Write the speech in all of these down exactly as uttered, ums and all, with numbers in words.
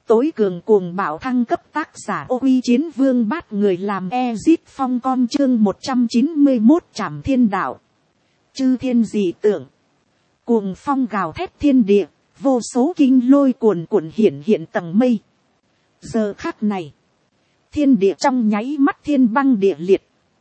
Tối cường cuồng bạo thăng cấp tác giả ô uy chiến vương bát người làm Ezit phong com chương một trăm chín mươi một trảm thiên đạo. Chư thiên dị tượng. Cuồng phong gào thét thiên địa, vô số kinh lôi cuồn cuộn hiển hiện tầng mây. Giờ khắc này, thiên địa trong nháy mắt thiên băng địa liệt.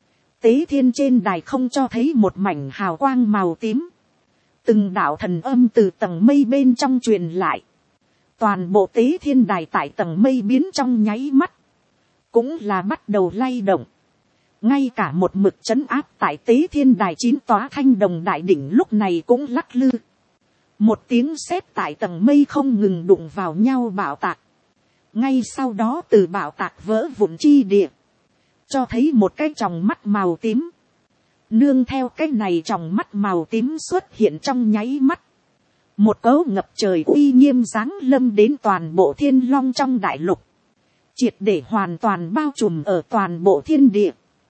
Tế thiên trên đài không cho thấy một mảnh hào quang màu tím. Từng đạo thần âm từ tầng mây bên trong truyền lại. Toàn bộ tế thiên đài tại tầng mây biến trong nháy mắt. Cũng là bắt đầu lay động. Ngay cả một mực trấn áp tại tế thiên đài chín tòa thanh đồng đại đỉnh lúc này cũng lắc lư. Một tiếng sét tại tầng mây không ngừng đụng vào nhau bạo tạc. Ngay sau đó từ bạo tạc vỡ vụn chi địa. Cho thấy một cái tròng mắt màu tím. Nương theo cái này tròng mắt màu tím xuất hiện trong nháy mắt. Một cấu ngập trời uy nghiêm giáng lâm đến toàn bộ thiên long trong đại lục. Triệt để hoàn toàn bao trùm ở toàn bộ thiên địa.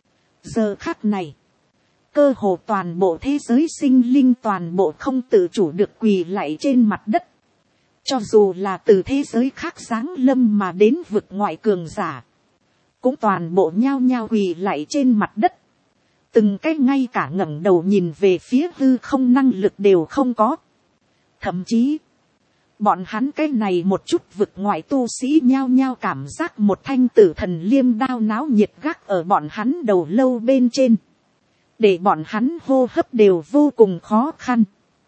Giờ khắc này. Cơ hồ toàn bộ thế giới sinh linh toàn bộ không tự chủ được quỳ lạy trên mặt đất. Cho dù là từ thế giới khác giáng lâm mà đến vực ngoại cường giả. Cũng toàn bộ nhao nhao quỳ lạy trên mặt đất. Từng cái ngay cả ngẩng đầu nhìn về phía hư không năng lực đều không có. Thậm chí, bọn hắn cái này một chút vực ngoại tu sĩ nhao nhao cảm giác một thanh tử thần liêm đao náo nhiệt gác ở bọn hắn đầu lâu bên trên. Để bọn hắn hô hấp đều vô cùng khó khăn.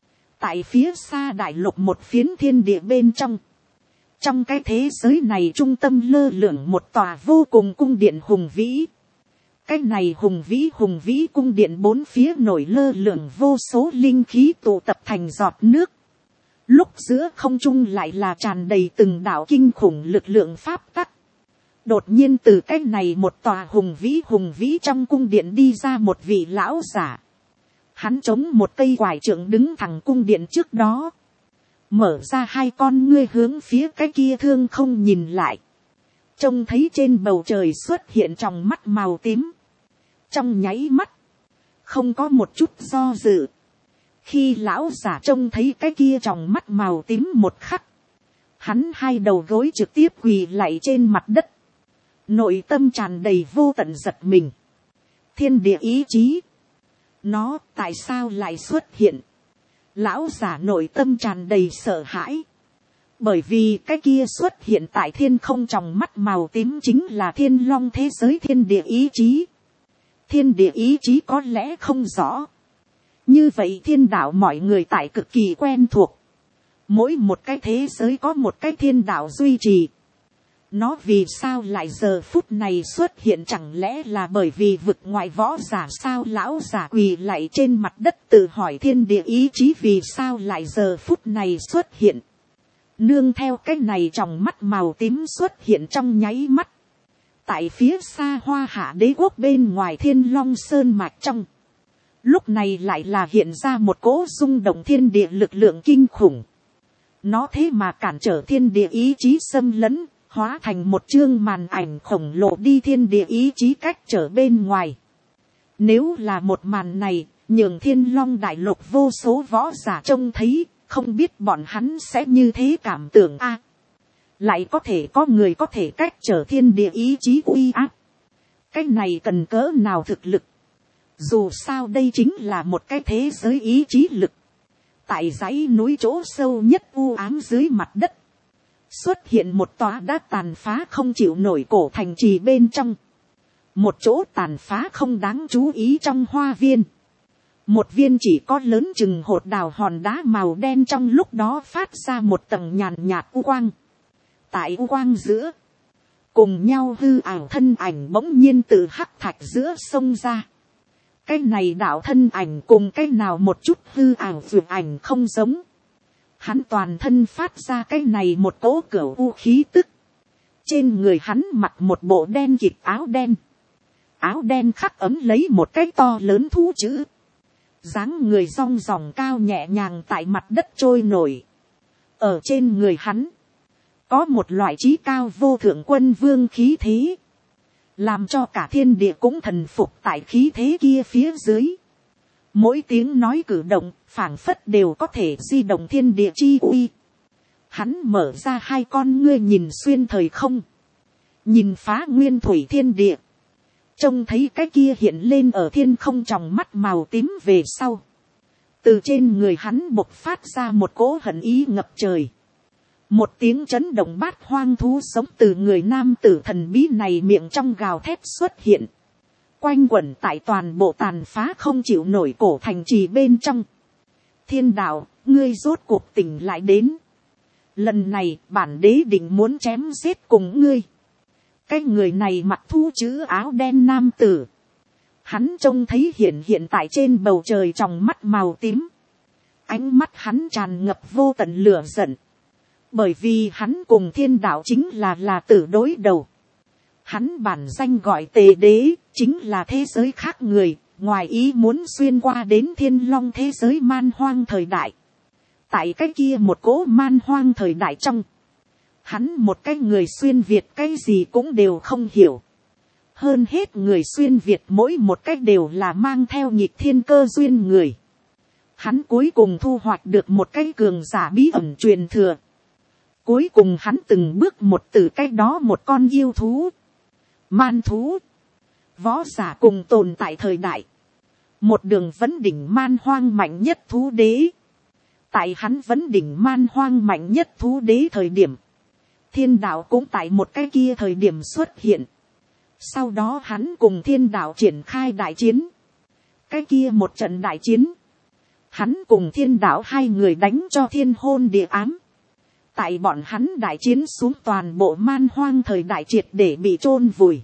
Tại phía xa đại lục một phiến thiên địa bên trong. Trong cái thế giới này trung tâm lơ lửng một tòa vô cùng cung điện hùng vĩ. Cái này hùng vĩ hùng vĩ cung điện bốn phía nổi lơ lửng vô số linh khí tụ tập thành giọt nước. Lúc giữa không trung lại là tràn đầy từng đạo kinh khủng lực lượng pháp tắc. Đột nhiên từ cái này một tòa hùng vĩ hùng vĩ trong cung điện đi ra một vị lão giả. Hắn chống một cây quải trượng đứng thẳng cung điện trước đó. Mở ra hai con ngươi hướng phía cái kia thương không nhìn lại. Trông thấy trên bầu trời xuất hiện tròng mắt màu tím. Trong nháy mắt. Không có một chút do dự. Khi lão giả trông thấy cái kia tròng mắt màu tím một khắc. Hắn hai đầu gối trực tiếp quỳ lạy trên mặt đất. Nội tâm tràn đầy vô tận giật mình. Thiên địa ý chí. Nó tại sao lại xuất hiện? Lão giả nội tâm tràn đầy sợ hãi. Bởi vì cái kia xuất hiện tại thiên không tròng mắt màu tím chính là thiên long thế giới thiên địa ý chí. Thiên địa ý chí có lẽ không rõ. Như vậy thiên đạo mọi người tại cực kỳ quen thuộc. Mỗi một cái thế giới có một cái thiên đạo duy trì. Nó vì sao lại giờ phút này xuất hiện, chẳng lẽ là bởi vì vực ngoại võ giả sao? Lão giả quỳ lạy trên mặt đất tự hỏi thiên địa ý chí vì sao lại giờ phút này xuất hiện. Nương theo cái này tròng mắt màu tím xuất hiện trong nháy mắt. Tại phía xa Hoa Hạ đế quốc bên ngoài Thiên Long Sơn mạch trong. Lúc này lại là hiện ra một cỗ rung động thiên địa lực lượng kinh khủng. Nó thế mà cản trở thiên địa ý chí xâm lấn. Hóa thành một chương màn ảnh khổng lồ đi thiên địa ý chí cách trở bên ngoài. Nếu là một màn này, nhường thiên long đại lục vô số võ giả trông thấy, không biết bọn hắn sẽ như thế cảm tưởng a. À, lại có thể có người có thể cách trở thiên địa ý chí uy áp. Cái này cần cỡ nào thực lực. Dù sao đây chính là một cái thế giới ý chí lực. Tại dãy núi chỗ sâu nhất u ám dưới mặt đất. Xuất hiện một tòa đã tàn phá không chịu nổi cổ thành trì bên trong. Một chỗ tàn phá không đáng chú ý trong hoa viên. Một viên chỉ có lớn chừng hột đào hòn đá màu đen trong lúc đó phát ra một tầng nhàn nhạt u quang. Tại u quang giữa. Cùng nhau hư ảo thân ảnh bỗng nhiên từ hắc thạch giữa sông ra. Cái này đạo thân ảnh cùng cái nào một chút hư ảo vượt ảnh không giống. Hắn toàn thân phát ra cái này một cỗ cửu u khí tức. Trên người hắn mặc một bộ đen kịt áo đen. Áo đen khắc ấm lấy một cái to lớn thú chữ. Dáng người rong ròng cao nhẹ nhàng tại mặt đất trôi nổi. Ở trên người hắn. Có một loại trí cao vô thượng quân vương khí thế. Làm cho cả thiên địa cũng thần phục tại khí thế kia phía dưới. Mỗi tiếng nói cử động, phảng phất đều có thể di động thiên địa chi uy. Hắn mở ra hai con ngươi nhìn xuyên thời không. Nhìn phá nguyên thủy thiên địa. Trông thấy cái kia hiện lên ở thiên không trong mắt màu tím về sau. Từ trên người hắn bộc phát ra một cỗ hận ý ngập trời. Một tiếng chấn động bát hoang thú sống từ người nam tử thần bí này miệng trong gào thét xuất hiện. Quanh quẩn tại toàn bộ tàn phá không chịu nổi cổ thành trì bên trong. Thiên đạo, ngươi rốt cuộc tỉnh lại đến. Lần này bản đế định muốn chém giết cùng ngươi. Cái người này mặc thu chữ áo đen nam tử. Hắn trông thấy hiện hiện tại trên bầu trời trong mắt màu tím. Ánh mắt hắn tràn ngập vô tận lửa giận. Bởi vì hắn cùng thiên đạo chính là là tử đối đầu. Hắn bản danh gọi Tề Đế, chính là thế giới khác người, ngoài ý muốn xuyên qua đến thiên long thế giới man hoang thời đại. Tại cái kia một cỗ man hoang thời đại trong. Hắn một cái người xuyên Việt cái gì cũng đều không hiểu. Hơn hết người xuyên Việt mỗi một cách đều là mang theo nhịp thiên cơ duyên người. Hắn cuối cùng thu hoạch được một cái cường giả bí ẩn truyền thừa. Cuối cùng hắn từng bước một từ cái đó một con yêu thú. Man thú. Võ giả cùng tồn tại thời đại. Một đường vấn đỉnh man hoang mạnh nhất thú đế. Tại hắn vấn đỉnh man hoang mạnh nhất thú đế thời điểm. Thiên đạo cũng tại một cái kia thời điểm xuất hiện. Sau đó hắn cùng thiên đạo triển khai đại chiến. Cái kia một trận đại chiến. Hắn cùng thiên đạo hai người đánh cho thiên hôn địa ám. Tại bọn hắn đại chiến xuống toàn bộ man hoang thời đại triệt để bị chôn vùi.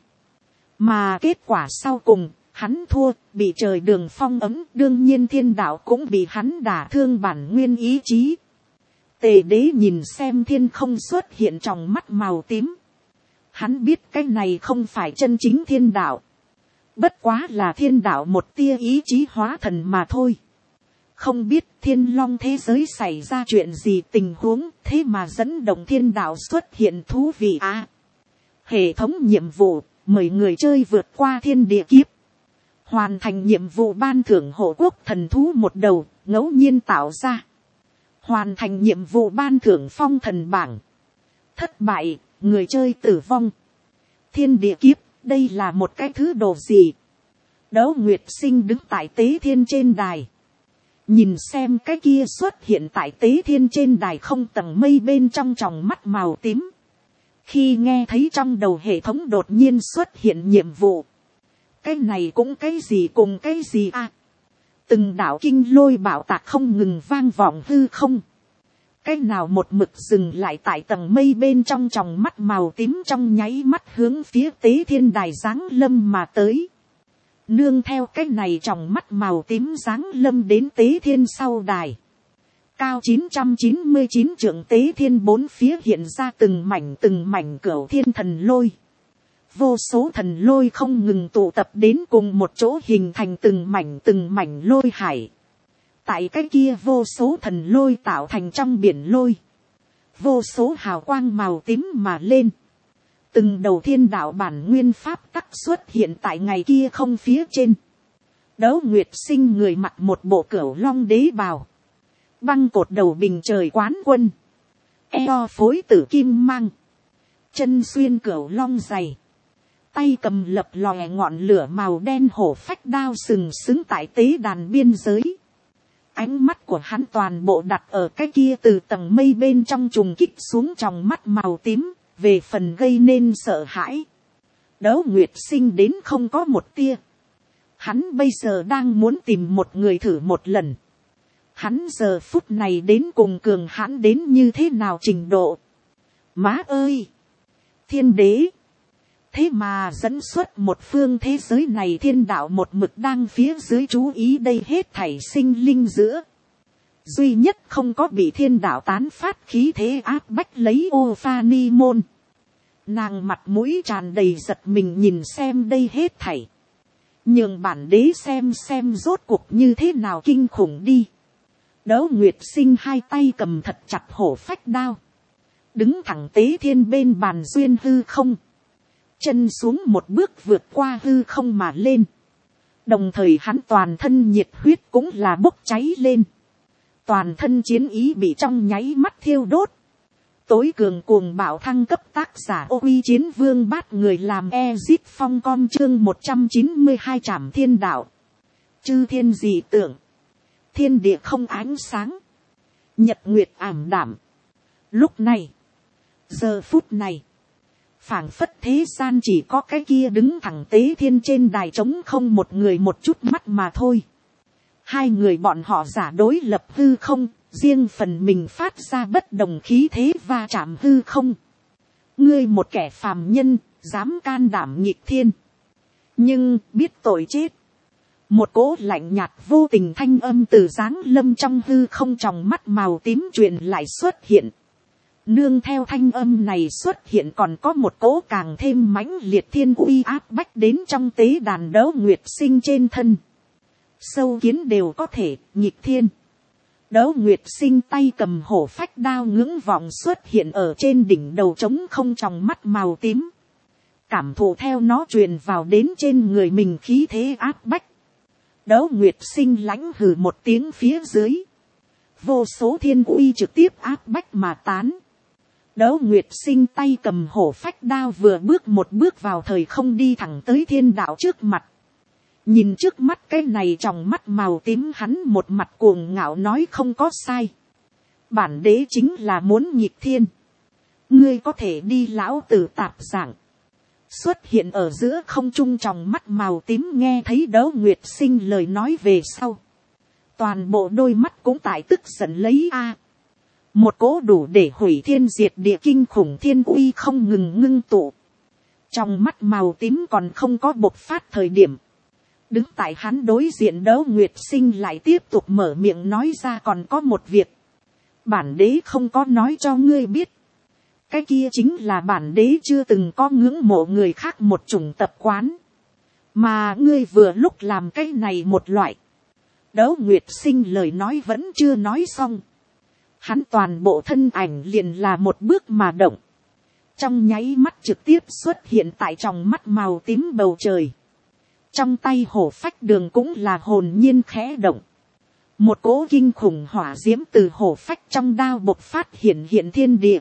Mà kết quả sau cùng, hắn thua, bị trời đường phong ấm. Đương nhiên thiên đạo cũng bị hắn đả thương bản nguyên ý chí. Tề Đế nhìn xem thiên không xuất hiện trong mắt màu tím. Hắn biết cái này không phải chân chính thiên đạo. Bất quá là thiên đạo một tia ý chí hóa thần mà thôi. Không biết thiên long thế giới xảy ra chuyện gì tình huống, thế mà dẫn động thiên đạo xuất hiện thú vị à. Hệ thống nhiệm vụ, mời người chơi vượt qua thiên địa kiếp. Hoàn thành nhiệm vụ ban thưởng hộ quốc thần thú một đầu, ngẫu nhiên tạo ra. Hoàn thành nhiệm vụ ban thưởng phong thần bảng. Thất bại, người chơi tử vong. Thiên địa kiếp, đây là một cái thứ đồ gì? Đấu Nguyệt Sinh đứng tại Tế Thiên trên đài. Nhìn xem cái kia xuất hiện tại Tế Thiên trên đài không tầng mây bên trong tròng mắt màu tím. Khi nghe thấy trong đầu hệ thống đột nhiên xuất hiện nhiệm vụ. Cái này cũng cái gì cùng cái gì à? Từng đạo kinh lôi bảo tạc không ngừng vang vọng hư không. Cái nào một mực dừng lại tại tầng mây bên trong tròng mắt màu tím trong nháy mắt hướng phía Tế Thiên đài giáng lâm mà tới. Nương theo cái này tròng mắt màu tím giáng lâm đến Tế Thiên sau đài. Cao chín trăm chín mươi chín trượng Tế Thiên bốn phía hiện ra từng mảnh từng mảnh cửu thiên thần lôi. Vô số thần lôi không ngừng tụ tập đến cùng một chỗ hình thành từng mảnh từng mảnh lôi hải. Tại cái kia vô số thần lôi tạo thành trong biển lôi. Vô số hào quang màu tím mà lên. Từng đầu thiên đạo bản nguyên pháp tắc xuất hiện tại ngày kia không phía trên. Đấu Nguyệt Sinh người mặc một bộ cửu long đế bào. Băng cột đầu bình trời quán quân. Eo phối tử kim mang. Chân xuyên cửu long dày. Tay cầm lập lòe ngọn lửa màu đen hổ phách đao sừng sững tại tế đàn biên giới. Ánh mắt của hắn toàn bộ đặt ở cái kia từ tầng mây bên trong trùng kích xuống trong mắt màu tím, về phần gây nên sợ hãi. Đấu Nguyệt Sinh đến không có một tia. Hắn bây giờ đang muốn tìm một người thử một lần. Hắn giờ phút này đến cùng cường hãn đến như thế nào trình độ. Má ơi! Thiên đế! Thế mà dẫn xuất một phương thế giới này thiên đạo một mực đang phía dưới chú ý đây hết thảy sinh linh giữa. Duy nhất không có bị thiên đạo tán phát khí thế áp bách lấy ô pha ni môn. Nàng mặt mũi tràn đầy giật mình nhìn xem đây hết thảy. Nhường bản đế xem xem rốt cuộc như thế nào kinh khủng đi. Đấu Nguyệt Sinh hai tay cầm thật chặt hổ phách đao. Đứng thẳng tế thiên bên bàn duyên hư không. Chân xuống một bước vượt qua hư không mà lên. Đồng thời hắn toàn thân nhiệt huyết cũng là bốc cháy lên. Toàn thân chiến ý bị trong nháy mắt thiêu đốt. Tối cường cuồng bạo thăng cấp tác giả ô uy chiến vương bát người làm Ezit phong com chương một trăm chín mươi hai trảm thiên đạo. Chư thiên dị tượng. Thiên địa không ánh sáng. Nhật nguyệt ảm đạm. Lúc này. Giờ phút này. Phảng phất thế gian chỉ có cái kia đứng thẳng tế thiên trên đài trống không một người một chút mắt mà thôi. Hai người bọn họ giả đối lập hư không. Riêng phần mình phát ra bất đồng khí thế va chạm hư không. Ngươi một kẻ phàm nhân, dám can đảm nghịch thiên. Nhưng biết tội chết. Một cỗ lạnh nhạt vô tình thanh âm từ dáng lâm trong hư không tròng mắt màu tím truyền lại xuất hiện. Nương theo thanh âm này xuất hiện còn có một cỗ càng thêm mãnh liệt thiên uy áp bách đến trong tế đàn Đấu Nguyệt Sinh trên thân. Sâu kiến đều có thể nghịch thiên. Đấu Nguyệt Sinh tay cầm hổ phách đao ngưỡng vọng xuất hiện ở trên đỉnh đầu trống không tròng mắt màu tím. Cảm thụ theo nó truyền vào đến trên người mình khí thế áp bách. Đấu Nguyệt Sinh lãnh hừ một tiếng phía dưới. Vô số thiên uy trực tiếp áp bách mà tán. Đấu Nguyệt Sinh tay cầm hổ phách đao vừa bước một bước vào thời không đi thẳng tới thiên đạo trước mặt. Nhìn trước mắt cái này trong mắt màu tím hắn một mặt cuồng ngạo nói không có sai. Bản đế chính là muốn nghịch thiên. Ngươi có thể đi lão tử tạp dạng. Xuất hiện ở giữa không trung trong mắt màu tím nghe thấy Đấu Nguyệt Sinh lời nói về sau. Toàn bộ đôi mắt cũng tại tức giận lấy a. Một cỗ đủ để hủy thiên diệt địa kinh khủng thiên uy không ngừng ngưng tụ. Trong mắt màu tím còn không có bộc phát thời điểm. Đứng tại hắn đối diện Đấu Nguyệt Sinh lại tiếp tục mở miệng nói ra còn có một việc. Bản đế không có nói cho ngươi biết. Cái kia chính là bản đế chưa từng có ngưỡng mộ người khác một chủng tập quán. Mà ngươi vừa lúc làm cái này một loại. Đấu Nguyệt Sinh lời nói vẫn chưa nói xong. Hắn toàn bộ thân ảnh liền là một bước mà động. Trong nháy mắt trực tiếp xuất hiện tại trong mắt màu tím bầu trời. Trong tay hổ phách đường cũng là hồn nhiên khẽ động. Một cỗ kinh khủng hỏa diễm từ hổ phách trong đao bộc phát hiện hiện thiên địa.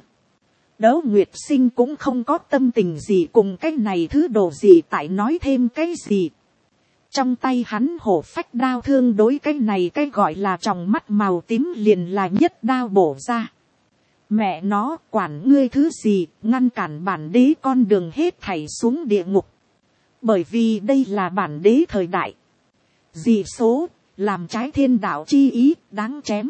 Đấu Nguyệt Sinh cũng không có tâm tình gì cùng cái này thứ đồ gì tại nói thêm cái gì. Trong tay hắn hổ phách đao thương đối cái này cái gọi là trong mắt màu tím liền là nhất đao bổ ra. Mẹ nó quản ngươi thứ gì ngăn cản bản đế con đường hết thảy xuống địa ngục. Bởi vì đây là bản đế thời đại. Dị số, làm trái thiên đạo chi ý, đáng chém.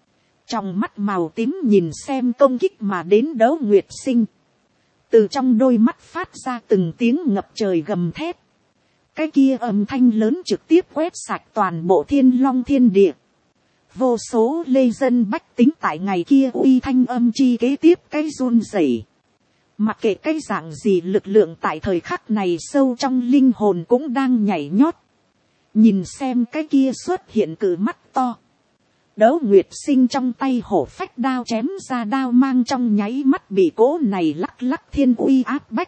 Trong mắt màu tím nhìn xem công kích mà đến Đấu Nguyệt Sinh. Từ trong đôi mắt phát ra từng tiếng ngập trời gầm thét. Cái kia âm thanh lớn trực tiếp quét sạch toàn bộ thiên long thiên địa. Vô số lê dân bách tính tại ngày kia uy thanh âm chi kế tiếp cái run rẩy. Mặc kệ cái dạng gì lực lượng tại thời khắc này sâu trong linh hồn cũng đang nhảy nhót. Nhìn xem cái kia xuất hiện cử mắt to. Đấu Nguyệt Sinh trong tay hổ phách đao chém ra đao mang trong nháy mắt bị cỗ này lắc lắc thiên uy áp bách.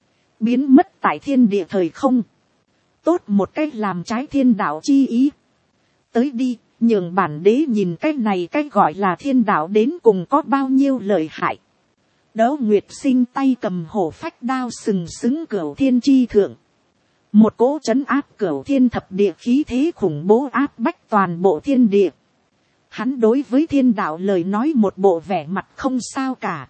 Biến mất tại thiên địa thời không. Tốt một cách làm trái thiên đạo chi ý. Tới đi, nhường bản đế nhìn cái này cái gọi là thiên đạo đến cùng có bao nhiêu lợi hại. Đấu Nguyệt Sinh tay cầm hổ phách đao sừng sững cửu thiên chi thượng. Một cỗ trấn áp cửu thiên thập địa khí thế khủng bố áp bách toàn bộ thiên địa. Hắn đối với thiên đạo lời nói một bộ vẻ mặt không sao cả.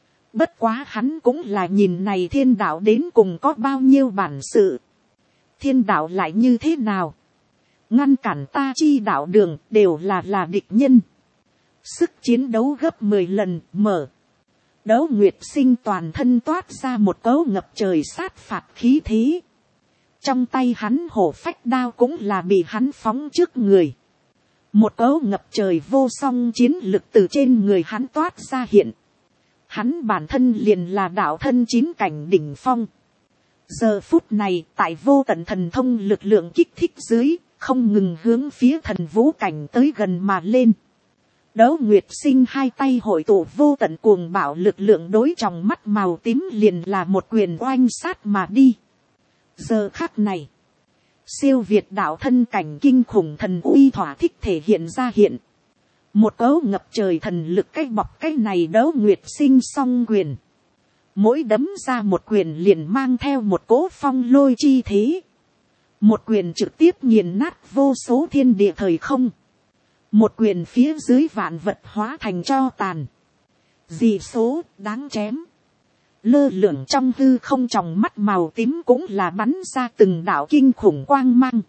Bất quá hắn cũng là nhìn này thiên đạo đến cùng có bao nhiêu bản sự. Thiên đạo lại như thế nào? Ngăn cản ta chi đạo đường đều là là địch nhân. Sức chiến đấu gấp mười lần mở. Đấu Nguyệt Sinh toàn thân toát ra một cấu ngập trời sát phạt khí thế. Trong tay hắn hổ phách đao cũng là bị hắn phóng trước người. Một cấu ngập trời vô song chiến lực từ trên người hắn toát ra hiện. Hắn bản thân liền là đạo thân chín cảnh đỉnh phong. Giờ phút này tại vô tận thần thông lực lượng kích thích dưới, không ngừng hướng phía thần vũ cảnh tới gần mà lên. Đấu Nguyệt Sinh hai tay hội tụ vô tận cuồng bạo lực lượng đối trong mắt màu tím liền là một quyền oanh sát mà đi. Giờ khắc này, siêu việt đạo thân cảnh kinh khủng thần uy thỏa thích thể hiện ra hiện. một cấu ngập trời thần lực cái bọc cái này Đấu Nguyệt Sinh song quyền, mỗi đấm ra một quyền liền mang theo một cỗ phong lôi chi thế, một quyền trực tiếp nghiền nát vô số thiên địa thời không, một quyền phía dưới vạn vật hóa thành tro tàn, dị số đáng chém, lơ lửng trong hư không tròng mắt màu tím cũng là bắn ra từng đạo kinh khủng quang mang,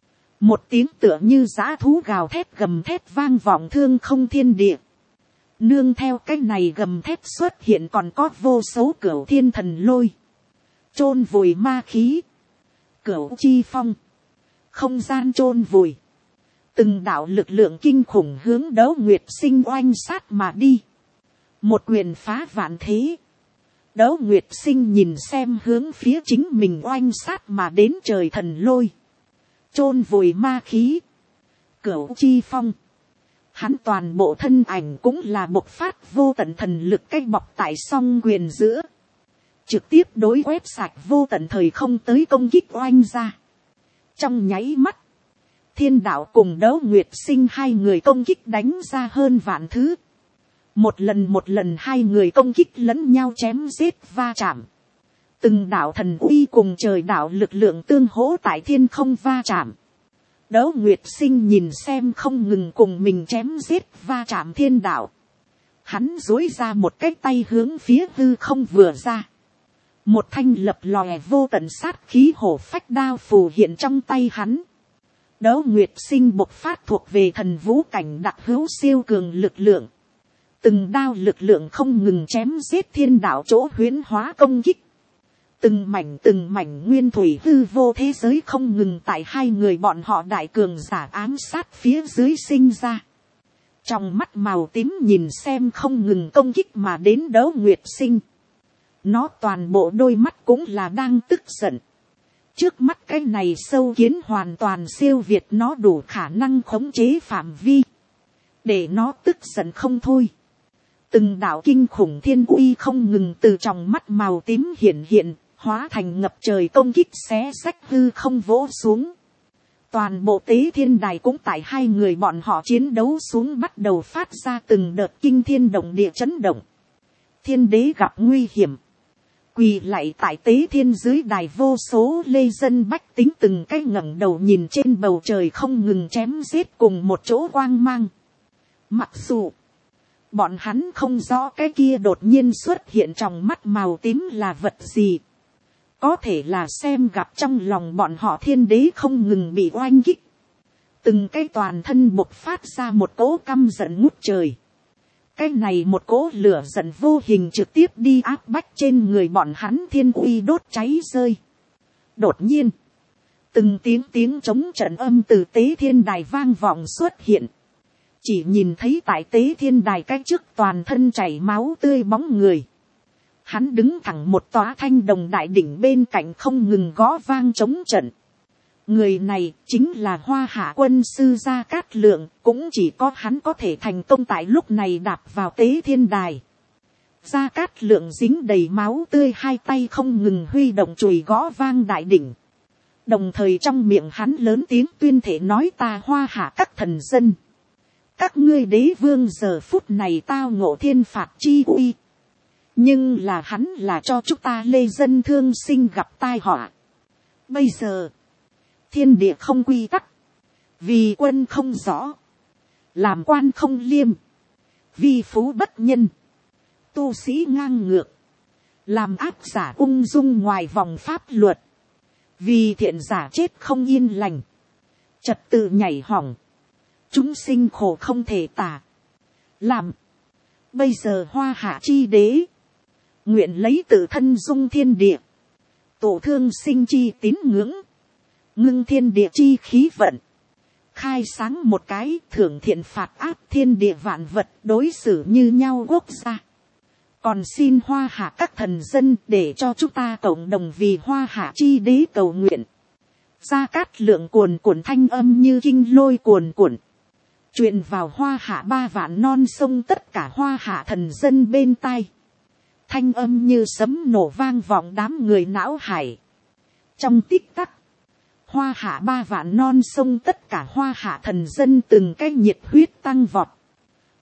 một tiếng tựa như dã thú gào thét gầm thét vang vọng thương không thiên địa, nương theo cái này gầm thét xuất hiện còn có vô số cửu thiên thần lôi, chôn vùi ma khí, cửu chi phong, không gian chôn vùi, từng đạo lực lượng kinh khủng hướng Đấu Nguyệt Sinh oanh sát mà đi, một quyền phá vạn thế. Đấu Nguyệt Sinh nhìn xem hướng phía chính mình oanh sát mà đến trời thần lôi, chôn vùi ma khí, cửu chi phong, hắn toàn bộ thân ảnh cũng là bộc phát vô tận thần lực cái bọc tại song quyền giữa, trực tiếp đối quét sạch vô tận thời không tới công kích oanh ra. Trong nháy mắt, thiên đạo cùng Đấu Nguyệt Sinh hai người công kích đánh ra hơn vạn thứ, một lần một lần hai người công kích lẫn nhau chém giết va chạm, từng đạo thần uy cùng trời đạo lực lượng tương hỗ tại thiên không va chạm. Đấu Nguyệt Sinh nhìn xem không ngừng cùng mình chém giết va chạm thiên đạo, hắn duỗi ra một cái tay hướng phía hư không vừa ra, một thanh lập lòe vô tận sát khí hổ phách đao phù hiện trong tay hắn. Đấu Nguyệt Sinh bộc phát thuộc về thần vũ cảnh đặc hữu siêu cường lực lượng, từng đao lực lượng không ngừng chém giết thiên đạo chỗ huyễn hóa công kích, từng mảnh từng mảnh nguyên thủy hư vô thế giới không ngừng tại hai người bọn họ đại cường giả ám sát phía dưới sinh ra. Trong mắt màu tím nhìn xem không ngừng công kích mà đến Đấu Nguyệt Sinh, nó toàn bộ đôi mắt cũng là đang tức giận. Trước mắt cái này sâu kiến hoàn toàn siêu việt nó đủ khả năng khống chế phạm vi, để nó tức giận không thôi. Từng đạo kinh khủng thiên uy không ngừng từ trong mắt màu tím hiện hiện, hóa thành ngập trời công kích xé xách hư không vỗ xuống. Toàn bộ tế thiên đài cũng tại hai người bọn họ chiến đấu xuống bắt đầu phát ra từng đợt kinh thiên động địa chấn động. Thiên đế gặp nguy hiểm, quỳ lạy tại tế thiên dưới đài vô số lê dân bách tính từng cái ngẩng đầu nhìn trên bầu trời không ngừng chém giết cùng một chỗ quang mang. Mặc dù bọn hắn không rõ cái kia đột nhiên xuất hiện trong mắt màu tím là vật gì, có thể là xem gặp trong lòng bọn họ thiên đế không ngừng bị oanh kích, từng cái toàn thân bộc phát ra một cỗ căm giận ngút trời. Cái này một cỗ lửa giận vô hình trực tiếp đi áp bách trên người bọn hắn thiên uy đốt cháy rơi. Đột nhiên, từng tiếng tiếng chống trận âm từ tế thiên đài vang vọng xuất hiện. Chỉ nhìn thấy tại tế thiên đài cái trước toàn thân chảy máu tươi bóng người. Hắn đứng thẳng một tòa thanh đồng đại đỉnh bên cạnh không ngừng gõ vang chống trận. Người này chính là Hoa Hạ quân sư Gia Cát Lượng, cũng chỉ có hắn có thể thành công tại lúc này đạp vào tế thiên đài. Gia Cát Lượng dính đầy máu tươi hai tay không ngừng huy động chùy gõ vang đại đỉnh. Đồng thời trong miệng hắn lớn tiếng tuyên thể nói ta Hoa Hạ các thần dân. Các ngươi đế vương giờ phút này tao ngộ thiên phạt chi uy. Nhưng là hắn là cho chúng ta lê dân thương sinh gặp tai họa. Bây giờ, thiên địa không quy tắc, vì quân không rõ, làm quan không liêm, vi phú bất nhân, tu sĩ ngang ngược, làm ác giả ung dung ngoài vòng pháp luật, vì thiện giả chết không yên lành, trật tự nhảy hỏng, chúng sinh khổ không thể tả. Làm, bây giờ Hoa Hạ chi đế, nguyện lấy tự thân dung thiên địa, tổ thương sinh chi tín ngưỡng, ngưng thiên địa chi khí vận, khai sáng một cái thưởng thiện phạt ác thiên địa vạn vật đối xử như nhau quốc gia. Còn xin Hoa Hạ các thần dân để cho chúng ta cộng đồng vì Hoa Hạ chi đế cầu nguyện. Gia Cát Lượng cuồn cuộn thanh âm như kinh lôi cuồn cuộn, truyền vào Hoa Hạ ba vạn non sông tất cả Hoa Hạ thần dân bên tai. Thanh âm như sấm nổ vang vọng đám người não hải. Trong tích tắc, Hoa Hạ ba vạn non sông tất cả Hoa Hạ thần dân từng cái nhiệt huyết tăng vọt.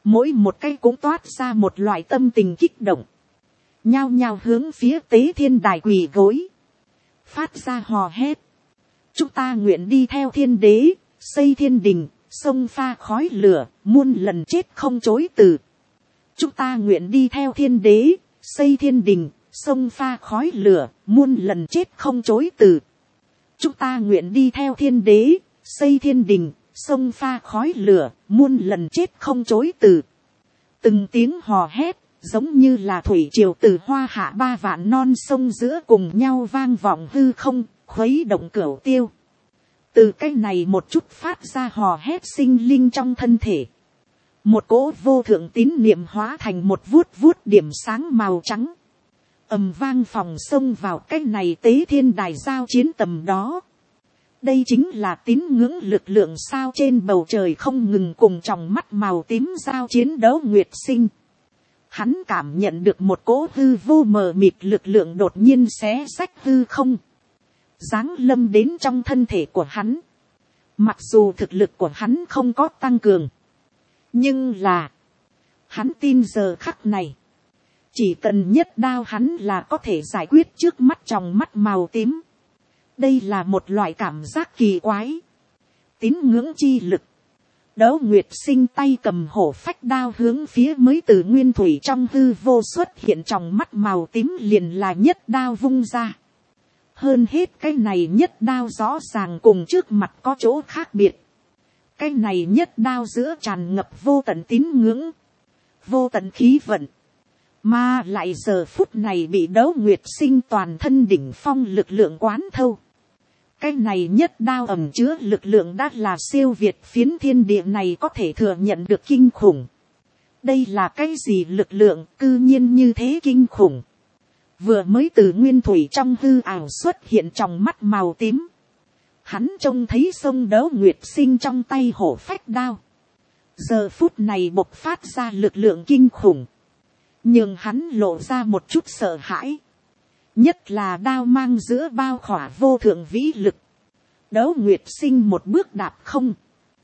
mỗi một cái cũng toát ra một loại tâm tình kích động, nhao nhao hướng phía tế thiên đài quỳ gối, phát ra hò hét. Chúng ta nguyện đi theo thiên đế, xây thiên đình, sông pha khói lửa, muôn lần chết không chối từ. Chúng ta nguyện đi theo thiên đế, xây thiên đình, sông pha khói lửa, muôn lần chết không chối từ. Chúng ta nguyện đi theo thiên đế, xây thiên đình, sông pha khói lửa, muôn lần chết không chối từ. Từng tiếng hò hét, giống như là thủy triều từ hoa hạ ba vạn non sông giữa cùng nhau vang vọng hư không, khuấy động cửu tiêu. Từ cái này một chút phát ra hò hét sinh linh trong thân thể. Một cỗ vô thượng tín niệm hóa thành một vuốt vuốt điểm sáng màu trắng. Ầm vang phòng xông vào cái này tế thiên đài giao chiến tầm đó. Đây chính là tín ngưỡng lực lượng sao trên bầu trời không ngừng cùng tròng mắt màu tím giao chiến đấu Nguyệt Sinh. Hắn cảm nhận được một cỗ hư vô mờ mịt lực lượng đột nhiên xé rách hư không. Giáng lâm đến trong thân thể của hắn. Mặc dù thực lực của hắn không có tăng cường. Nhưng là. Hắn tin giờ khắc này. Chỉ cần nhất đao hắn là có thể giải quyết trước mắt tròng mắt màu tím. Đây là một loại cảm giác kỳ quái. Tín ngưỡng chi lực. Đấu Nguyệt Sinh tay cầm hổ phách đao hướng phía mới từ nguyên thủy trong hư vô xuất hiện tròng mắt màu tím liền là nhất đao vung ra. Hơn hết cái này nhất đao rõ ràng cùng trước mặt có chỗ khác biệt. Cái này nhất đao giữa tràn ngập vô tận tín ngưỡng, vô tận khí vận. Mà lại giờ phút này bị Đấu Nguyệt Sinh toàn thân đỉnh phong lực lượng quán thâu. Cái này nhất đao ẩn chứa lực lượng đã là siêu việt phiến thiên địa này có thể thừa nhận được kinh khủng. Đây là cái gì lực lượng cư nhiên như thế kinh khủng. Vừa mới từ nguyên thủy trong hư ảo xuất hiện trong mắt màu tím. Hắn trông thấy sông Đấu Nguyệt Sinh trong tay hổ phách đao. Giờ phút này bộc phát ra lực lượng kinh khủng. Nhưng hắn lộ ra một chút sợ hãi. Nhất là đao mang giữa bao khỏa vô thượng vĩ lực. Đấu Nguyệt Sinh một bước đạp không.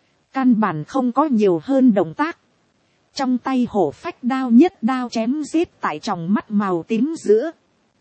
Căn bản không có nhiều hơn động tác. Trong tay hổ phách đao nhất đao chém giết tại trong mắt màu tím giữa.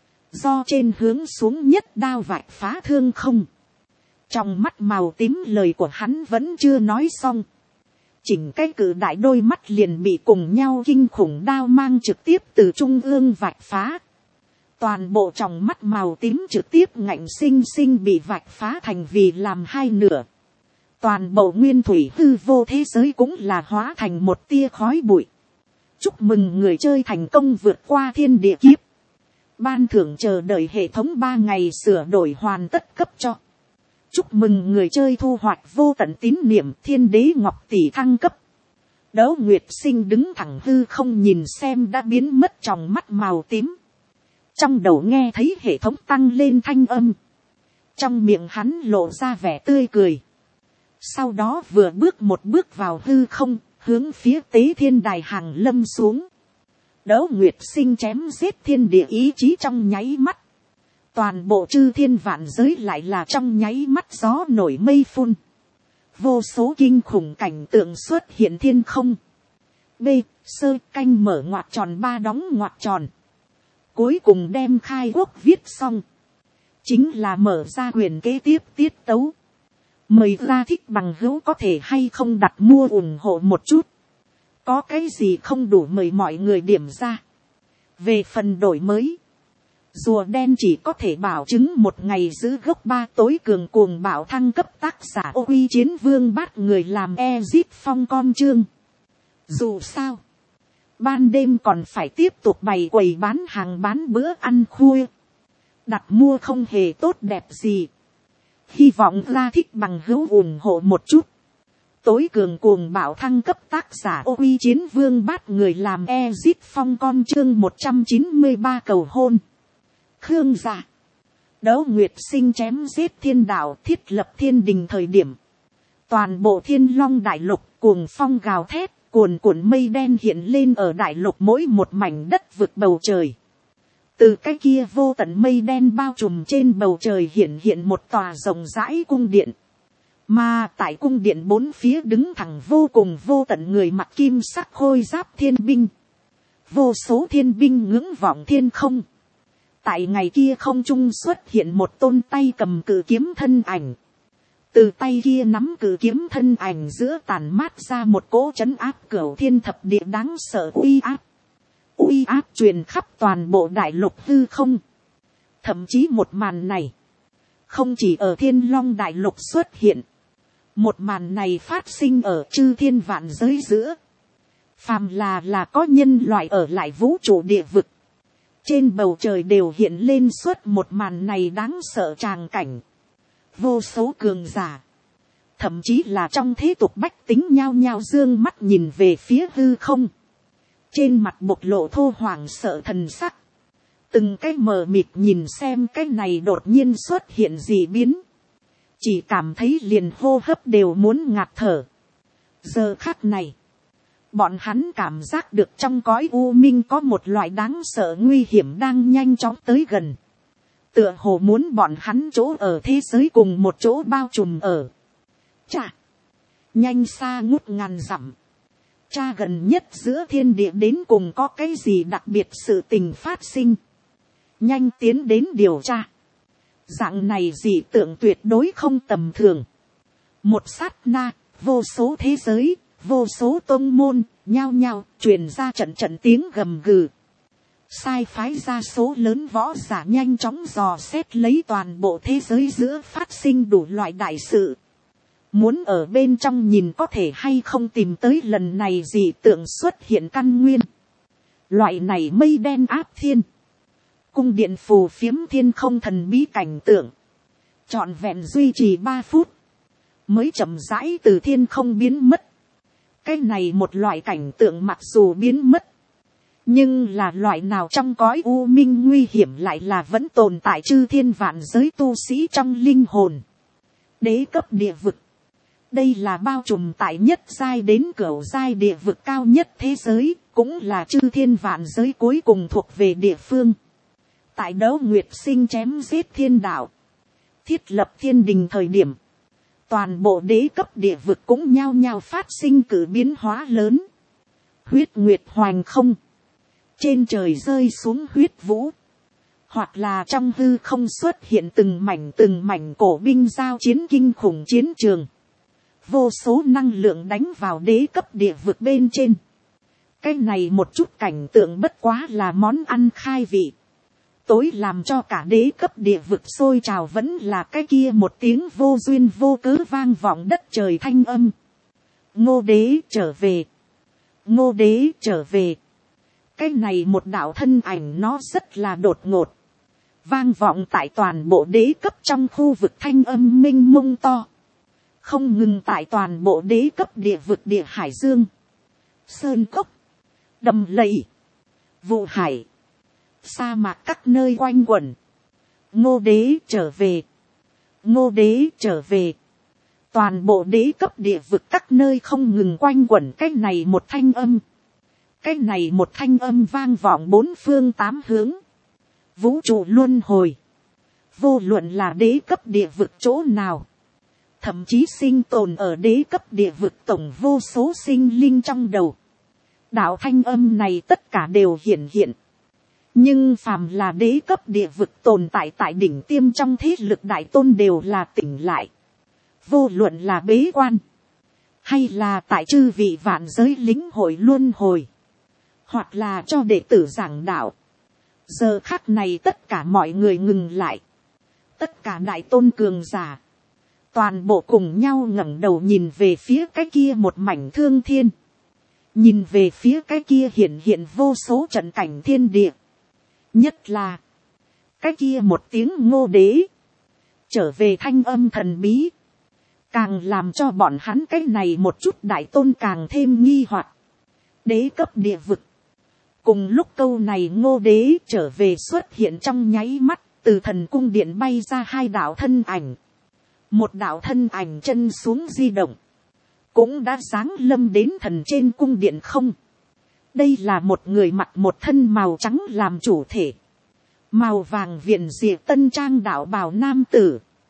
Do trên hướng xuống nhất đao vạch phá thương không. Trong mắt màu tím lời của hắn vẫn chưa nói xong. Chỉnh cái cử đại đôi mắt liền bị cùng nhau kinh khủng đao mang trực tiếp từ trung ương vạch phá. Toàn bộ trong mắt màu tím trực tiếp ngạnh sinh sinh bị vạch phá thành vì làm hai nửa. Toàn bộ nguyên thủy hư vô thế giới cũng là hóa thành một tia khói bụi. Chúc mừng người chơi thành công vượt qua thiên địa kiếp. Ban thưởng chờ đợi hệ thống ba ngày sửa đổi hoàn tất cấp cho. Chúc mừng người chơi thu hoạch vô tận tín niệm thiên đế ngọc tỷ thăng cấp. Đấu Nguyệt Sinh đứng thẳng hư không nhìn xem đã biến mất trong mắt màu tím. Trong đầu nghe thấy hệ thống tăng lên thanh âm. Trong miệng hắn lộ ra vẻ tươi cười. Sau đó vừa bước một bước vào hư không, hướng phía tế thiên đài hàng lâm xuống. Đấu Nguyệt Sinh chém giết thiên địa ý chí trong nháy mắt. Toàn bộ chư thiên vạn giới lại là trong nháy mắt gió nổi mây phun. Vô số kinh khủng cảnh tượng xuất hiện thiên không. B. Sơ canh mở ngoặc tròn ba đóng ngoặc tròn. Cuối cùng đem khai quốc viết xong. Chính là mở ra quyền kế tiếp tiết tấu. Mời ra thích bằng hữu có thể hay không đặt mua ủng hộ một chút. Có cái gì không đủ mời mọi người điểm ra. Về phần đổi mới. Rùa đen chỉ có thể bảo chứng một ngày giữ gốc ba tối cường cuồng bảo thăng cấp tác giả ô uy chiến vương bắt người làm Ezit phong con chương. Dù sao. Ban đêm còn phải tiếp tục bày quầy bán hàng bán bữa ăn khuya. Đặt mua không hề tốt đẹp gì. Hy vọng ra thích bằng hữu ủng hộ một chút. Tối cường cuồng bảo thăng cấp tác giả ô uy chiến vương bắt người làm Ezit phong con chương một trăm chín mươi ba cầu hôn. Khương gia. Đấu Nguyệt Sinh chém giết thiên đạo thiết lập thiên đình thời điểm. Toàn bộ thiên long đại lục cuồng phong gào thét. Cuồn cuộn mây đen hiện lên ở đại lục mỗi một mảnh đất vực bầu trời. Từ cái kia vô tận mây đen bao trùm trên bầu trời hiện hiện một tòa rộng rãi cung điện. Mà tại cung điện bốn phía đứng thẳng vô cùng vô tận người mặc kim sắc khôi giáp thiên binh. Vô số thiên binh ngưỡng vọng thiên không. Tại ngày kia không trung xuất hiện một tôn tay cầm cự kiếm thân ảnh. Từ tay kia nắm cự kiếm thân ảnh giữa tàn mát ra một cỗ trấn áp cửu thiên thập địa đáng sợ uy áp. Uy áp truyền khắp toàn bộ đại lục hư không. Thậm chí một màn này không chỉ ở Thiên Long đại lục xuất hiện. Một màn này phát sinh ở chư thiên vạn giới giữa. Phàm là là có nhân loại ở lại vũ trụ địa vực. Trên bầu trời đều hiện lên suốt một màn này đáng sợ tràng cảnh. Vô số cường giả. Thậm chí là trong thế tục bách tính nhao nhao dương mắt nhìn về phía hư không. Trên mặt bộc lộ thô hoàng sợ thần sắc. Từng cái mờ mịt nhìn xem cái này đột nhiên xuất hiện dị biến. Chỉ cảm thấy liền hô hấp đều muốn ngạt thở. Giờ khắc này. Bọn hắn cảm giác được trong cõi u minh có một loại đáng sợ nguy hiểm đang nhanh chóng tới gần. Tựa hồ muốn bọn hắn chỗ ở thế giới cùng một chỗ bao trùm ở. Chà! Nhanh xa ngút ngàn dặm. Cha gần nhất giữa thiên địa đến cùng có cái gì đặc biệt sự tình phát sinh. Nhanh tiến đến điều tra. Dạng này dị tượng tuyệt đối không tầm thường. Một sát na, vô số thế giới, vô số tôn môn, nhao nhao, truyền ra trận trận tiếng gầm gừ. Sai phái ra số lớn võ giả nhanh chóng dò xét lấy toàn bộ thế giới giữa phát sinh đủ loại đại sự. Muốn ở bên trong nhìn có thể hay không tìm tới lần này dị tượng xuất hiện căn nguyên. Loại này mây đen áp thiên. Cung điện phù phiếm thiên không thần bí cảnh tượng. Trọn vẹn duy trì ba phút. Mới chậm rãi từ thiên không biến mất. Cái này một loại cảnh tượng mặc dù biến mất. Nhưng là loại nào trong cõi u minh nguy hiểm lại là vẫn tồn tại chư thiên vạn giới tu sĩ trong linh hồn. Đế cấp địa vực. Đây là bao trùm tại nhất giai đến cửu giai địa vực cao nhất thế giới. Cũng là chư thiên vạn giới cuối cùng thuộc về địa phương. Tại đấu nguyệt sinh chém giết thiên đạo. Thiết lập thiên đình thời điểm. Toàn bộ đế cấp địa vực cũng nhao nhao phát sinh cử biến hóa lớn. Huyết nguyệt hoành không. Trên trời rơi xuống huyết vũ. Hoặc là trong hư không xuất hiện từng mảnh từng mảnh cổ binh giao chiến kinh khủng chiến trường. Vô số năng lượng đánh vào đế cấp địa vực bên trên. Cái này một chút cảnh tượng bất quá là món ăn khai vị. Tối làm cho cả đế cấp địa vực sôi trào vẫn là cái kia một tiếng vô duyên vô cớ vang vọng đất trời thanh âm. Ngô đế trở về. Ngô đế trở về. Cái này một đạo thân ảnh nó rất là đột ngột. Vang vọng tại toàn bộ đế cấp trong khu vực thanh âm minh mông to. Không ngừng tại toàn bộ đế cấp địa vực địa hải dương. Sơn cốc. Đầm lầy. Vụ hải. Sa mạc các nơi quanh quẩn. Ngô đế trở về. Ngô đế trở về. Toàn bộ đế cấp địa vực các nơi không ngừng quanh quẩn cái này một thanh âm. Cái này một thanh âm vang vọng bốn phương tám hướng. Vũ trụ luân hồi. Vô luận là đế cấp địa vực chỗ nào. Thậm chí sinh tồn ở đế cấp địa vực tổng vô số sinh linh trong đầu. Đạo thanh âm này tất cả đều hiển hiện. Nhưng phàm là đế cấp địa vực tồn tại tại đỉnh tiêm trong thế lực đại tôn đều là tỉnh lại. Vô luận là bế quan. Hay là tại chư vị vạn giới lính hội luân hồi. Hoặc là cho đệ tử giảng đạo. Giờ khắc này tất cả mọi người ngừng lại. Tất cả đại tôn cường giả. Toàn bộ cùng nhau ngẩng đầu nhìn về phía cái kia một mảnh thương thiên. Nhìn về phía cái kia hiện hiện vô số trận cảnh thiên địa. Nhất là. Cái kia một tiếng ngô đế. Trở về thanh âm thần bí. Càng làm cho bọn hắn cái này một chút đại tôn càng thêm nghi hoặc. Đế cấp địa vực. Cùng lúc câu này ngô đế trở về xuất hiện trong nháy mắt. Từ thần cung điện bay ra hai đạo thân ảnh. Một đạo thân ảnh chân xuống di động. Cũng đã giáng lâm đến thần trên cung điện không. Đây là một người mặc một thân màu trắng làm chủ thể. Màu vàng viền rìa tân trang đạo bào nam tử.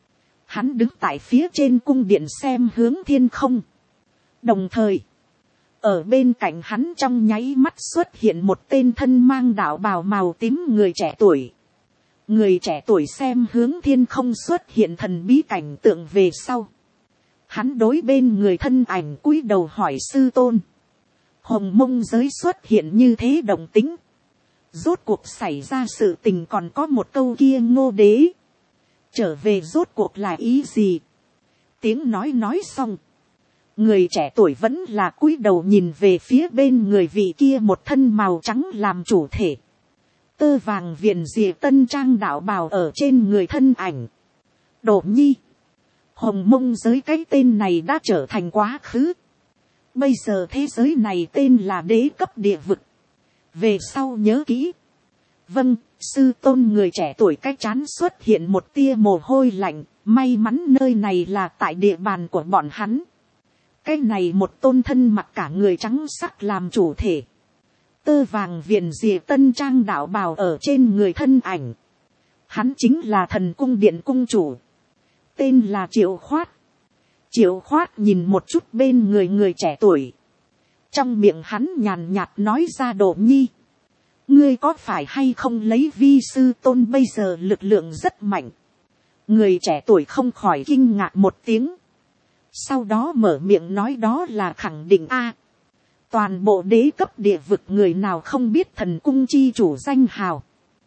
Hắn đứng tại phía trên cung điện xem hướng thiên không. Đồng thời, ở bên cạnh hắn trong nháy mắt xuất hiện một tên thân mang đạo bào màu tím người trẻ tuổi. Người trẻ tuổi xem hướng thiên không xuất hiện thần bí cảnh tượng về sau. Hắn đối bên người thân ảnh cúi đầu hỏi sư tôn. Hồng mông giới xuất hiện như thế động tính. Rốt cuộc xảy ra sự tình, còn có một câu kia Ngô đế trở về rốt cuộc là ý gì? Tiếng nói nói xong. Người trẻ tuổi vẫn là cúi đầu nhìn về phía bên người vị kia một thân màu trắng làm chủ thể. Tơ vàng viền rìa tân trang đạo bào ở trên người thân ảnh. Đổ nhi. Hồng mông giới cái tên này đã trở thành quá khứ. Bây giờ thế giới này tên là đế cấp địa vực. Về sau nhớ kỹ. Vâng, sư tôn. Người trẻ tuổi cái chán xuất hiện một tia mồ hôi lạnh. May mắn nơi này là tại địa bàn của bọn hắn. Cái này một tôn thân mặc cả người trắng sắc làm chủ thể. Tơ vàng viền rìa tân trang đạo bào ở trên người thân ảnh. Hắn chính là thần cung điện cung chủ. Tên là Triệu Khoát. Triệu Khoát nhìn một chút bên người người trẻ tuổi. Trong miệng hắn nhàn nhạt nói ra, Đỗ nhi. Ngươi có phải hay không lấy vi sư tôn bây giờ lực lượng rất mạnh. Người trẻ tuổi không khỏi kinh ngạc một tiếng. Sau đó mở miệng nói đó là khẳng định a. Toàn bộ đế cấp địa vực người nào không biết thần cung chi chủ danh hào.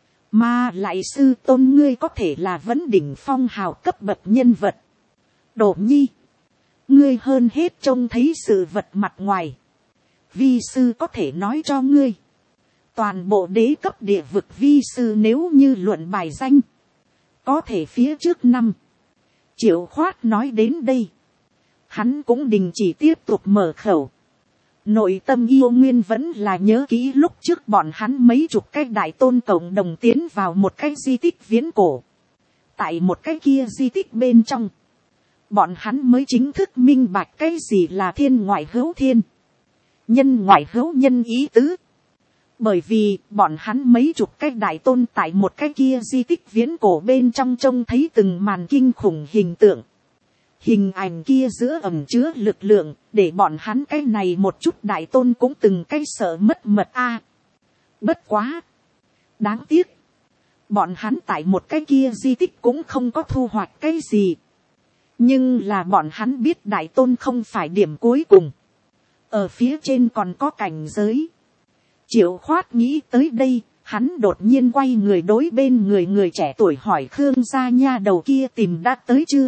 Mà lại sư tôn ngươi có thể là vấn đỉnh phong hào cấp bậc nhân vật. Đỗ nhi. Ngươi hơn hết trông thấy sự vật mặt ngoài. Vi sư có thể nói cho ngươi. Toàn bộ đế cấp địa vực vi sư nếu như luận bài danh. Có thể phía trước năm. Triệu Khoát nói đến đây. Hắn cũng đình chỉ tiếp tục mở khẩu. Nội tâm yêu nguyên vẫn là nhớ kỹ lúc trước bọn hắn mấy chục cái đại tôn cộng đồng tiến vào một cái di tích viễn cổ. Tại một cái kia di tích bên trong. Bọn hắn mới chính thức minh bạch cái gì là thiên ngoại hữu thiên. Nhân ngoại hữu nhân ý tứ. Bởi vì bọn hắn mấy chục cái đại tôn tại một cái kia di tích viễn cổ bên trong trông thấy từng màn kinh khủng hình tượng. Hình ảnh kia giữa ẩn chứa lực lượng, để bọn hắn cái này một chút đại tôn cũng từng cái sợ mất mật a. Bất quá. Đáng tiếc. Bọn hắn tại một cái kia di tích cũng không có thu hoạch cái gì. Nhưng là bọn hắn biết đại tôn không phải điểm cuối cùng. Ở phía trên còn có cảnh giới. Triệu Khoát nghĩ tới đây, hắn đột nhiên quay người đối bên người người trẻ tuổi hỏi Khương gia nha đầu kia tìm đã tới chưa?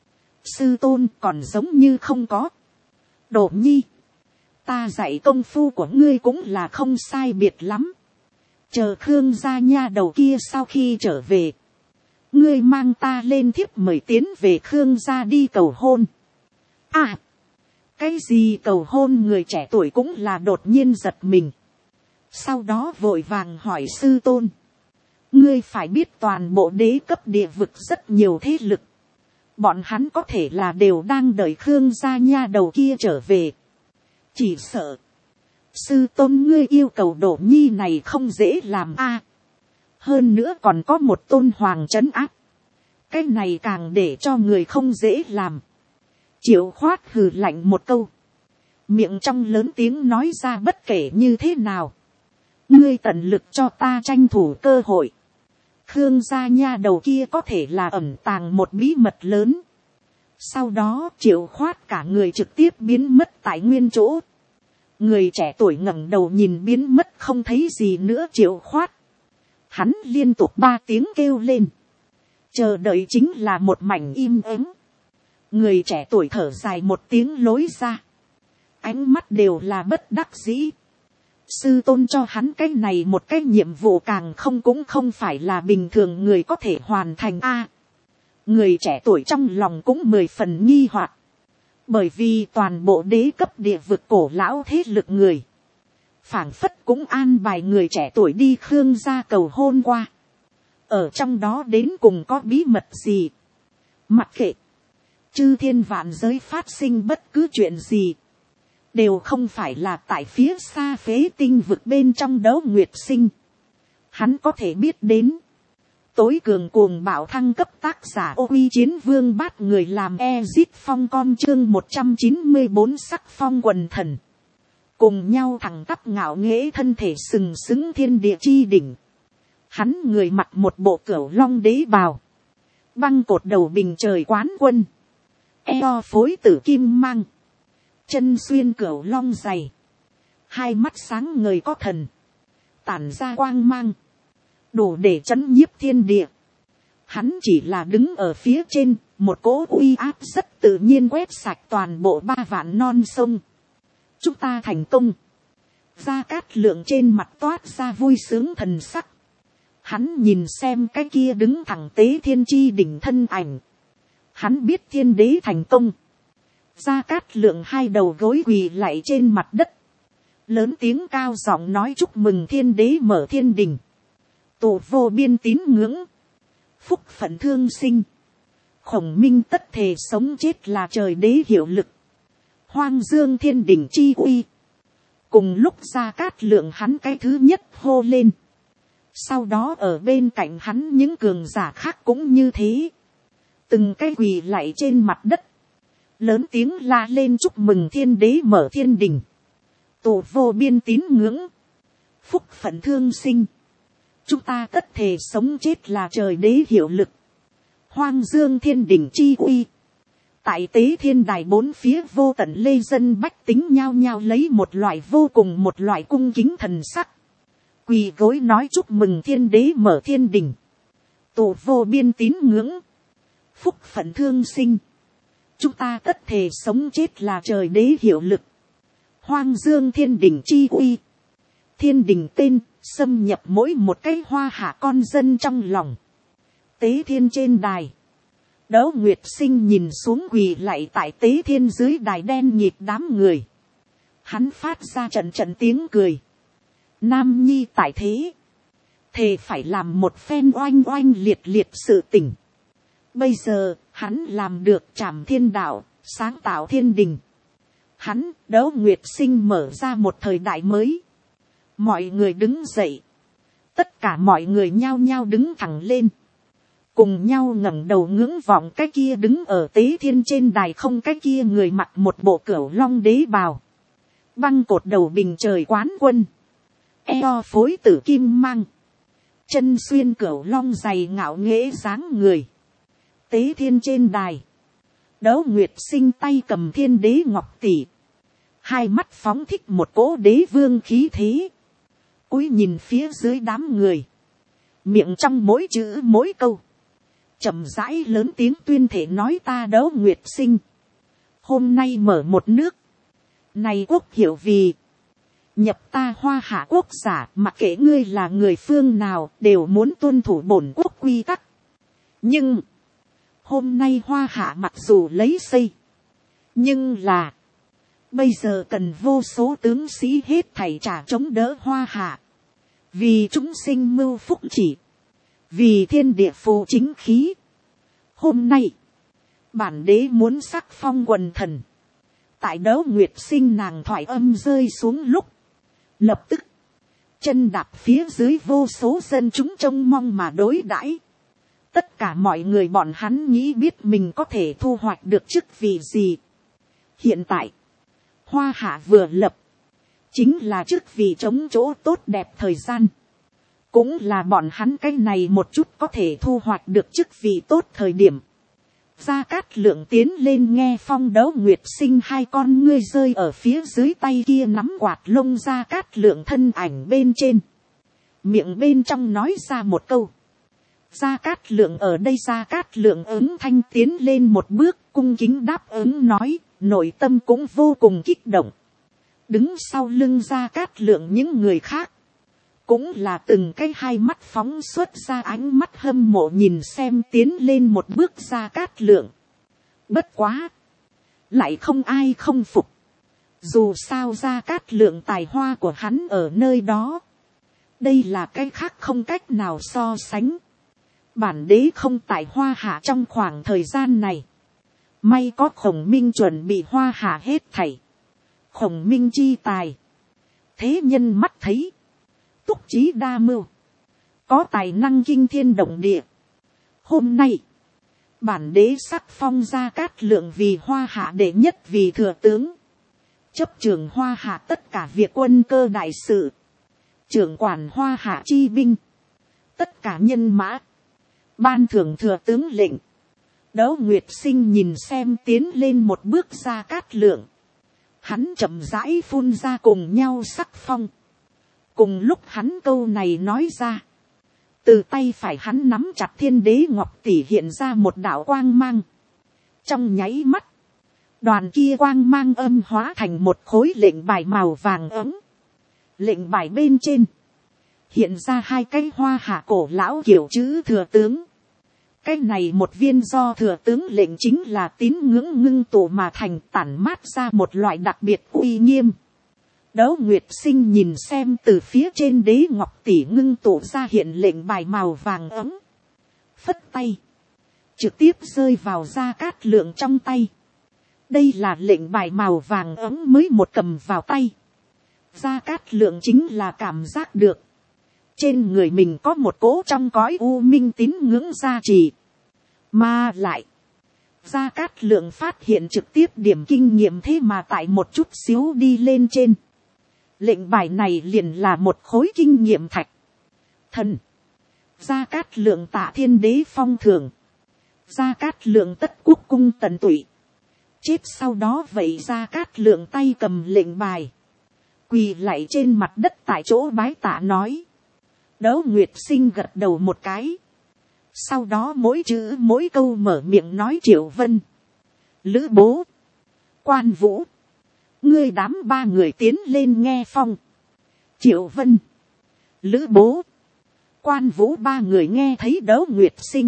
Sư tôn còn giống như không có. Đỗ nhi. Ta dạy công phu của ngươi cũng là không sai biệt lắm. Chờ Khương gia nha đầu kia sau khi trở về. Ngươi mang ta lên thiếp mời tiến về Khương gia đi cầu hôn. À. Cái gì cầu hôn? Người trẻ tuổi cũng là đột nhiên giật mình. Sau đó vội vàng hỏi sư tôn. Ngươi phải biết toàn bộ đế cấp địa vực rất nhiều thế lực. Bọn hắn có thể là đều đang đợi Khương gia nha đầu kia trở về. Chỉ sợ. Sư tôn ngươi yêu cầu Đỗ nhi này không dễ làm a. Hơn nữa còn có một tôn hoàng trấn áp. Cái này càng để cho người không dễ làm. Triệu Khoát hừ lạnh một câu. Miệng trong lớn tiếng nói ra bất kể như thế nào. Ngươi tận lực cho ta tranh thủ cơ hội. Khương gia nha đầu kia có thể là ẩn tàng một bí mật lớn. Sau đó Triệu Khoát cả người trực tiếp biến mất tại nguyên chỗ. Người trẻ tuổi ngẩng đầu nhìn biến mất không thấy gì nữa Triệu Khoát. Hắn liên tục ba tiếng kêu lên. Chờ đợi chính là một mảnh im ắng. Người trẻ tuổi thở dài một tiếng lối ra. Ánh mắt đều là bất đắc dĩ. Sư tôn cho hắn cái này một cái nhiệm vụ càng không cũng không phải là bình thường người có thể hoàn thành a. Người trẻ tuổi trong lòng cũng mười phần nghi hoặc. Bởi vì toàn bộ đế cấp địa vực cổ lão thế lực người. Phảng phất cũng an bài người trẻ tuổi đi Khương gia cầu hôn qua. Ở trong đó đến cùng có bí mật gì. Mặc kệ. Chư thiên vạn giới phát sinh bất cứ chuyện gì. Đều không phải là tại phía xa phế tinh vực bên trong Đấu Nguyệt Sinh. Hắn có thể biết đến. tối cường cuồng bạo thăng cấp, tác giả ô uy chiến vương bát người làm Ezit phong com chương một trăm chín mươi bốn sắc phong quần thần. Cùng nhau thẳng tắp ngạo nghễ thân thể sừng sững thiên địa chi đỉnh. Hắn người mặc một bộ cửu long đế bào. Băng cột đầu bình trời quán quân. Eo phối tử kim mang. Chân xuyên cửu long dày. Hai mắt sáng ngời có thần. Tản ra quang mang. Đủ để chấn nhiếp thiên địa. Hắn chỉ là đứng ở phía trên. Một cỗ uy áp rất tự nhiên quét sạch toàn bộ ba vạn non sông. Chúng ta thành công. Gia Cát Lượng trên mặt toát ra vui sướng thần sắc. Hắn nhìn xem cái kia đứng thẳng tế thiên chi đỉnh thân ảnh. Hắn biết thiên đế thành công. Gia Cát Lượng hai đầu gối quỳ lạy trên mặt đất. Lớn tiếng cao giọng nói chúc mừng thiên đế mở thiên đình. Tụ vô biên tín ngưỡng. Phúc phận thương sinh. Khổng minh tất thề sống chết là trời đế hiệu lực. Hoang dương thiên đình chi uy. Cùng lúc Gia Cát Lượng hắn cái thứ nhất hô lên. Sau đó ở bên cạnh hắn những cường giả khác cũng như thế. Từng cái quỳ lạy trên mặt đất. Lớn tiếng la lên chúc mừng thiên đế mở thiên đình. Tụ vô biên tín ngưỡng. Phúc phận thương sinh. Chúng ta tất thề sống chết là trời đế hiệu lực. Hoang dương thiên đình chi uy. Tại tế thiên đài bốn phía vô tận lê dân bách tính nhao nhao lấy một loại vô cùng một loại cung kính thần sắc. Quỳ gối nói chúc mừng thiên đế mở thiên đình. Tụ vô biên tín ngưỡng. Phúc phận thương sinh. Chúng ta tất thề sống chết là trời đế hiệu lực. Hoang dương thiên đình chi uy. Thiên đình tên xâm nhập mỗi một cái hoa hạ con dân trong lòng. Tế thiên trên đài. Đỗ Nguyệt Sinh nhìn xuống quỳ lạy tại tế thiên dưới đài đen nhịp đám người. Hắn phát ra trận trận tiếng cười. Nam nhi tại thế. Thề phải làm một phen oanh oanh liệt liệt sự tình. Bây giờ, hắn làm được trảm thiên đạo, sáng tạo thiên đình. Hắn, Đỗ Nguyệt Sinh mở ra một thời đại mới. Mọi người đứng dậy. Tất cả mọi người nhao nhao đứng thẳng lên. Cùng nhau ngẩng đầu ngưỡng vọng cái kia đứng ở tế thiên trên đài không cái kia người mặc một bộ cửu long đế bào. Băng cột đầu bình trời quán quân. Eo phối tử kim mang. Chân xuyên cửu long dày ngạo nghễ dáng người. Tế thiên trên đài. Đỗ Nguyệt Sinh tay cầm thiên đế ngọc tỷ. Hai mắt phóng thích một cỗ đế vương khí thế. Cúi nhìn phía dưới đám người. Miệng trong mỗi chữ mỗi câu. Chậm rãi lớn tiếng tuyên thể nói ta Đỗ Nguyệt Sinh. Hôm nay mở một nước. Này quốc hiệu vì. Nhập ta hoa hạ quốc giả mặc kệ ngươi là người phương nào đều muốn tuân thủ bổn quốc quy tắc. Nhưng. Hôm nay hoa hạ mặc dù lấy xây. Nhưng là. Bây giờ cần vô số tướng sĩ hết thảy trả chống đỡ hoa hạ. Vì chúng sinh mưu phúc chỉ. Vì thiên địa phù chính khí. Hôm nay. Bản đế muốn sắc phong quần thần. Tại Đỗ Nguyệt Sinh nàng thoại âm rơi xuống lúc. Lập tức. Chân đạp phía dưới vô số dân chúng trông mong mà đối đãi. Tất cả mọi người bọn hắn nghĩ biết mình có thể thu hoạch được chức vị gì. Hiện tại. Hoa hạ vừa lập. Chính là chức vị chống chỗ tốt đẹp thời gian. Cũng là bọn hắn cái này một chút có thể thu hoạch được chức vị tốt thời điểm. Gia Cát Lượng tiến lên nghe phong Đỗ Nguyệt Sinh hai con ngươi rơi ở phía dưới tay kia nắm quạt lông Gia Cát Lượng thân ảnh bên trên. Miệng bên trong nói ra một câu. Gia Cát Lượng ở đây Gia Cát Lượng ứng thanh tiến lên một bước cung kính đáp ứng nói, nội tâm cũng vô cùng kích động. Đứng sau lưng Gia Cát Lượng những người khác. Cũng là từng cái hai mắt phóng xuất ra ánh mắt hâm mộ nhìn xem tiến lên một bước Gia Cát Lượng. Bất quá. Lại không ai không phục. Dù sao Gia Cát Lượng tài hoa của hắn ở nơi đó. Đây là cái khác không cách nào so sánh. Bản đế không tại hoa hạ trong khoảng thời gian này. May có Khổng Minh chuẩn bị hoa hạ hết thảy. Khổng Minh chi tài. Thế nhân mắt thấy. Túc trí đa mưu. có tài năng kinh thiên động địa. Hôm nay, bản đế sắc phong Gia Cát Lượng vì Hoa Hạ đệ nhất vì thừa tướng, chấp trưởng Hoa Hạ tất cả việc quân cơ đại sự, trưởng quản Hoa Hạ chi binh, tất cả nhân mã, ban thưởng thừa tướng lệnh. Đỗ Nguyệt Sinh nhìn xem tiến lên một bước Gia Cát Lượng, hắn chậm rãi phun ra cùng nhau sắc phong. Cùng lúc hắn câu này nói ra, từ tay phải hắn nắm chặt Thiên Đế Ngọc Tỷ hiện ra một đạo quang mang. Trong nháy mắt, đoàn kia quang mang âm hóa thành một khối lệnh bài màu vàng ấm. Lệnh bài bên trên hiện ra hai cái Hoa Hạ cổ lão kiểu chữ thừa tướng. Cái này một viên do thừa tướng lệnh chính là tín ngưỡng ngưng tụ mà thành, tản mát ra một loại đặc biệt uy nghiêm. Đỗ Nguyệt Sinh nhìn xem từ phía trên Đế Ngọc Tỷ ngưng tụ ra hiện lệnh bài màu vàng ấm, phất tay, trực tiếp rơi vào Gia Cát Lượng trong tay. Đây là lệnh bài màu vàng ấm mới một cầm vào tay. Gia Cát Lượng chính là cảm giác được trên người mình có một cỗ trong cõi u minh tín ngưỡng gia trì. Mà lại, Gia Cát Lượng phát hiện trực tiếp điểm kinh nghiệm thế mà tại một chút xíu đi lên trên. Lệnh bài này liền là một khối kinh nghiệm thạch. Thần, Gia Cát Lượng tạ Thiên Đế phong thưởng. Gia Cát Lượng tất quốc cung tận tụy. Chết sau đó vậy Gia Cát Lượng tay cầm lệnh bài, quỳ lạy trên mặt đất tại chỗ bái tạ nói. Đỗ Nguyệt Sinh gật đầu một cái. Sau đó mỗi chữ mỗi câu mở miệng nói Triệu Vân, Lữ Bố, Quan Vũ, ngươi đám ba người tiến lên nghe phong. Triệu Vân, Lữ Bố, Quan Vũ ba người nghe thấy Đỗ Nguyệt Sinh.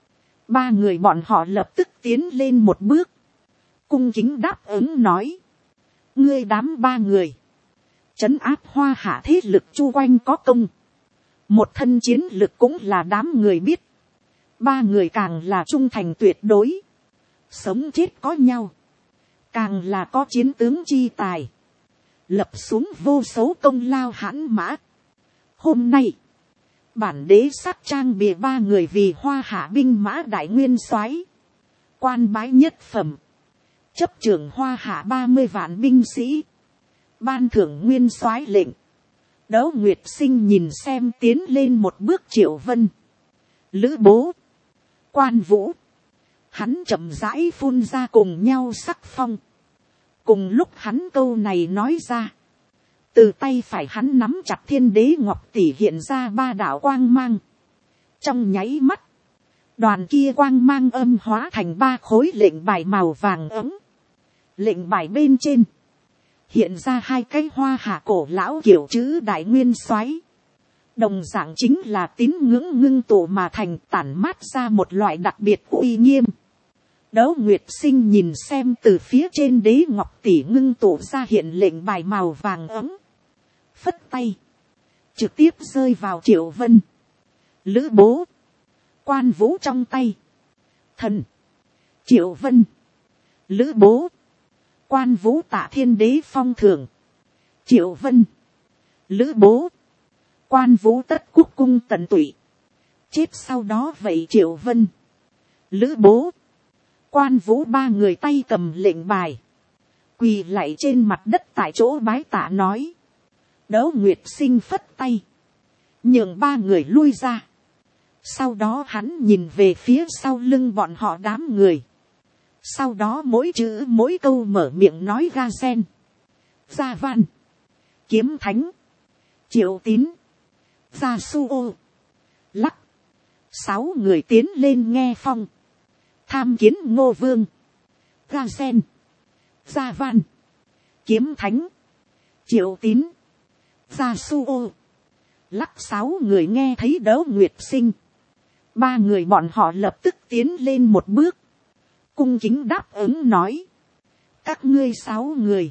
Ba người bọn họ lập tức tiến lên một bước, cung kính đáp ứng nói. Ngươi đám ba người, trấn áp Hoa Hạ thế lực chu quanh có công. Một thân chiến lực cũng là đám người biết. Ba người càng là trung thành tuyệt đối. Sống chết có nhau. Càng là có chiến tướng chi tài. Lập xuống vô số công lao hãn mã. Hôm nay, bản đế sắc trang bìa ba người vì Hoa Hạ binh mã đại nguyên soái, quan bái nhất phẩm, chấp trưởng Hoa Hạ ba mươi vạn binh sĩ, ban thưởng nguyên soái lệnh. Đỗ Nguyệt Sinh nhìn xem tiến lên một bước Triệu Vân, Lữ Bố, Quan Vũ. Hắn chậm rãi phun ra cùng nhau sắc phong. Cùng lúc hắn câu này nói ra, từ tay phải hắn nắm chặt Thiên Đế Ngọc Tỷ hiện ra ba đạo quang mang. Trong nháy mắt, đoàn kia quang mang âm hóa thành ba khối lệnh bài màu vàng ấm. Lệnh bài bên trên hiện ra hai cái Hoa Hạ cổ lão kiểu chữ đại nguyên soái. Đồng dạng chính là tín ngưỡng ngưng tụ mà thành, tản mát ra một loại đặc biệt uy nghiêm. Đỗ Nguyệt Sinh nhìn xem từ phía trên Đế Ngọc Tỷ ngưng tụ ra hiện lệnh bài màu vàng ấm, phất tay, trực tiếp rơi vào Triệu Vân, Lữ Bố, Quan Vũ trong tay. Thần, Triệu Vân, Lữ Bố, Quan Vũ tạ Thiên Đế phong thưởng. Triệu Vân, Lữ Bố, Quan Vũ tất quốc cung tận tụy. Chết sau đó vậy Triệu Vân, Lữ Bố, Quan Vũ ba người tay cầm lệnh bài, quỳ lạy trên mặt đất tại chỗ bái tạ nói. Đỗ Nguyệt Sinh phất tay, nhường ba người lui ra. Sau đó hắn nhìn về phía sau lưng bọn họ đám người. Sau đó mỗi chữ mỗi câu mở miệng nói Ga Sen, Gia Văn, Kiếm Thánh, Triệu Tín, Gia Su Ô, Lắc. Sáu người tiến lên nghe phong. Tham kiến Ngô Vương, Ga Sen, Gia Văn, Kiếm Thánh, Triệu Tín, Gia Su Ô, Lắc. Sáu người nghe thấy Đỗ Nguyệt Sinh. Ba người bọn họ lập tức tiến lên một bước, cung kính đáp ứng nói. Các ngươi sáu người,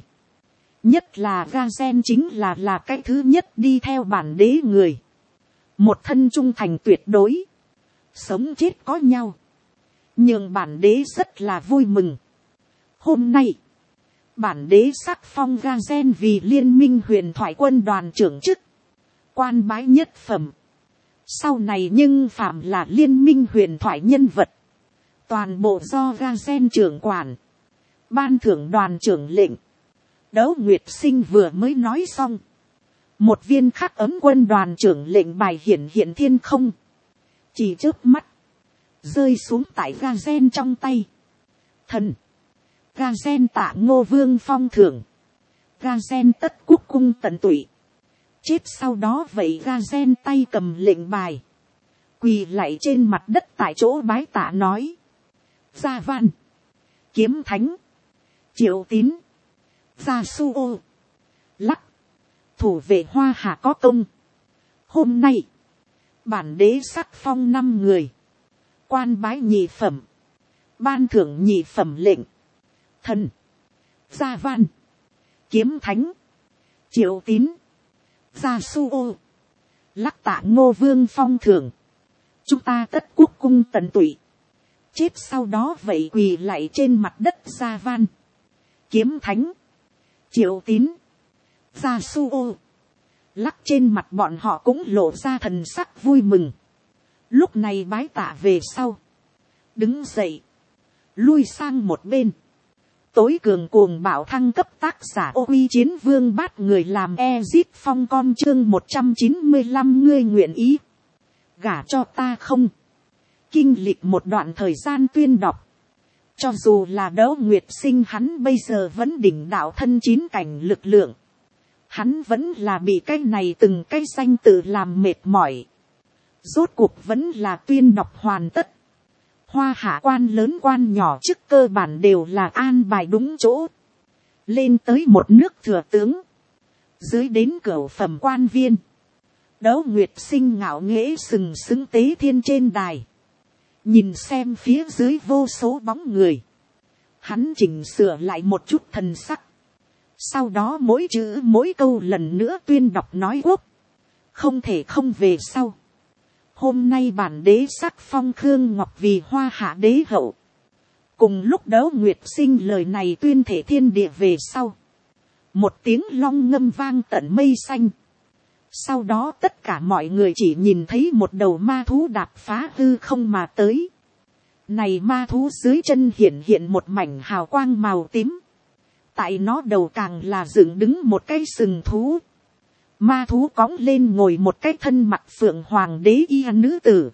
nhất là Ga Sen chính là là cái thứ nhất đi theo bản đế người. Một thân trung thành tuyệt đối, sống chết có nhau, nhưng bản đế rất là vui mừng. Hôm nay, bản đế sắc phong Ga Sen vì liên minh huyền thoại quân đoàn trưởng chức, quan bái nhất phẩm, Sau này nhưng phạm là liên minh huyền thoại nhân vật, toàn bộ do Ga-gen trưởng quản, ban thưởng đoàn trưởng lệnh. Đấu Nguyệt Sinh vừa mới nói xong, một viên khắc ấm quân đoàn trưởng lệnh bài hiển hiện thiên không, chỉ chớp mắt rơi xuống tại Ga-gen trong tay. Thần, Ga-gen tạ Ngô Vương phong thưởng, Ga-gen tất quốc cung tận tụy. Chết sau đó vậy Ga-gen tay cầm lệnh bài, quỳ lạy trên mặt đất tại chỗ bái tạ nói: Gia Văn, Kiếm Thánh, Triệu Tín, Gia Su Ô, Lắc, thủ vệ Hoa Hạ có công. Hôm nay, bản đế sắc phong năm người, quan bái nhị phẩm, ban thưởng nhị phẩm lệnh. Thần, Gia Văn, Kiếm Thánh, Triệu Tín, Gia Su Ô, Lắc tạ Ngô Vương phong thưởng. Chúng ta tất quốc cung tận tụy. Chết sau đó vậy quỳ lạy trên mặt đất Gia Văn, Kiếm Thánh, Triệu Tín, Gia Su Ô, Lắc trên mặt bọn họ cũng lộ ra thần sắc vui mừng. Lúc này bái tạ về sau, đứng dậy, lui sang một bên. Tối cường cuồng bạo thăng cấp tác giả Ô Quy Chiến Vương bắt người làm Ezit Phong con chương một trăm chín mươi lăm ngươi nguyện ý gả cho ta không? Kinh lịch một đoạn thời gian tuyên đọc, cho dù là Đấu Nguyệt Sinh hắn bây giờ vẫn đỉnh đạo thân chín cảnh lực lượng, hắn vẫn là bị cái này từng cái danh tự làm mệt mỏi. Rốt cuộc vẫn là tuyên đọc hoàn tất. Hoa Hạ quan lớn quan nhỏ chức cơ bản đều là an bài đúng chỗ. Lên tới một nước thừa tướng, dưới đến cửu phẩm quan viên. Đấu Nguyệt Sinh ngạo nghễ sừng sững tế thiên trên đài, nhìn xem phía dưới vô số bóng người. Hắn chỉnh sửa lại một chút thần sắc, sau đó mỗi chữ mỗi câu lần nữa tuyên đọc nói quốc. Không thể không về sau. Hôm nay bản đế sắc phong Khương Ngọc vì Hoa Hạ đế hậu. Cùng lúc Đấu Nguyệt Sinh lời này tuyên thể thiên địa về sau, một tiếng long ngâm vang tận mây xanh. Sau đó tất cả mọi người chỉ nhìn thấy một đầu ma thú đạp phá hư không mà tới. Này ma thú dưới chân hiện hiện một mảnh hào quang màu tím. Tại nó đầu càng là dựng đứng một cái sừng thú. Ma thú cõng lên ngồi một cái thân mặt phượng hoàng đế y nữ tử.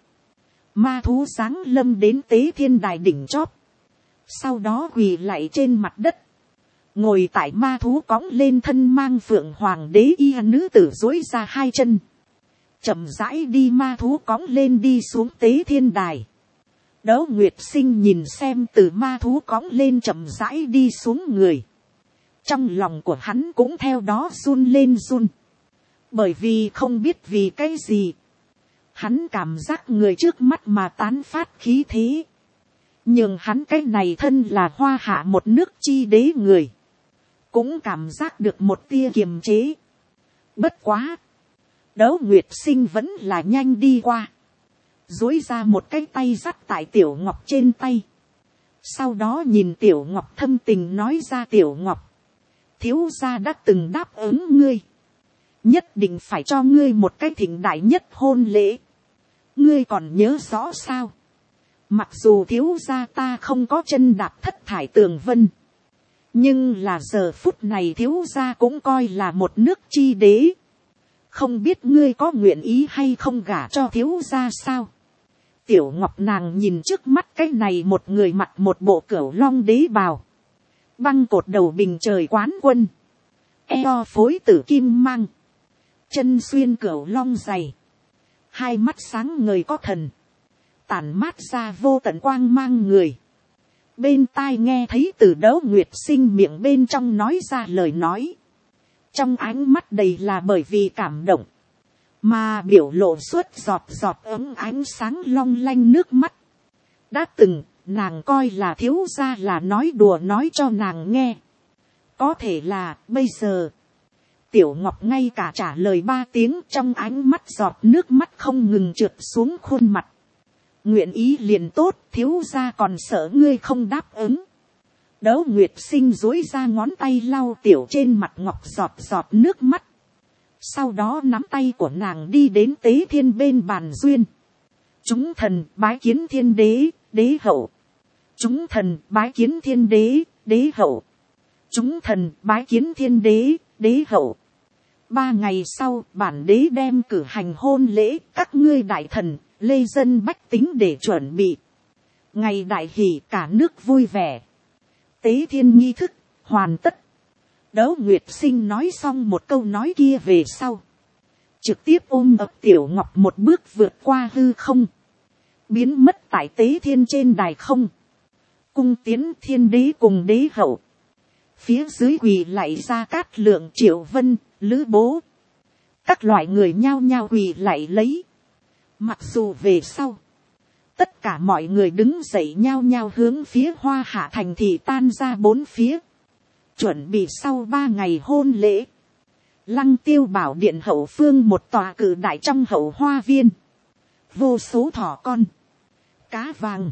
Ma thú giáng lâm đến tế thiên đài đỉnh chóp. Sau đó quỳ lạy trên mặt đất. Ngồi tại ma thú cõng lên thân mang phượng hoàng đế y nữ tử duỗi ra hai chân. Chậm rãi đi ma thú cõng lên đi xuống tế thiên đài. Đấu Nguyệt Sinh nhìn xem từ ma thú cõng lên chậm rãi đi xuống người. Trong lòng của hắn cũng theo đó run lên run. Bởi vì không biết vì cái gì, hắn cảm giác người trước mắt mà tán phát khí thế. Nhưng hắn cái này thân là Hoa Hạ một nước chi đế người, cũng cảm giác được một tia kiềm chế. Bất quá, Đấu Nguyệt Sinh vẫn là nhanh đi qua, duỗi ra một cái tay dắt tại Tiểu Ngọc trên tay. Sau đó nhìn Tiểu Ngọc thâm tình nói ra: Tiểu Ngọc, thiếu gia đã từng đáp ứng ngươi, nhất định phải cho ngươi một cái thịnh đại nhất hôn lễ. Ngươi còn nhớ rõ sao? Mặc dù thiếu gia ta không có chân đạp thất thải tường vân, nhưng là giờ phút này thiếu gia cũng coi là một nước chi đế. Không biết ngươi có nguyện ý hay không gả cho thiếu gia sao? Tiểu Ngọc nàng nhìn trước mắt cái này một người mặc một bộ cửu long đế bào, băng cột đầu bình trời quán quân, eo phối tử kim mang, chân xuyên cửu long giày, hai mắt sáng ngời có thần, tản mát ra vô tận quang mang người. Bên tai nghe thấy từ Đấu Nguyệt Sinh miệng bên trong nói ra lời nói, trong ánh mắt đầy là bởi vì cảm động, mà biểu lộ suốt giọt giọt ấm ánh sáng long lanh nước mắt. Đã từng, nàng coi là thiếu gia là nói đùa nói cho nàng nghe. Có thể là, bây giờ, Tiểu Ngọc ngay cả trả lời ba tiếng, trong ánh mắt giọt nước mắt không ngừng trượt xuống khuôn mặt. Nguyện ý liền tốt, thiếu gia còn sợ ngươi không đáp ứng. Đấu Nguyệt Sinh duỗi ra ngón tay lau Tiểu trên mặt Ngọc giọt giọt nước mắt. Sau đó nắm tay của nàng đi đến tế thiên bên bàn duyên. Chúng thần bái kiến thiên đế, đế hậu. Chúng thần bái kiến thiên đế, đế hậu. Chúng thần bái kiến thiên đế, đế hậu. Ba ngày sau, bản đế đem cử hành hôn lễ các ngươi đại thần, lê dân bách tính để chuẩn bị. Ngày đại hỷ cả nước vui vẻ. Tế thiên nghi thức, hoàn tất. Đấu Nguyệt Sinh nói xong một câu nói kia về sau. Trực tiếp ôm ập Tiểu Ngọc một bước vượt qua hư không. Biến mất tại tế thiên trên đài không. Cung tiến thiên đế cùng đế hậu. Phía dưới quỳ lạy Gia Cát Lượng, Triệu Vân, Lữ Bố. Các loại người nhao nhao quỳ lạy lấy. Mặc dù về sau. Tất cả mọi người đứng dậy nhao nhao hướng phía Hoa Hạ thành thị tan ra bốn phía. Chuẩn bị sau ba ngày hôn lễ. Lăng Tiêu Bảo Điện hậu phương một tòa cự đại trong hậu hoa viên. Vô số thỏ con. Cá vàng.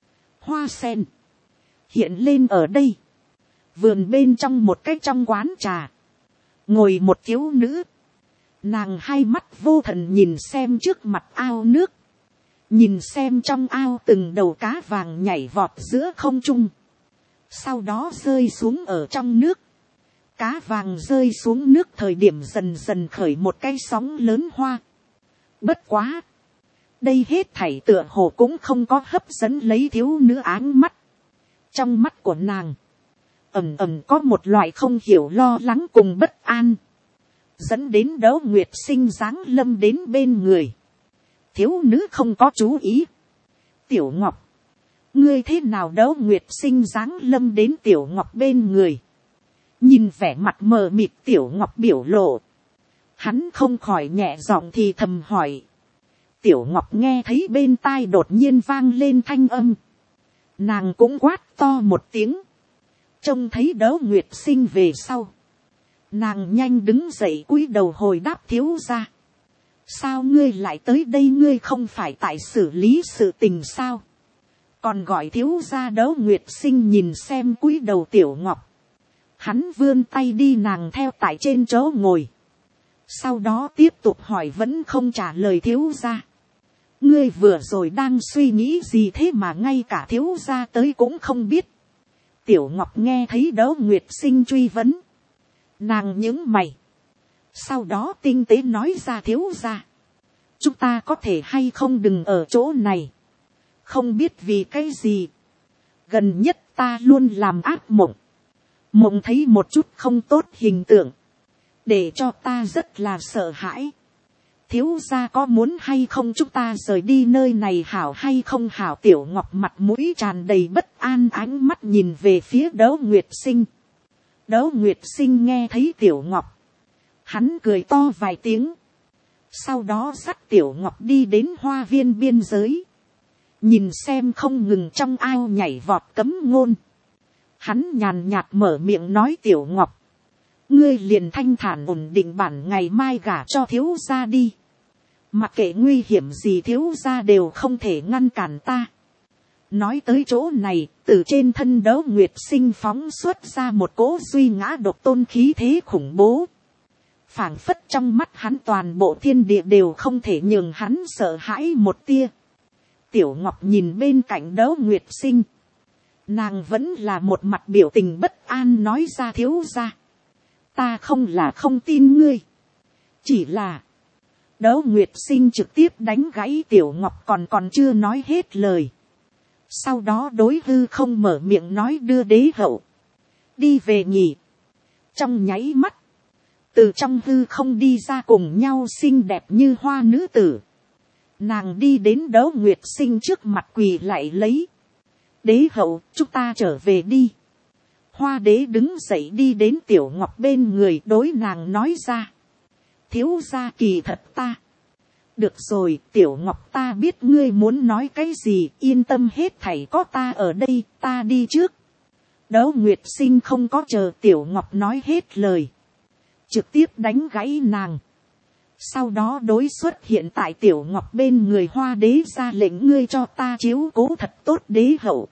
Hoa sen. Hiện lên ở đây. Vườn bên trong một cái trong quán trà. Ngồi một thiếu nữ. Nàng hai mắt vô thần nhìn xem trước mặt ao nước. Nhìn xem trong ao từng đầu cá vàng nhảy vọt giữa không trung. Sau đó rơi xuống ở trong nước. Cá vàng rơi xuống nước thời điểm dần dần khởi một cái sóng lớn hoa. Bất quá. Đây hết thảy tựa hồ cũng không có hấp dẫn lấy thiếu nữ áng mắt. Trong mắt của nàng. Ẩm ẩm có một loại không hiểu lo lắng cùng bất an. Dẫn đến Đấu Nguyệt Sinh giáng lâm đến bên người. Thiếu nữ không có chú ý. Tiểu Ngọc. Ngươi thế nào? Đấu Nguyệt Sinh giáng lâm đến Tiểu Ngọc bên người. Nhìn vẻ mặt mờ mịt Tiểu Ngọc biểu lộ. Hắn không khỏi nhẹ giọng thì thầm hỏi. Tiểu Ngọc nghe thấy bên tai đột nhiên vang lên thanh âm. Nàng cũng quát to một tiếng. Trông thấy Đấu Nguyệt Sinh về sau. Nàng nhanh đứng dậy cúi đầu hồi đáp thiếu gia. Sao ngươi lại tới đây? Ngươi không phải tại xử lý sự tình sao? Còn gọi thiếu gia? Đấu Nguyệt Sinh nhìn xem cúi đầu Tiểu Ngọc. Hắn vươn tay đi nàng theo tại trên chỗ ngồi. Sau đó tiếp tục hỏi vẫn không trả lời thiếu gia. Ngươi vừa rồi đang suy nghĩ gì thế mà ngay cả thiếu gia tới cũng không biết? Tiểu Ngọc nghe thấy Đấu Nguyệt Sinh truy vấn. Nàng nhướng mày. Sau đó tinh tế nói ra thiếu gia. Chúng ta có thể hay không đừng ở chỗ này. Không biết vì cái gì. Gần nhất ta luôn làm ác mộng. Mộng thấy một chút không tốt hình tượng. Để cho ta rất là sợ hãi. Thiếu gia có muốn hay không chúng ta rời đi nơi này hảo hay không hảo? Tiểu Ngọc mặt mũi tràn đầy bất an ánh mắt nhìn về phía Đấu Nguyệt Sinh. Đấu Nguyệt Sinh nghe thấy Tiểu Ngọc. Hắn cười to vài tiếng. Sau đó dắt Tiểu Ngọc đi đến hoa viên biên giới. Nhìn xem không ngừng trong ao nhảy vọt cấm ngôn. Hắn nhàn nhạt mở miệng nói Tiểu Ngọc. Ngươi liền thanh thản ổn định bản ngày mai gả cho thiếu gia đi. Mặc kệ nguy hiểm gì thiếu gia đều không thể ngăn cản ta. Nói tới chỗ này, từ trên thân Đấu Nguyệt Sinh phóng xuất ra một cỗ duy ngã độc tôn khí thế khủng bố. Phảng phất trong mắt hắn toàn bộ thiên địa đều không thể nhường hắn sợ hãi một tia. Tiểu Ngọc nhìn bên cạnh Đấu Nguyệt Sinh. Nàng vẫn là một mặt biểu tình bất an nói ra thiếu gia. Ta không là không tin ngươi. Chỉ là. Đấu Nguyệt Sinh trực tiếp đánh gãy Tiểu Ngọc còn còn chưa nói hết lời. Sau đó đối hư không mở miệng nói đưa đế hậu. Đi về nhỉ. Trong nháy mắt. Từ trong hư không đi ra cùng nhau xinh đẹp như hoa nữ tử. Nàng đi đến Đấu Nguyệt Sinh trước mặt quỳ lại lấy. Đế hậu, chúng ta trở về đi. Hoa đế đứng dậy đi đến Tiểu Ngọc bên người đối nàng nói ra. Thiếu gia kỳ thật ta. Được rồi, Tiểu Ngọc ta biết ngươi muốn nói cái gì, yên tâm hết thảy có ta ở đây, ta đi trước. Đấu Nguyệt Sinh không có chờ Tiểu Ngọc nói hết lời. Trực tiếp đánh gãy nàng. Sau đó đối xuất hiện tại Tiểu Ngọc bên người Hoa đế ra lệnh ngươi cho ta chiếu cố thật tốt đế hậu.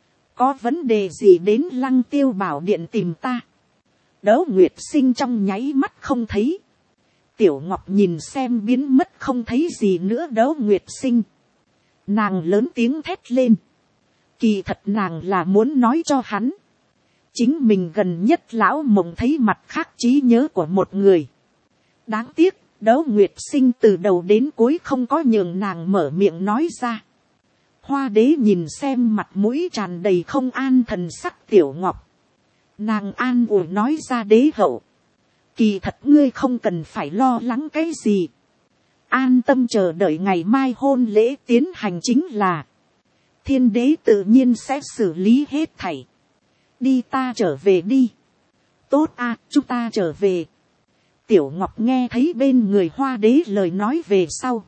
Có vấn đề gì đến Lăng Tiêu Bảo Điện tìm ta. Đấu Nguyệt Sinh trong nháy mắt không thấy. Tiểu Ngọc nhìn xem biến mất không thấy gì nữa Đỗ Nguyệt Sinh. Nàng lớn tiếng thét lên. Kỳ thật nàng là muốn nói cho hắn. Chính mình gần nhất lão mộng thấy mặt khác trí nhớ của một người. Đáng tiếc, Đỗ Nguyệt Sinh từ đầu đến cuối không có nhường nàng mở miệng nói ra. Hoa đế nhìn xem mặt mũi tràn đầy không an thần sắc Tiểu Ngọc. Nàng an ủi nói ra đế hậu. Kỳ thật ngươi không cần phải lo lắng cái gì. An tâm chờ đợi ngày mai hôn lễ tiến hành chính là. Thiên đế tự nhiên sẽ xử lý hết thảy. Đi ta trở về đi. Tốt à, chúng ta trở về. Tiểu Ngọc nghe thấy bên người hoa đế lời nói về sau.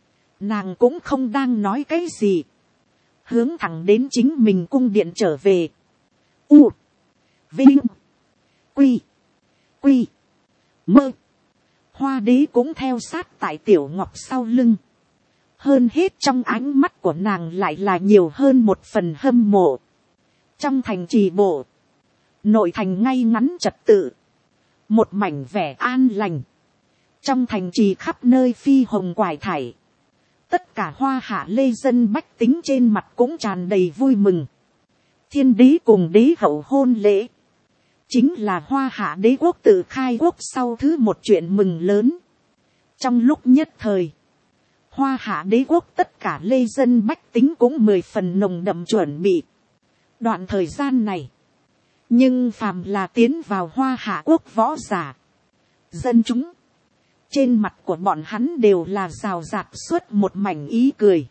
Nàng cũng không đang nói cái gì. Hướng thẳng đến chính mình cung điện trở về. U. Vinh. Quy. Quy. Mơ. Hoa đế cũng theo sát tại Tiểu Ngọc sau lưng. Hơn hết trong ánh mắt của nàng lại là nhiều hơn một phần hâm mộ. Trong thành trì bộ. Nội thành ngay ngắn trật tự. Một mảnh vẻ an lành. Trong thành trì khắp nơi phi hồng quải thải. Tất cả hoa hạ lê dân bách tính trên mặt cũng tràn đầy vui mừng. Thiên đế cùng đế hậu hôn lễ. Chính là hoa hạ đế quốc tự khai quốc sau thứ một chuyện mừng lớn. Trong lúc nhất thời. Hoa hạ đế quốc tất cả lê dân bách tính cũng mười phần nồng đậm chuẩn bị. Đoạn thời gian này. Nhưng phàm là tiến vào hoa hạ quốc võ giả. Dân chúng. Trên mặt của bọn hắn đều là rào rạt suốt một mảnh ý cười.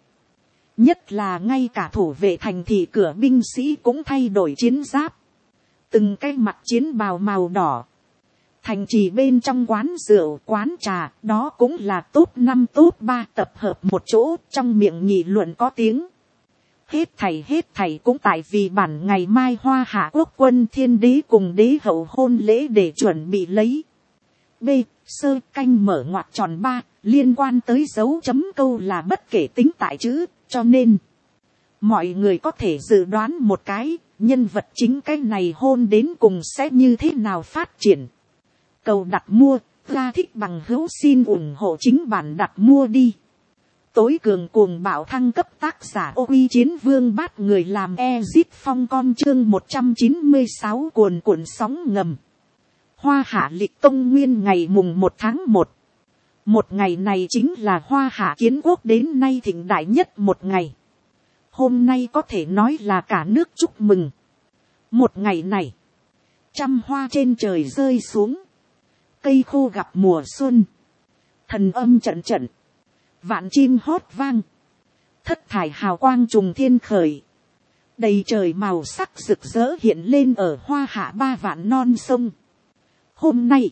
Nhất là ngay cả thủ vệ thành thị cửa binh sĩ cũng thay đổi chiến giáp. Từng cái mặt chiến bào màu đỏ. Thành trì bên trong quán rượu, quán trà, đó cũng là top năm top ba tập hợp một chỗ, trong miệng nghị luận có tiếng. Hết thảy hết thảy cũng tại vì bản ngày mai hoa hạ quốc quân thiên đế cùng đế hậu hôn lễ để chuẩn bị lấy. B. Sơ canh mở ngoặc tròn ba, liên quan tới dấu chấm câu là bất kể tính tại chữ, cho nên mọi người có thể dự đoán một cái, nhân vật chính cái này hôn đến cùng sẽ như thế nào phát triển. Cầu đặt mua, ra thích bằng hữu xin ủng hộ chính bản đặt mua đi. Tối cường cuồng bạo thăng cấp tác giả ô uy chiến vương bát người làm Ezit phong con chương một trăm chín mươi sáu cuồn cuộn sóng ngầm. Hoa hạ lịch công nguyên ngày mùng một tháng một. Một ngày này chính là hoa hạ kiến quốc đến nay thịnh đại nhất một ngày. Hôm nay có thể nói là cả nước chúc mừng. Một ngày này, trăm hoa trên trời rơi xuống. Cây khô gặp mùa xuân. Thần âm trận trận. Vạn chim hót vang. Thất thải hào quang trùng thiên khởi. Đầy trời màu sắc rực rỡ hiện lên ở hoa hạ ba vạn non sông. Hôm nay,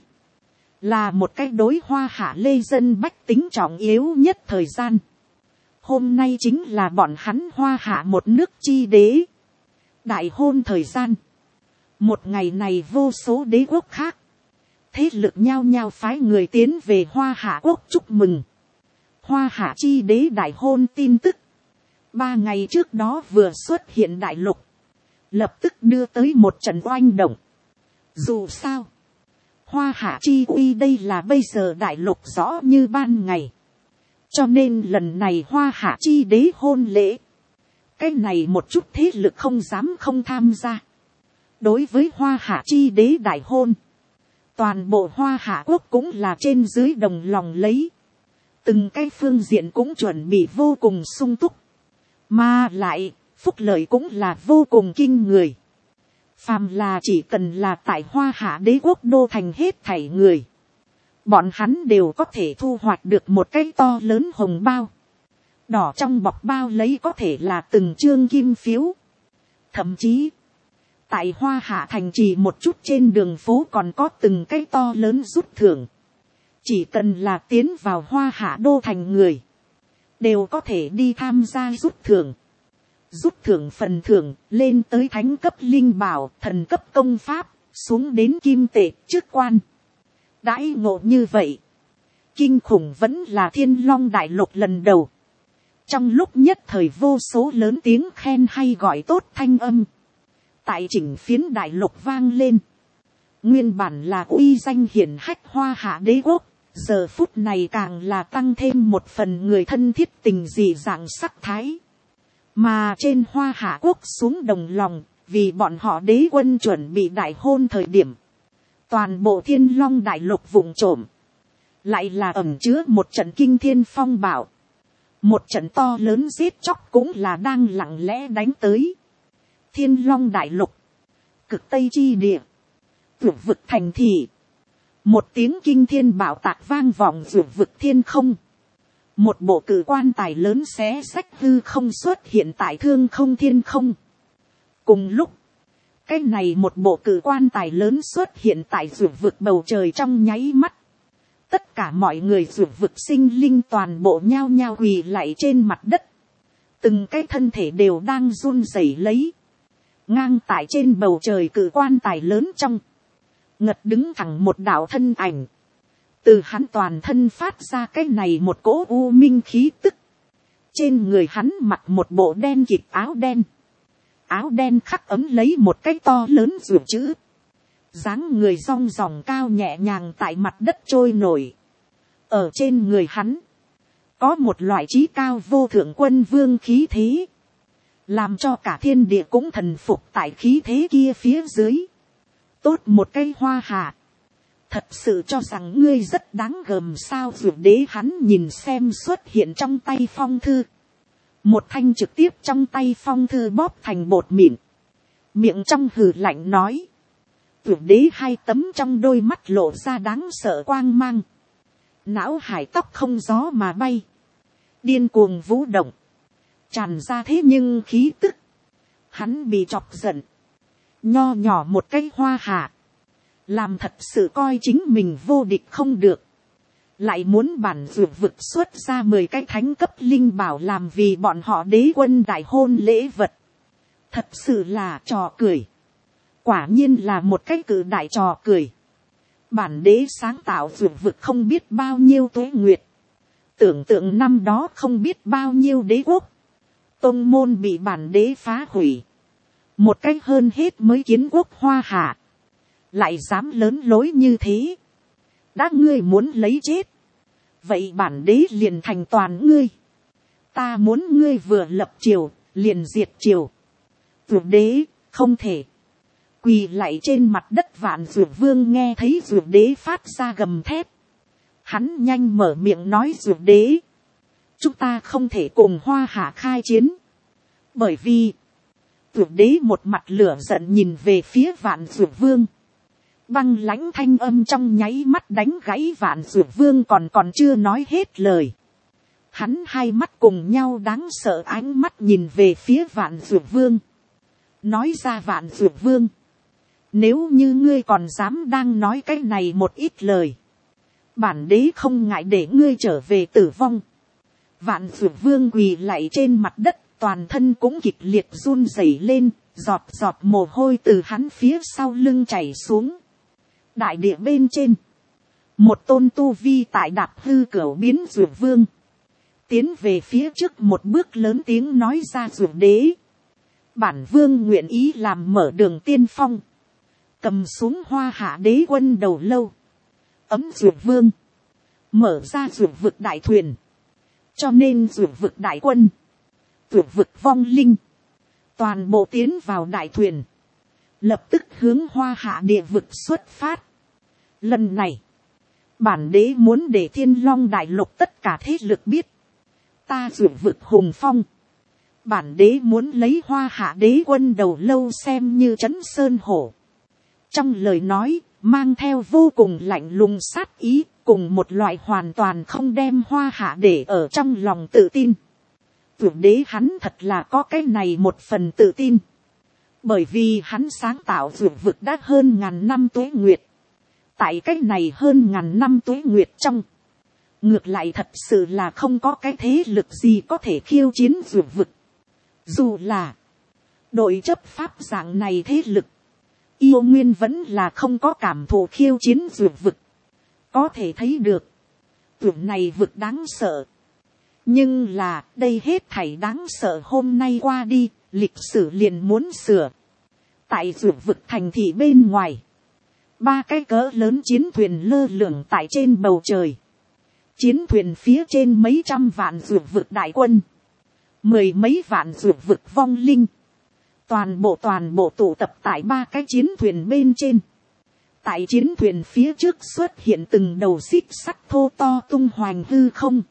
là một cái đối hoa hạ lê dân bách tính trọng yếu nhất thời gian. Hôm nay chính là bọn hắn hoa hạ một nước chi đế. Đại hôn thời gian. Một ngày này vô số đế quốc khác. Thế lực nhao nhao phái người tiến về hoa hạ quốc chúc mừng. Hoa hạ chi đế đại hôn tin tức. Ba ngày trước đó vừa xuất hiện đại lục. Lập tức đưa tới một trận oanh động. Dù sao. Hoa hạ chi uy đây là bây giờ đại lục rõ như ban ngày. Cho nên lần này hoa hạ chi đế hôn lễ. Cái này một chút thế lực không dám không tham gia. Đối với hoa hạ chi đế đại hôn. Toàn bộ hoa hạ quốc cũng là trên dưới đồng lòng lấy. Từng cái phương diện cũng chuẩn bị vô cùng sung túc. Mà lại, phúc lợi cũng là vô cùng kinh người. Phàm là chỉ cần là tại hoa hạ đế quốc đô thành hết thảy người. Bọn hắn đều có thể thu hoạch được một cái to lớn hồng bao. Đỏ trong bọc bao lấy có thể là từng chương kim phiếu. Thậm chí, tại hoa hạ thành trì một chút trên đường phố còn có từng cái to lớn rút thưởng. Chỉ cần là tiến vào hoa hạ đô thành người. Đều có thể đi tham gia rút thưởng. Rút thưởng phần thưởng lên tới thánh cấp linh bảo, thần cấp công pháp, xuống đến kim tệ chức quan. Đãi ngộ như vậy. Kinh khủng vẫn là thiên long đại lục lần đầu. Trong lúc nhất thời vô số lớn tiếng khen hay gọi tốt thanh âm. Tại chỉnh phiến đại lục vang lên. Nguyên bản là uy danh hiển hách hoa hạ đế quốc. giờ phút này càng là tăng thêm một phần người thân thiết tình dị dạng sắc thái. Mà trên Hoa Hạ quốc xuống đồng lòng, vì bọn họ đế quân chuẩn bị đại hôn thời điểm, toàn bộ Thiên Long đại lục vụng trộm, lại là ẩn chứa một trận kinh thiên phong bạo, một trận to lớn giết chóc cũng là đang lặng lẽ đánh tới. Thiên Long đại lục, cực tây chi địa, tuyệt vực thành thị, một tiếng kinh thiên bạo tạc vang vọng tuyệt vực thiên không, một bộ cử quan tài lớn xé xách hư không xuất hiện tại thương không thiên không. Cùng lúc, cái này một bộ cử quan tài lớn xuất hiện tại tuyệt vực bầu trời trong nháy mắt, tất cả mọi người tuyệt vực sinh linh toàn bộ nhao nhao quỳ lạy trên mặt đất, từng cái thân thể đều đang run rẩy lấy. Ngang tại trên bầu trời cử quan tài lớn trong, ngật đứng thẳng một đạo thân ảnh, từ hắn toàn thân phát ra cái này một cỗ u minh khí tức. Trên người hắn mặc một bộ đen kịt áo đen, áo đen khắc ấm lấy một cái to lớn ruột chữ, dáng người rong ròng cao nhẹ nhàng tại mặt đất trôi nổi. Ở trên người hắn, có một loại trí cao vô thượng quân vương khí thế, làm cho cả thiên địa cũng thần phục tại khí thế kia phía dưới. Tốt một cây Hoa Hạ, thật sự cho rằng ngươi rất đáng gờm sao? Dược đế hắn nhìn xem xuất hiện trong tay phong thư, một thanh trực tiếp trong tay phong thư bóp thành bột mịn, miệng trong hừ lạnh nói. Dược đế hai tấm trong đôi mắt lộ ra đáng sợ quang mang, não hải tóc không gió mà bay, điên cuồng vũ động, tràn ra thế nhưng khí tức. Hắn bị chọc giận, nho nhỏ một cái Hoa Hạ, làm thật sự coi chính mình vô địch không được, lại muốn bản dược vực xuất ra mười cái thánh cấp linh bảo làm vì bọn họ đế quân đại hôn lễ vật. Thật sự là trò cười, quả nhiên là một cái cự đại trò cười. Bản đế sáng tạo dược vực không biết bao nhiêu tuế nguyệt, tưởng tượng năm đó không biết bao nhiêu đế quốc, tôn môn bị bản đế phá hủy, một cách hơn hết mới kiến quốc Hoa Hạ, lại dám lớn lối như thế. Đã ngươi muốn lấy chết, vậy bản đế liền thành toàn ngươi. Ta muốn ngươi vừa lập triều, liền diệt triều. Dược đế, không thể. Quỳ lạy trên mặt đất vạn dược vương nghe thấy dược đế phát ra gầm thét. Hắn nhanh mở miệng nói dược đế, chúng ta không thể cùng Hoa Hạ khai chiến. Bởi vì, dược đế một mặt lửa giận nhìn về phía vạn dược vương. Băng lãnh thanh âm trong nháy mắt đánh gãy vạn dược vương còn còn chưa nói hết lời. Hắn hai mắt cùng nhau đáng sợ ánh mắt nhìn về phía vạn dược vương. Nói ra vạn dược vương, nếu như ngươi còn dám đang nói cái này một ít lời, bản đế không ngại để ngươi trở về tử vong. Vạn dược vương quỳ lạy trên mặt đất, toàn thân cũng kịch liệt run rẩy lên, giọt giọt mồ hôi từ hắn phía sau lưng chảy xuống. Đại địa bên trên, một tôn tu vi tại đạp hư cửu biến dược vương, tiến về phía trước một bước lớn tiếng nói ra dược đế. Bản vương nguyện ý làm mở đường tiên phong, cầm xuống Hoa Hạ đế quân đầu lâu, ấm dược vương, mở ra dược vực đại thuyền, cho nên dược vực đại quân, dược vực vong linh, toàn bộ tiến vào đại thuyền, lập tức hướng Hoa Hạ địa vực xuất phát. Lần này, bản đế muốn để Thiên Long đại lục tất cả thế lực biết, ta dược vực hùng phong. Bản đế muốn lấy Hoa Hạ đế quân đầu lâu xem như trấn sơn hổ. Trong lời nói, mang theo vô cùng lạnh lùng sát ý, cùng một loại hoàn toàn không đem Hoa Hạ để ở trong lòng tự tin. Tưởng đế hắn thật là có cái này một phần tự tin. Bởi vì hắn sáng tạo dược vực đã hơn ngàn năm tuế nguyệt. Tại cái này hơn ngàn năm tuế nguyệt trong, ngược lại thật sự là không có cái thế lực gì có thể khiêu chiến dược vực. Dù là đội chấp pháp dạng này thế lực, yêu nguyên vẫn là không có cảm thụ khiêu chiến dược vực. Có thể thấy được, tưởng này vực đáng sợ. Nhưng là, đây hết thảy đáng sợ hôm nay qua đi, lịch sử liền muốn sửa. Tại dược vực thành thị bên ngoài, ba cái cỡ lớn chiến thuyền lơ lửng tại trên bầu trời. chiến thuyền phía trên mấy trăm vạn ruột vực đại quân, mười mấy vạn ruột vực vong linh, toàn bộ toàn bộ tụ tập tại ba cái chiến thuyền bên trên. Tại chiến thuyền phía trước xuất hiện từng đầu xích sắt thô to tung hoành hư không,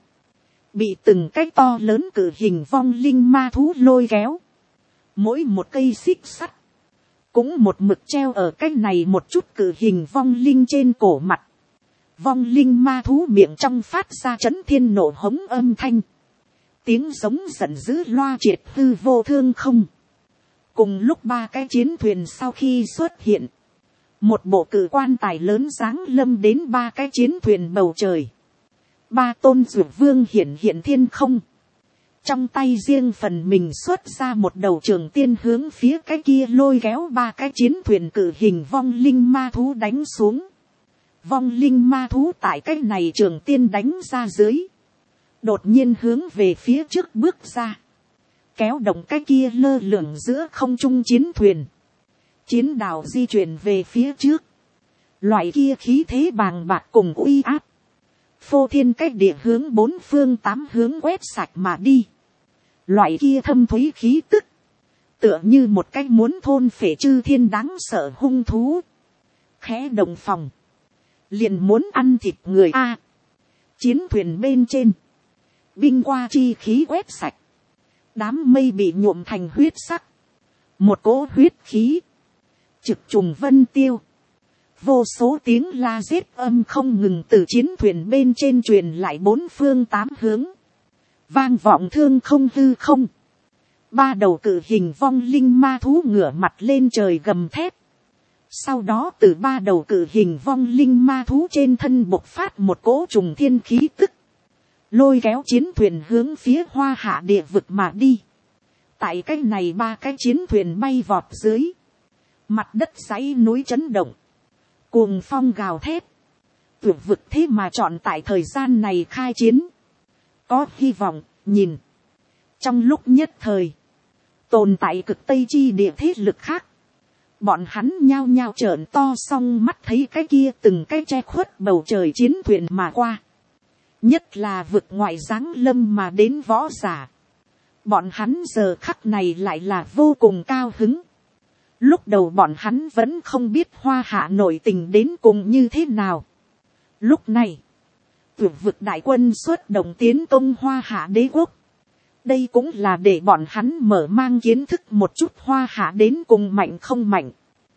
bị từng cái to lớn cử hình vong linh ma thú lôi kéo. Mỗi một cây xích sắt cũng một mực treo ở cái này một chút cử hình vong linh trên cổ mặt. Vong linh ma thú miệng trong phát ra chấn thiên nổ hống âm thanh, tiếng giống giận dữ loa triệt hư vô thương không. Cùng lúc ba cái chiến thuyền sau khi xuất hiện, một bộ cử quan tài lớn giáng lâm đến ba cái chiến thuyền bầu trời. Ba tôn dược vương hiện hiện thiên không, trong tay riêng phần mình xuất ra một đầu trường tiên hướng phía cái kia lôi kéo ba cái chiến thuyền cử hình vong linh ma thú đánh xuống. Vong linh ma thú tại cái này trường tiên đánh ra dưới, đột nhiên hướng về phía trước bước ra, kéo động cái kia lơ lửng giữa không trung chiến thuyền. Chiến đào di chuyển về phía trước, loại kia khí thế bàng bạc cùng uy áp, phô thiên cách địa hướng bốn phương tám hướng quét sạch mà đi. Loại kia thâm thúy khí tức, tựa như một cái muốn thôn phệ chư thiên đáng sợ hung thú. Khẽ động phòng, liền muốn ăn thịt người a. Chiến thuyền bên trên, binh qua chi khí quét sạch, đám mây bị nhuộm thành huyết sắc, một cỗ huyết khí trực trùng vân tiêu. Vô số tiếng la giết âm không ngừng từ chiến thuyền bên trên truyền lại bốn phương tám hướng, vang vọng thương không hư không. Ba đầu cự hình vong linh ma thú ngửa mặt lên trời gầm thét. Sau đó từ ba đầu cự hình vong linh ma thú trên thân bộc phát một cỗ trùng thiên khí tức, lôi kéo chiến thuyền hướng phía hoa hạ địa vực mà đi. Tại cái này ba cái chiến thuyền bay vọt dưới, mặt đất dãy núi chấn động, cuồng phong gào thét. Tuyệt vực thế mà chọn tại thời gian này khai chiến, có hy vọng. Nhìn, trong lúc nhất thời, tồn tại cực tây chi địa thế lực khác, bọn hắn nhao nhao trợn to song mắt thấy cái kia từng cái che khuất bầu trời chiến thuyền mà qua. Nhất là vực ngoại giáng lâm mà đến võ giả, bọn hắn giờ khắc này lại là vô cùng cao hứng. Lúc đầu bọn hắn vẫn không biết hoa hạ nội tình đến cùng như thế nào. Lúc này, tuyệt vực đại quân xuất động tiến công hoa hạ đế quốc. Đây cũng là để bọn hắn mở mang kiến thức một chút hoa hạ đến cùng mạnh không mạnh.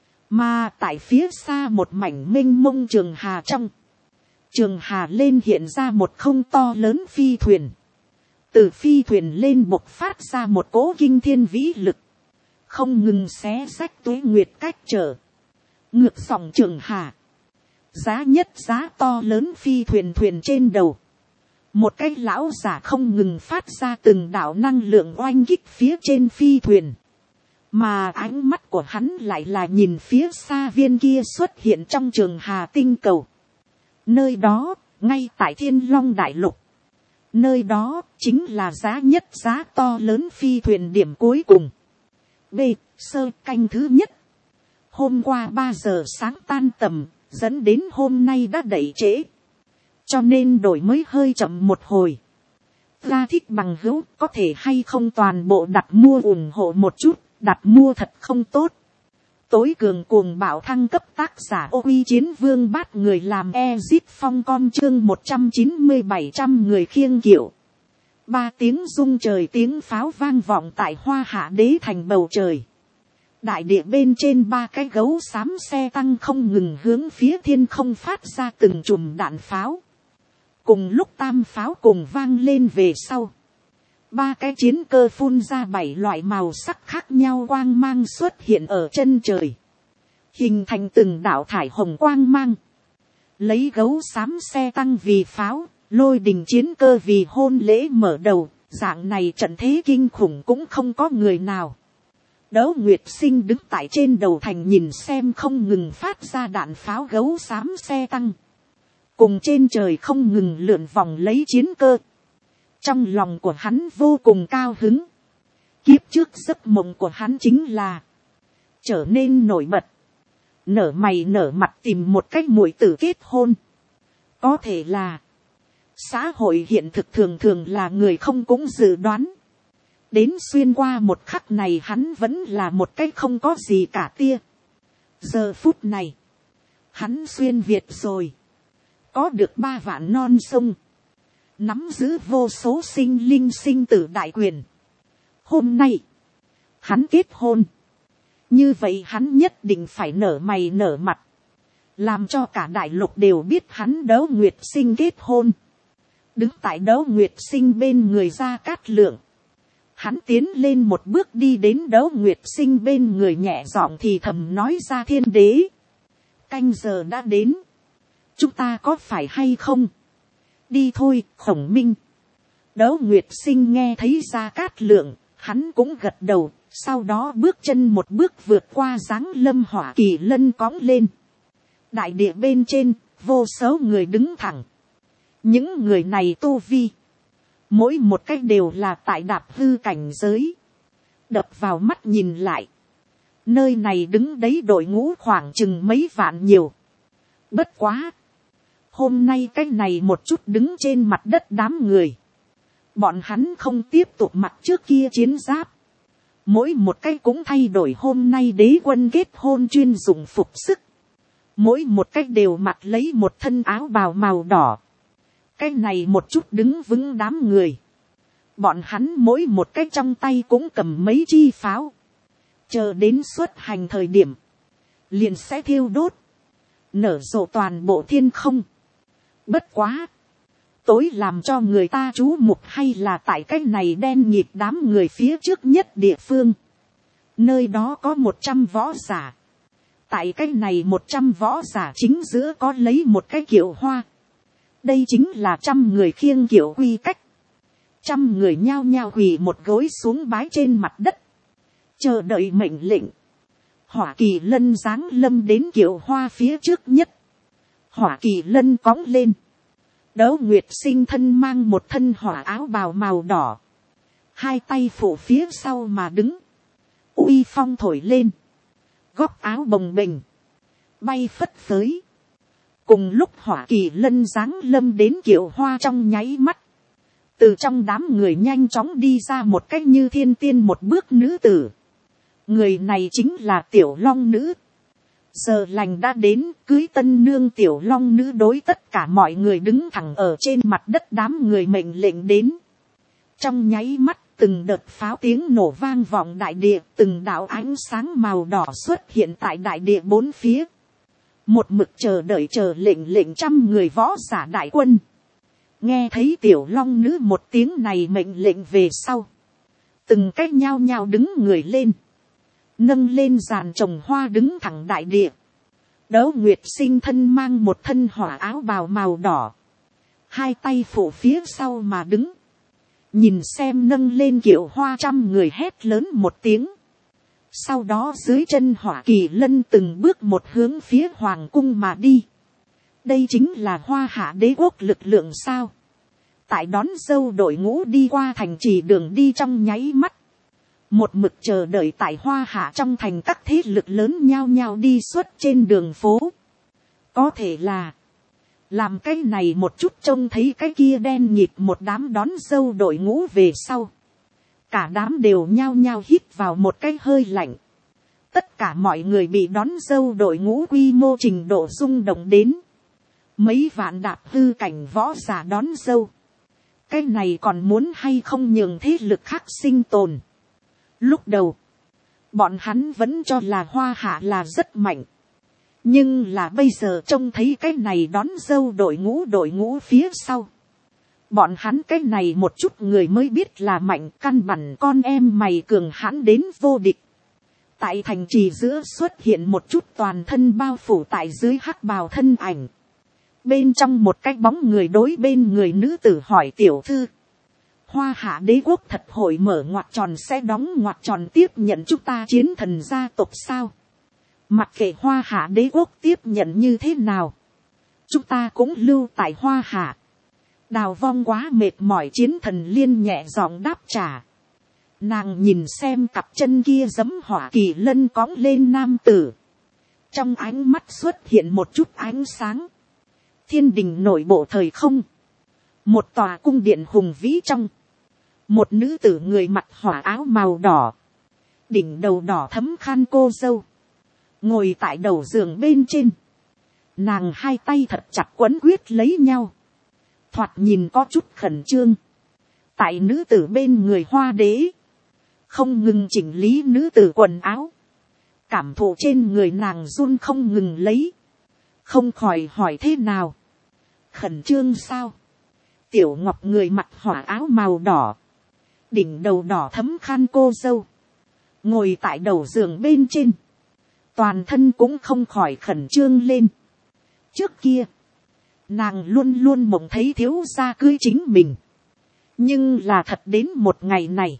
Mà tại phía xa một mảnh mênh mông trường hà trong, trường hà lên hiện ra một không to lớn phi thuyền. Từ phi thuyền lên bộc phát ra một cỗ kinh thiên vĩ lực, không ngừng xé rách tuế nguyệt cách trở, ngược dòng trường hà. Giá nhất giá to lớn phi thuyền thuyền trên đầu, một cái lão giả không ngừng phát ra từng đạo năng lượng oanh kích phía trên phi thuyền, mà ánh mắt của hắn lại là nhìn phía xa viên kia xuất hiện trong trường hà tinh cầu. Nơi đó, ngay tại Thiên Long Đại Lục, nơi đó chính là giá nhất giá to lớn phi thuyền điểm cuối cùng. B. Sơ canh thứ nhất. Hôm qua ba giờ sáng tan tầm, dẫn đến hôm nay đã đẩy trễ, cho nên đổi mới hơi chậm một hồi. Ra thích bằng hữu có thể hay không toàn bộ đặt mua ủng hộ một chút, đặt mua thật không tốt. Tối cường cuồng bạo thăng cấp tác giả ô uy chiến vương bát người làm Ezit phong con chương một trăm chín mươi bảy trăm người khiêng kiệu. Ba tiếng rung trời tiếng pháo vang vọng tại hoa hạ đế thành bầu trời. Đại địa bên trên ba cái gấu xám xe tăng không ngừng hướng phía thiên không phát ra từng chùm đạn pháo. Cùng lúc tam pháo cùng vang lên về sau, ba cái chiến cơ phun ra bảy loại màu sắc khác nhau quang mang xuất hiện ở chân trời, hình thành từng đạo thải hồng quang mang. Lấy gấu xám xe tăng vì pháo, lôi đình chiến cơ vì hôn lễ mở đầu, dạng này trận thế kinh khủng cũng không có người nào. Đỗ Nguyệt Sinh đứng tại trên đầu thành nhìn xem không ngừng phát ra đạn pháo gấu xám xe tăng, cùng trên trời không ngừng lượn vòng lấy chiến cơ. Trong lòng của hắn vô cùng cao hứng. Kiếp trước giấc mộng của hắn chính là trở nên nổi bật, nở mày nở mặt tìm một cách muội tử kết hôn. Có thể là Xã hội hiện thực thường thường là người không cũng dự đoán. Đến xuyên qua một khắc này hắn vẫn là một cái không có gì cả tia. Giờ phút này, hắn xuyên Việt rồi. Có được ba vạn non sông. Nắm giữ vô số sinh linh sinh tử đại quyền. Hôm nay, hắn kết hôn. Như vậy hắn nhất định phải nở mày nở mặt. Làm cho cả đại lục đều biết hắn Đấu Nguyệt Sinh kết hôn. Đứng tại Đấu Nguyệt Sinh bên người Gia Cát Lượng. Hắn tiến lên một bước đi đến Đấu Nguyệt Sinh bên người nhẹ giọng thì thầm nói ra: Thiên đế, canh giờ đã đến. Chúng ta có phải hay không? Đi thôi, Khổng Minh. Đấu Nguyệt Sinh nghe thấy Gia Cát Lượng, hắn cũng gật đầu. Sau đó bước chân một bước vượt qua dáng lâm Hỏa Kỳ Lân cõng lên. Đại địa bên trên, vô số người đứng thẳng. Những người này tu vi, mỗi một cách đều là tại đạp hư cảnh giới. Đập vào mắt nhìn lại, nơi này đứng đấy đội ngũ khoảng chừng mấy vạn nhiều. Bất quá, hôm nay cái này một chút đứng trên mặt đất đám người, bọn hắn không tiếp tục mặc trước kia chiến giáp. Mỗi một cái cũng thay đổi hôm nay đế quân kết hôn chuyên dụng phục sức. Mỗi một cách đều mặc lấy một thân áo bào màu đỏ. Cái này một chút đứng vững đám người. Bọn hắn mỗi một cái trong tay cũng cầm mấy chi pháo. Chờ đến xuất hành thời điểm, liền sẽ thiêu đốt, nở rộ toàn bộ thiên không. Bất quá, tối làm cho người ta chú mục hay là tại cái này đen nhịp đám người phía trước nhất địa phương. Nơi đó có một trăm võ giả. Tại cái này một trăm võ giả chính giữa có lấy một cái kiệu hoa. Đây chính là trăm người khiêng kiệu quy cách. Trăm người nhao nhao quỳ một gối xuống bái trên mặt đất. Chờ đợi mệnh lệnh. Hỏa Kỳ Lân giáng lâm đến kiệu hoa phía trước nhất. Hỏa Kỳ Lân cõng lên. Đấu Nguyệt Sinh thân mang một thân hỏa áo bào màu đỏ. Hai tay phủ phía sau mà đứng. Uy phong thổi lên. Góc áo bồng bềnh. Bay phất phới. Cùng lúc Hỏa Kỳ Lân giáng lâm đến kiệu hoa trong nháy mắt. Từ trong đám người nhanh chóng đi ra một cách như thiên tiên một bước nữ tử. Người này chính là Tiểu Long Nữ. Giờ lành đã đến, cưới tân nương Tiểu Long Nữ đối tất cả mọi người đứng thẳng ở trên mặt đất đám người mệnh lệnh đến. Trong nháy mắt, từng đợt pháo tiếng nổ vang vọng đại địa, từng đạo ánh sáng màu đỏ xuất hiện tại đại địa bốn phía. Một mực chờ đợi chờ lệnh lệnh trăm người võ giả đại quân. Nghe thấy Tiểu Long Nữ một tiếng này mệnh lệnh về sau. Từng cách nhao nhao đứng người lên. Nâng lên giàn trồng hoa đứng thẳng đại địa. Đấu Nguyệt Sinh thân mang một thân hỏa áo bào màu đỏ. Hai tay phủ phía sau mà đứng. Nhìn xem nâng lên kiệu hoa trăm người hét lớn một tiếng. Sau đó dưới chân Hỏa Kỳ Lân từng bước một hướng phía hoàng cung mà đi. Đây chính là Hoa Hạ đế quốc lực lượng sao. Tại đón dâu đội ngũ đi qua thành trì đường đi trong nháy mắt. Một mực chờ đợi tại Hoa Hạ trong thành các thế lực lớn nhao nhao đi suốt trên đường phố. Có thể là làm cái này một chút trông thấy cái kia đen nhịp một đám đón dâu đội ngũ về sau. Cả đám đều nhao nhao hít vào một cái hơi lạnh. Tất cả mọi người bị đón dâu đội ngũ quy mô trình độ rung động đến. Mấy vạn đạp hư cảnh võ giả đón dâu. Cái này còn muốn hay không nhường thế lực khác sinh tồn. Lúc đầu, bọn hắn vẫn cho là Hoa Hạ là rất mạnh. Nhưng là bây giờ trông thấy cái này đón dâu đội ngũ đội ngũ phía sau. Bọn hắn cái này một chút người mới biết là mạnh, căn bản con em mày cường hãn đến vô địch. Tại thành trì giữa xuất hiện một chút toàn thân bao phủ tại dưới hắc bào thân ảnh. Bên trong một cái bóng người đối bên người nữ tử hỏi: tiểu thư, Hoa Hạ đế quốc thật hội mở ngoặc tròn sẽ đóng ngoặc tròn tiếp nhận chúng ta chiến thần gia tộc sao? Mặc kệ Hoa Hạ đế quốc tiếp nhận như thế nào, chúng ta cũng lưu tại Hoa Hạ. Đào Vong quá mệt mỏi chiến thần liên nhẹ giọng đáp trả. Nàng nhìn xem cặp chân kia giẫm Hỏa Kỳ Lân cõng lên nam tử. Trong ánh mắt xuất hiện một chút ánh sáng. Thiên đình nội bộ thời không. Một tòa cung điện hùng vĩ trong, một nữ tử người mặc hỏa áo màu đỏ, đỉnh đầu đỏ thấm khăn cô dâu, ngồi tại đầu giường bên trên. Nàng hai tay thật chặt quấn quyết lấy nhau, thoạt nhìn có chút khẩn trương. Tại nữ tử bên người hoa đế, không ngừng chỉnh lý nữ tử quần áo, cảm thụ trên người nàng run không ngừng lấy, không khỏi hỏi thế nào, khẩn trương sao. Tiểu Ngọc người mặc hỏa áo màu đỏ, đỉnh đầu đỏ thấm khăn cô dâu, ngồi tại đầu giường bên trên, toàn thân cũng không khỏi khẩn trương lên. Trước kia, nàng luôn luôn mộng thấy thiếu gia cưới chính mình, nhưng là thật đến một ngày này,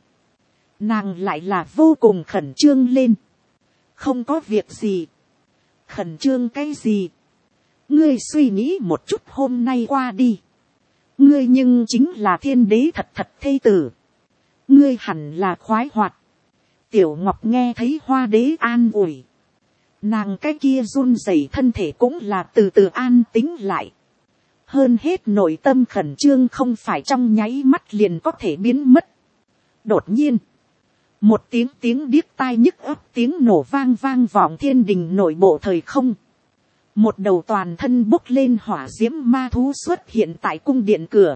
nàng lại là vô cùng khẩn trương lên. Không có việc gì, khẩn trương cái gì, ngươi suy nghĩ một chút hôm nay qua đi, ngươi nhưng chính là thiên đế thật thật thê tử, ngươi hẳn là khoái hoạt. Tiểu Ngọc nghe thấy hoa đế an ủi, nàng cái kia run rẩy thân thể cũng là từ từ an tính lại. Hơn hết nội tâm khẩn trương không phải trong nháy mắt liền có thể biến mất. Đột nhiên, một tiếng tiếng điếc tai nhức óc tiếng nổ vang vang vọng thiên đình nội bộ thời không. Một đầu toàn thân bốc lên hỏa diễm ma thú xuất hiện tại cung điện cửa.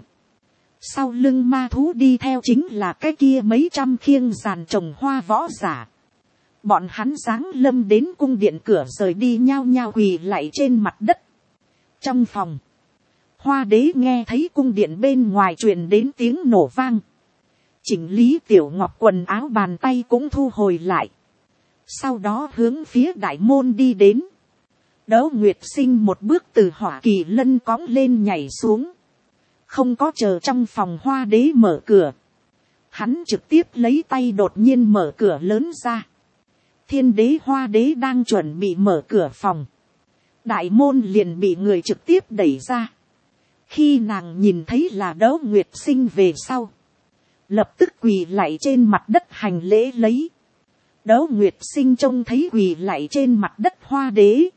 Sau lưng ma thú đi theo chính là cái kia mấy trăm khiêng giàn trồng hoa võ giả. Bọn hắn giáng lâm đến cung điện cửa rời đi nhao nhao quỳ lạy trên mặt đất. Trong phòng, hoa đế nghe thấy cung điện bên ngoài truyền đến tiếng nổ vang. Chỉnh lý Tiểu Ngọc quần áo bàn tay cũng thu hồi lại. Sau đó hướng phía đại môn đi đến. Đỗ Nguyệt Sinh một bước từ hỏa kỳ lân cõng lên nhảy xuống. Không có chờ trong phòng hoa đế mở cửa. Hắn trực tiếp lấy tay đột nhiên mở cửa lớn ra. Thiên đế hoa đế đang chuẩn bị mở cửa phòng. Đại môn liền bị người trực tiếp đẩy ra. Khi nàng nhìn thấy là Đỗ Nguyệt Sinh về sau, lập tức quỳ lạy trên mặt đất hành lễ lấy. Đỗ Nguyệt Sinh trông thấy quỳ lạy trên mặt đất hoa đế.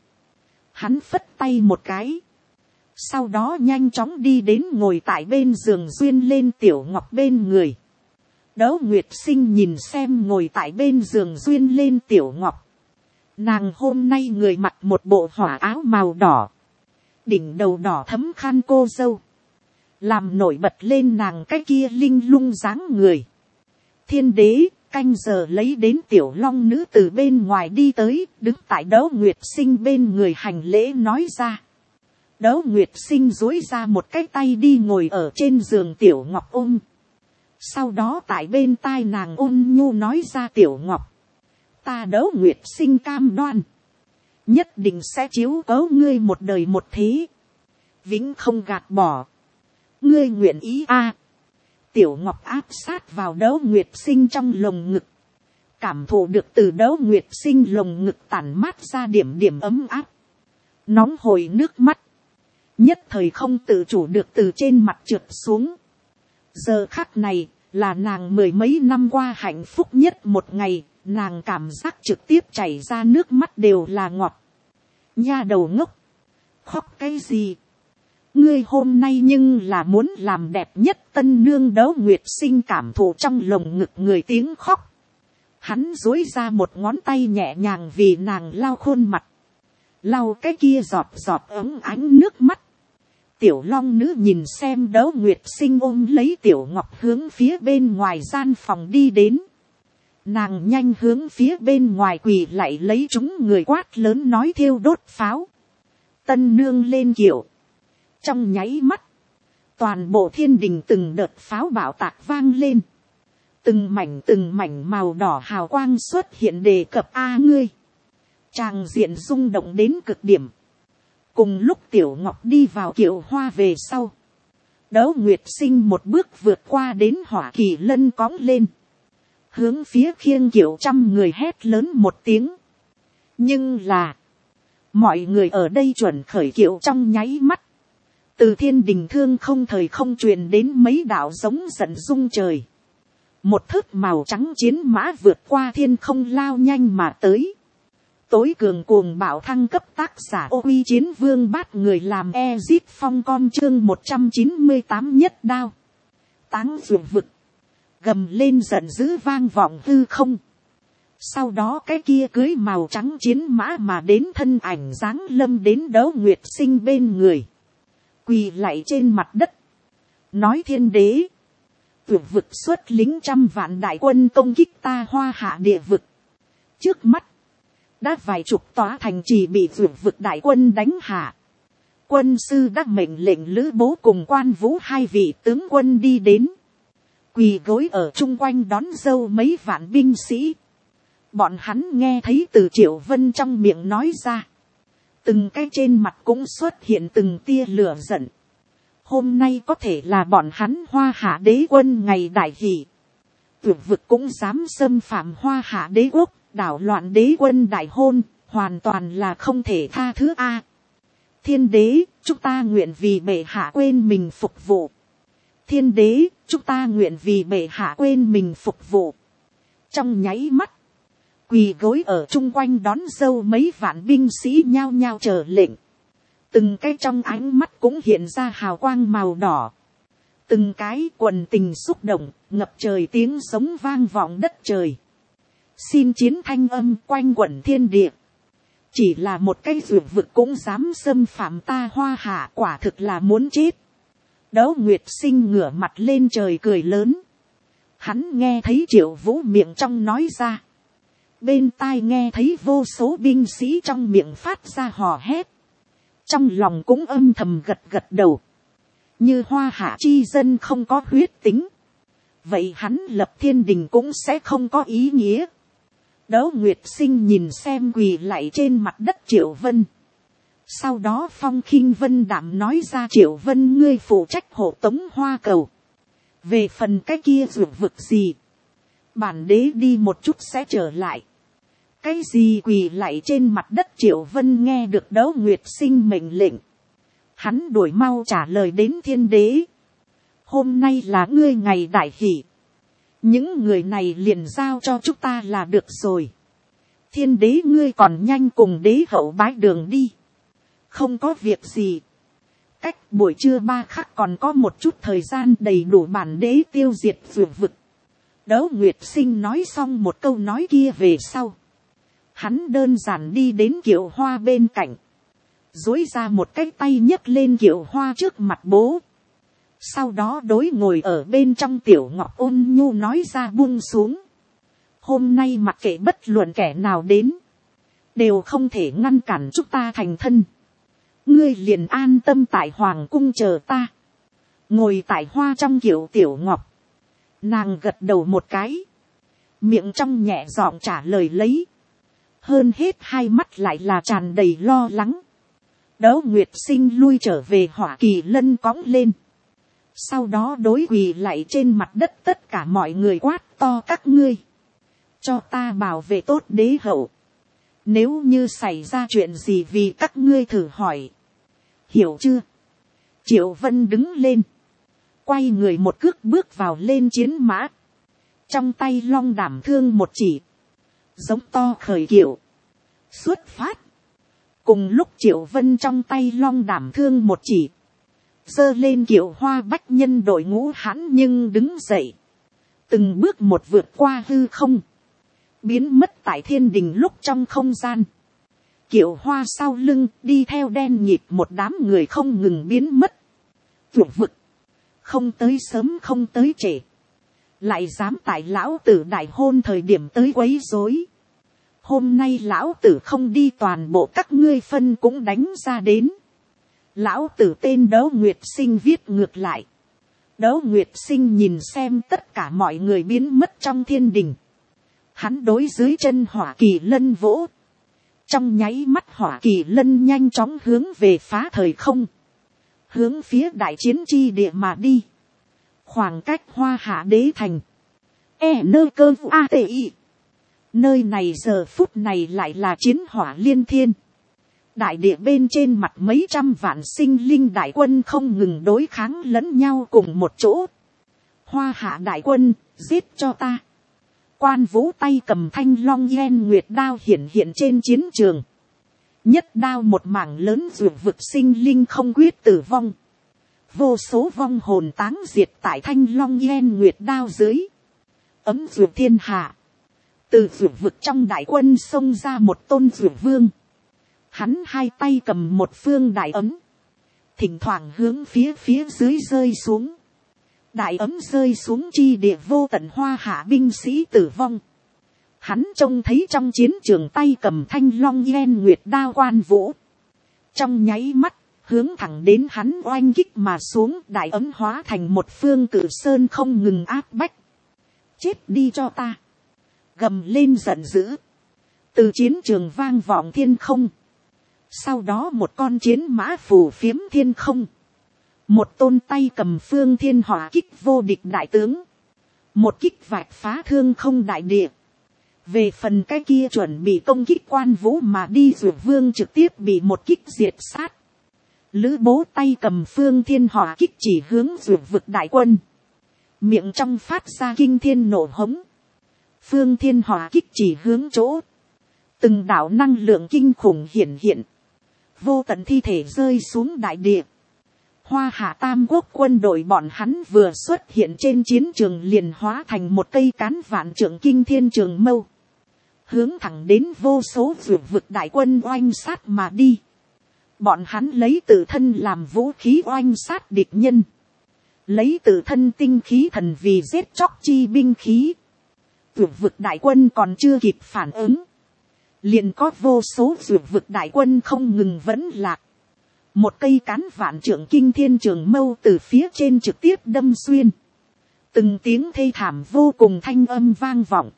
Hắn phất tay một cái. Sau đó nhanh chóng đi đến ngồi tại bên giường duyên lên Tiểu Ngọc bên người. Đỗ Nguyệt Sinh nhìn xem ngồi tại bên giường duyên lên Tiểu Ngọc. Nàng hôm nay người mặc một bộ hỏa áo màu đỏ. Đỉnh đầu đỏ thấm khăn cô dâu. Làm nổi bật lên nàng cái kia linh lung dáng người. Thiên đế canh giờ lấy đến Tiểu Long nữ từ bên ngoài đi tới, đứng tại Đỗ Nguyệt Sinh bên người hành lễ nói ra. Đỗ Nguyệt Sinh duỗi ra một cái tay đi ngồi ở trên giường Tiểu Ngọc ôm. Sau đó tại bên tai nàng ôn nhu nói ra, Tiểu Ngọc, ta Đỗ Nguyệt Sinh cam đoan, nhất định sẽ chiếu cố ngươi một đời một thế, vĩnh không gạt bỏ. Ngươi nguyện ý a? À. Tiểu Ngọc áp sát vào Đỗ Nguyệt Sinh trong lồng ngực, cảm thụ được từ Đỗ Nguyệt Sinh lồng ngực tản mát ra điểm điểm ấm áp, nóng hổi nước mắt, nhất thời không tự chủ được từ trên mặt trượt xuống. Giờ khắc này là nàng mười mấy năm qua hạnh phúc nhất một ngày, nàng cảm giác trực tiếp chảy ra nước mắt đều là ngọt. Nha đầu ngốc, khóc cái gì? Ngươi hôm nay nhưng là muốn làm đẹp nhất tân nương. Đỗ Nguyệt Sinh cảm thụ trong lồng ngực người tiếng khóc. Hắn duỗi ra một ngón tay nhẹ nhàng vì nàng lau khuôn mặt, lau cái kia giọt giọt ấm ánh nước mắt. Tiểu Long nữ nhìn xem Đỗ Nguyệt Sinh ôm lấy Tiểu Ngọc hướng phía bên ngoài gian phòng đi đến. Nàng nhanh hướng phía bên ngoài quỳ lại lấy chúng người quát lớn nói thiêu đốt pháo. Tân nương lên kiệu. Trong nháy mắt, toàn bộ thiên đình từng đợt pháo bạo tạc vang lên. Từng mảnh từng mảnh màu đỏ hào quang xuất hiện đề cập a ngươi. Tràng diện rung động đến cực điểm. Cùng lúc Tiểu Ngọc đi vào kiệu hoa về sau, Đỗ Nguyệt Sinh một bước vượt qua đến hỏa kỳ lân cõng lên. Hướng phía khiêng kiệu trăm người hét lớn một tiếng. Nhưng là, mọi người ở đây chuẩn khởi kiệu trong nháy mắt. Từ thiên đình thương không thời không truyền đến mấy đạo giống giận rung trời. Một thớt màu trắng chiến mã vượt qua thiên không lao nhanh mà tới. tối cường cuồng bạo thăng cấp tác giả ô uy chiến vương bát người làm Ezit phong com chương một trăm chín mươi tám nhất đao. Táng ruộng vực. Gầm lên giận dữ vang vọng hư không. Sau đó cái kia cưới màu trắng chiến mã mà đến thân ảnh dáng lâm đến Đấu Nguyệt Sinh bên người. Quỳ lạy trên mặt đất. Nói thiên đế. Tuyệt vực xuất lính trăm vạn đại quân công kích ta Hoa Hạ địa vực. Trước mắt. Đã vài chục tòa thành trì bị tuyệt vực đại quân đánh hạ. Quân sư đã mệnh lệnh Lữ Bố cùng Quan Vũ hai vị tướng quân đi đến. Quỳ gối ở chung quanh đón dâu mấy vạn binh sĩ. Bọn hắn nghe thấy từ Triệu Vân trong miệng nói ra. Từng cái trên mặt cũng xuất hiện từng tia lửa giận. Hôm nay có thể là bọn hắn Hoa Hạ đế quân ngày đại hỷ. Tuyệt vực cũng dám xâm phạm Hoa Hạ đế quốc, đảo loạn đế quân đại hôn, hoàn toàn là không thể tha thứ a. Thiên đế, chúng ta nguyện vì bệ hạ quên mình phục vụ. Thiên đế, chúng ta nguyện vì bệ hạ quên mình phục vụ. Trong nháy mắt, quỳ gối ở chung quanh đón dâu mấy vạn binh sĩ nhao nhao chờ lệnh. Từng cái trong ánh mắt cũng hiện ra hào quang màu đỏ. Từng cái quần tình xúc động, ngập trời tiếng sống vang vọng đất trời. Xin chiến thanh âm quanh quẩn thiên địa. Chỉ là một cái ruộng vực cũng dám xâm phạm ta Hoa Hạ, quả thực là muốn chết. Đấu Nguyệt Sinh ngửa mặt lên trời cười lớn. Hắn nghe thấy Triệu Vũ miệng trong nói ra. Bên tai nghe thấy vô số binh sĩ trong miệng phát ra hò hét. Trong lòng cũng âm thầm gật gật đầu. Như Hoa Hạ chi dân không có huyết tính. Vậy hắn lập thiên đình cũng sẽ không có ý nghĩa. Đấu Nguyệt Sinh nhìn xem quỳ lạy trên mặt đất Triệu Vân. Sau đó Phong Khinh Vân đảm nói ra Triệu Vân ngươi phụ trách hộ tống Hoa Cầu. Về phần cái kia ruộng vực gì. Bản đế đi một chút sẽ trở lại. Cái gì quỳ lạy trên mặt đất Triệu Vân nghe được Đấu Nguyệt Sinh mệnh lệnh. Hắn đuổi mau trả lời đến thiên đế. Hôm nay là ngươi ngày đại hỷ. Những người này liền giao cho chúng ta là được rồi. Thiên đế ngươi còn nhanh cùng đế hậu bái đường đi. Không có việc gì. Cách buổi trưa ba khắc còn có một chút thời gian đầy đủ bản đế tiêu diệt vượt vực. Đấu Nguyệt Sinh nói xong một câu nói kia về sau. Hắn đơn giản đi đến Kiệu Hoa bên cạnh. Dối ra một cái tay nhấc lên Kiệu Hoa trước mặt bố. Sau đó đối ngồi ở bên trong Tiểu Ngọc ôn nhu nói ra buông xuống. Hôm nay mặc kệ bất luận kẻ nào đến. Đều không thể ngăn cản chúng ta thành thân. Ngươi liền an tâm tại Hoàng cung chờ ta. Ngồi tại hoa trong Kiệu Tiểu Ngọc. Nàng gật đầu một cái. Miệng trong nhẹ giọng trả lời lấy. Hơn hết hai mắt lại là tràn đầy lo lắng. Đấu Nguyệt Sinh lui trở về Hỏa Kỳ Lân cõng lên. Sau đó đối quỳ lạy trên mặt đất tất cả mọi người quát to các ngươi. Cho ta bảo vệ tốt đế hậu. Nếu như xảy ra chuyện gì vì các ngươi thử hỏi. Hiểu chưa? Triệu Vân đứng lên. Quay người một cước bước vào lên chiến mã. Trong tay long đảm thương một chỉ. Giống to khởi kiệu. Xuất phát. Cùng lúc Triệu Vân trong tay long đảm thương một chỉ. Giơ lên Kiệu Hoa bách nhân đội ngũ hắn nhưng đứng dậy. Từng bước một vượt qua hư không. Biến mất tại thiên đình lúc trong không gian. Kiệu Hoa sau lưng đi theo đen nhịp một đám người không ngừng biến mất. Vượt vực. Không tới sớm không tới trễ. Lại dám tại lão tử đại hôn thời điểm tới quấy rối. Hôm nay lão tử không đi toàn bộ các ngươi phân cũng đánh ra đến. Lão tử tên Đấu Nguyệt Sinh viết ngược lại. Đấu Nguyệt Sinh nhìn xem tất cả mọi người biến mất trong thiên đình. Hắn đối dưới chân Hỏa Kỳ Lân vỗ. Trong nháy mắt Hỏa Kỳ Lân nhanh chóng hướng về phá thời không. Hướng phía đại chiến chi địa mà đi. Khoảng cách Hoa Hạ đế thành. E nơi cơ a t i. Nơi này giờ phút này lại là chiến hỏa liên thiên. Đại địa bên trên mặt mấy trăm vạn sinh linh đại quân không ngừng đối kháng lẫn nhau cùng một chỗ. Hoa Hạ đại quân, giết cho ta. Quan Vũ tay cầm thanh long yên nguyệt đao hiển hiện trên chiến trường. Nhất đao một mảng lớn ruột vực sinh linh không quyết tử vong. Vô số vong hồn táng diệt tại thanh long yên nguyệt đao dưới. Ấm ruột thiên hạ. Từ ruột vực trong đại quân xông ra một tôn ruột vương. Hắn hai tay cầm một phương đại ấm. Thỉnh thoảng hướng phía phía dưới rơi xuống. Đại ấm rơi xuống chi địa vô tận hoa hạ binh sĩ tử vong. Hắn trông thấy trong chiến trường tay cầm thanh long yên nguyệt đao Quan Vũ. Trong nháy mắt, hướng thẳng đến hắn oanh kích mà xuống, đại ấm hóa thành một phương cử sơn không ngừng áp bách. Chết đi cho ta. Gầm lên giận dữ. Từ chiến trường vang vọng thiên không. Sau đó một con chiến mã phù phiếm thiên không. Một tôn tay cầm phương thiên hỏa kích vô địch đại tướng. Một kích vạch phá thương không đại địa. Về phần cái kia chuẩn bị công kích Quan Vũ mà đi Dược Vương trực tiếp bị một kích diệt sát. Lữ Bố tay cầm phương thiên hỏa kích chỉ hướng Dược vực đại quân. Miệng trong phát ra kinh thiên nổ hống. Phương thiên hỏa kích chỉ hướng chỗ. Từng đạo năng lượng kinh khủng hiển hiện. Vô tận thi thể rơi xuống đại địa. Hoa Hạ Tam Quốc quân đội bọn hắn vừa xuất hiện trên chiến trường liền hóa thành một cây cán vạn trượng kinh thiên trường mâu. Hướng thẳng đến vô số dược vực đại quân oanh sát mà đi. Bọn hắn lấy tự thân làm vũ khí oanh sát địch nhân. Lấy tự thân tinh khí thần vì giết chóc chi binh khí. Dược vực đại quân còn chưa kịp phản ứng. Liền có vô số dược vực đại quân không ngừng vẫn lạc. Một cây cán vạn trượng kinh thiên trường mâu từ phía trên trực tiếp đâm xuyên. Từng tiếng thê thảm vô cùng thanh âm vang vọng.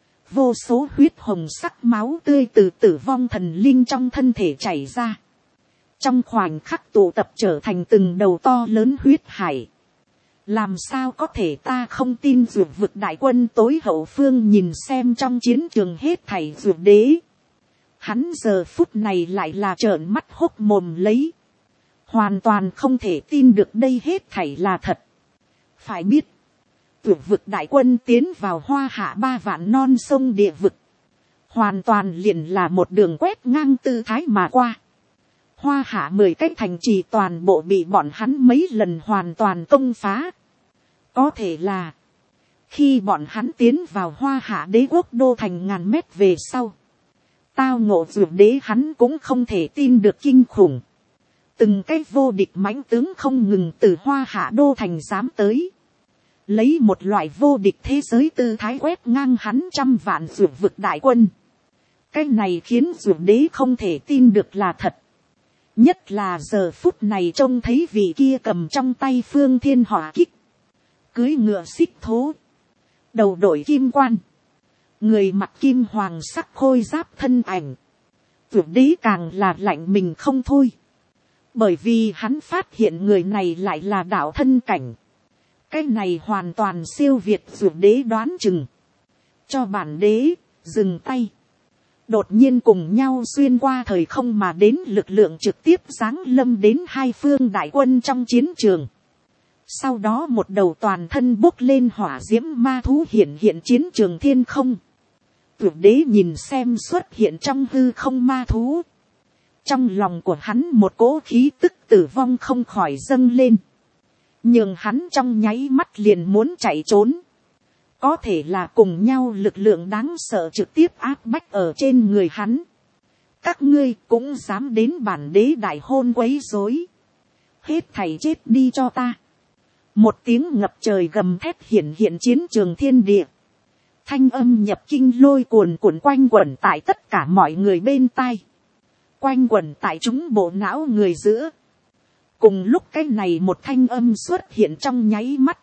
Vô số huyết hồng sắc máu tươi từ tử vong thần linh trong thân thể chảy ra. Trong khoảnh khắc tụ tập trở thành từng đầu to lớn huyết hải. Làm sao có thể ta không tin dược vực đại quân tối hậu phương nhìn xem trong chiến trường hết thảy dược đế. Hắn giờ phút này lại là trợn mắt hốc mồm lấy. Hoàn toàn không thể tin được đây hết thảy là thật. Phải biết. Dược vực đại quân tiến vào Hoa Hạ ba vạn non sông địa vực. Hoàn toàn liền là một đường quét ngang tư thái mà qua. Hoa Hạ mười cái thành trì toàn bộ bị bọn hắn mấy lần hoàn toàn công phá. Có thể là. Khi bọn hắn tiến vào Hoa Hạ đế quốc đô thành ngàn mét về sau. Tao ngộ dược đế hắn cũng không thể tin được kinh khủng. Từng cái vô địch mãnh tướng không ngừng từ Hoa Hạ đô thành dám tới. Lấy một loại vô địch thế giới tư thái quét ngang hắn trăm vạn dược vực đại quân. Cái này khiến dược đế không thể tin được là thật. Nhất là giờ phút này trông thấy vị kia cầm trong tay phương thiên hỏa kích. Cưới ngựa xích thố. Đầu đội kim quan. Người mặc kim hoàng sắc khôi giáp thân ảnh. Dược đế càng là lạnh mình không thôi. Bởi vì hắn phát hiện người này lại là đạo thân cảnh. Cái này hoàn toàn siêu việt dược đế đoán chừng. Cho bản đế, dừng tay. Đột nhiên cùng nhau xuyên qua thời không mà đến lực lượng trực tiếp giáng lâm đến hai phương đại quân trong chiến trường. Sau đó một đầu toàn thân bốc lên hỏa diễm ma thú hiện hiện chiến trường thiên không. Dược đế nhìn xem xuất hiện trong hư không ma thú. Trong lòng của hắn một cỗ khí tức tử vong không khỏi dâng lên. Nhưng hắn trong nháy mắt liền muốn chạy trốn. Có thể là cùng nhau lực lượng đáng sợ trực tiếp áp bách ở trên người hắn. Các ngươi cũng dám đến bản đế đại hôn quấy rối. Hết thảy chết đi cho ta. Một tiếng ngập trời gầm thét hiển hiện chiến trường thiên địa. Thanh âm nhập kinh lôi cuồn cuộn quanh quẩn tại tất cả mọi người bên tai. Quanh quẩn tại chúng bộ não người giữa. Cùng lúc cái này một thanh âm xuất hiện trong nháy mắt.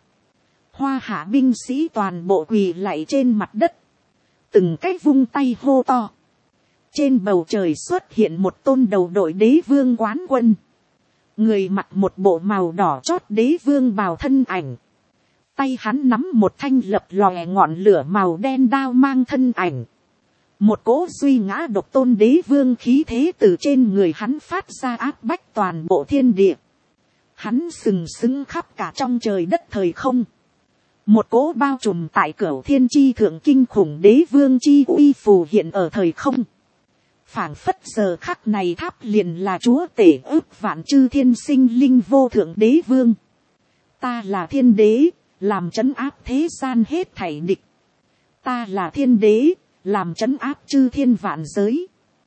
Hoa Hạ binh sĩ toàn bộ quỳ lạy trên mặt đất. Từng cái vung tay hô to. Trên bầu trời xuất hiện một tôn đầu đội đế vương quán quân. Người mặc một bộ màu đỏ chót đế vương bào thân ảnh. Tay hắn nắm một thanh lập lòe ngọn lửa màu đen đao mang thân ảnh. Một cỗ duy ngã độc tôn đế vương khí thế từ trên người hắn phát ra áp bách toàn bộ thiên địa. Hắn sừng sững khắp cả trong trời đất thời không. một cỗ bao trùm tại cửu thiên chi thượng kinh khủng đế vương chi uy phù hiện ở thời không. Phảng phất giờ khắc này tháp liền là chúa tể ước vạn chư thiên sinh linh vô thượng đế vương. Ta là thiên đế, làm trấn áp thế gian hết thảy địch. Ta là thiên đế, làm trấn áp chư thiên vạn giới.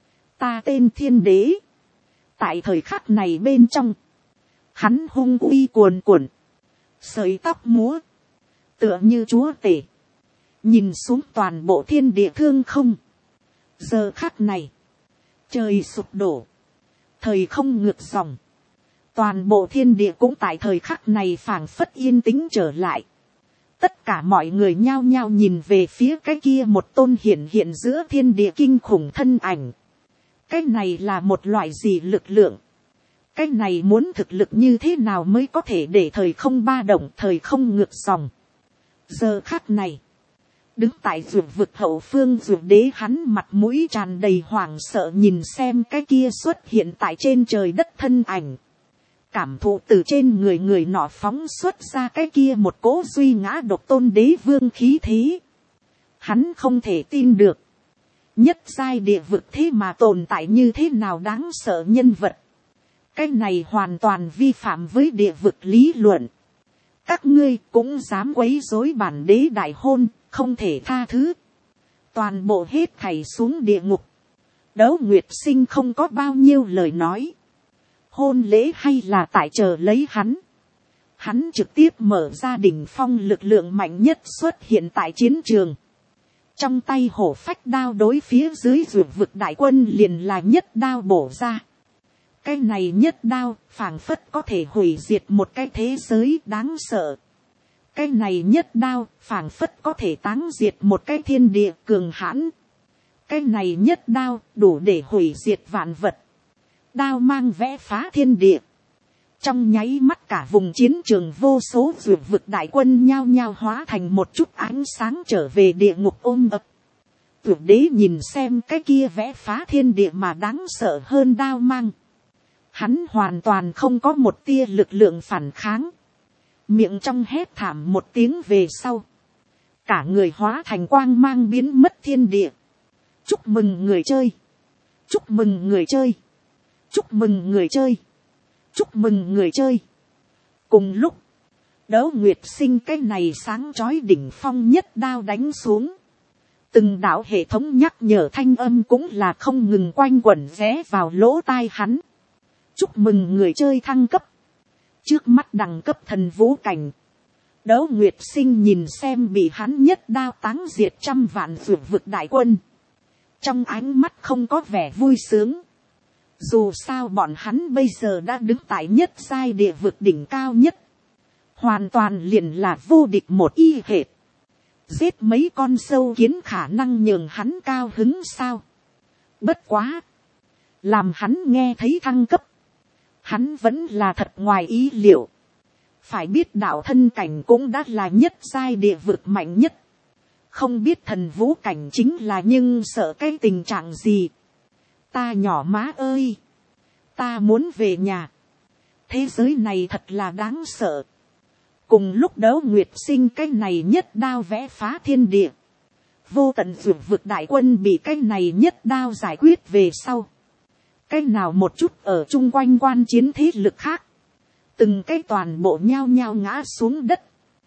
Ta tên thiên đế. Tại thời khắc này bên trong, hắn hung uy cuồn cuộn, sợi tóc múa, tựa như chúa tể, nhìn xuống toàn bộ thiên địa thương không. Giờ khắc này, trời sụp đổ, thời không ngược dòng, toàn bộ thiên địa cũng tại thời khắc này phảng phất yên tĩnh trở lại. Tất cả mọi người nhao nhao nhìn về phía cái kia một tôn hiện hiện giữa thiên địa kinh khủng thân ảnh. Cái này là một loại gì lực lượng? Cái này muốn thực lực như thế nào mới có thể để thời không ba động, thời không ngược dòng? Giờ khắc này, đứng tại ruộng vực hậu phương ruộng đế, hắn mặt mũi tràn đầy hoảng sợ nhìn xem cái kia xuất hiện tại trên trời đất thân ảnh. Cảm thụ từ trên người người nọ phóng xuất ra cái kia một cỗ duy ngã độc tôn đế vương khí thế. Hắn không thể tin được. Nhất giai địa vực thế mà tồn tại như thế nào đáng sợ nhân vật. Cái này hoàn toàn vi phạm với địa vực lý luận. Các ngươi cũng dám quấy rối bản đế đại hôn, không thể tha thứ. Toàn bộ hết thảy xuống địa ngục. Đấu Nguyệt Sinh không có bao nhiêu lời nói. Hôn lễ hay là tại chờ lấy hắn. Hắn trực tiếp mở ra đỉnh phong lực lượng mạnh nhất xuất hiện tại chiến trường. Trong tay hổ phách đao đối phía dưới ruộng vực đại quân liền là nhất đao bổ ra. Cái này nhất đao phảng phất có thể hủy diệt một cái thế giới đáng sợ. Cái này nhất đao phảng phất có thể táng diệt một cái thiên địa cường hãn. Cái này nhất đao đủ để hủy diệt vạn vật. Đao mang vẽ phá thiên địa. Trong nháy mắt cả vùng chiến trường vô số ruộng vực đại quân nhao nhao hóa thành một chút ánh sáng trở về địa ngục ôm ập. Tuyệt đế nhìn xem cái kia vẽ phá thiên địa mà đáng sợ hơn đao mang. Hắn hoàn toàn không có một tia lực lượng phản kháng. Miệng trong hét thảm một tiếng về sau. Cả người hóa thành quang mang biến mất thiên địa. Chúc mừng người chơi. Chúc mừng người chơi. Chúc mừng người chơi. Chúc mừng người chơi. Cùng lúc, Đấu Nguyệt Sinh cái này sáng chói đỉnh phong nhất đao đánh xuống. Từng đạo hệ thống nhắc nhở thanh âm cũng là không ngừng quanh quẩn ghé vào lỗ tai hắn. Chúc mừng người chơi thăng cấp. Trước mắt đẳng cấp thần vũ cảnh. Đấu Nguyệt Sinh nhìn xem bị hắn nhất đao táng diệt trăm vạn ruộng vực đại quân. Trong ánh mắt không có vẻ vui sướng. Dù sao bọn hắn bây giờ đã đứng tại nhất giai địa vực đỉnh cao nhất. Hoàn toàn liền là vô địch một y hệt. Giết mấy con sâu kiến khả năng nhường hắn cao hứng sao. Bất quá. Làm hắn nghe thấy thăng cấp. Hắn vẫn là thật ngoài ý liệu. Phải biết đạo thân cảnh cũng đã là nhất giai địa vực mạnh nhất. Không biết thần vũ cảnh chính là nhưng sợ cái tình trạng gì. Ta nhỏ má ơi. Ta muốn về nhà. Thế giới này thật là đáng sợ. Cùng lúc Đấu Nguyệt Sinh cái này nhất đao vẽ phá thiên địa. Vô tận ruộng vực đại quân bị cái này nhất đao giải quyết về sau. Cái nào một chút ở chung quanh quan chiến thế lực khác. Từng cái toàn bộ nhao nhao ngã xuống đất.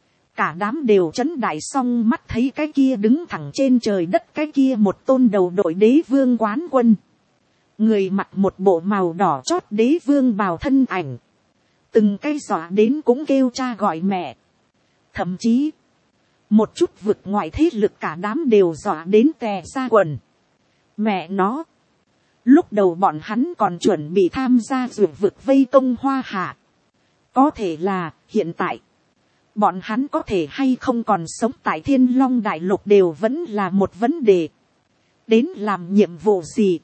Cả đám đều chấn đại song mắt thấy cái kia đứng thẳng trên trời đất cái kia một tôn đầu đội đế vương quán quân. Người mặc một bộ màu đỏ chót đế vương bào thân ảnh. Từng cái dọa đến cũng kêu cha gọi mẹ. Thậm chí, một chút vực ngoại thế lực cả đám đều dọa đến tè ra quần. Mẹ nó, lúc đầu bọn hắn còn chuẩn bị tham gia ruộng vực vây công Hoa Hạ. Có thể là, hiện tại, bọn hắn có thể hay không còn sống tại Thiên Long Đại Lục đều vẫn là một vấn đề. Đến làm nhiệm vụ gì?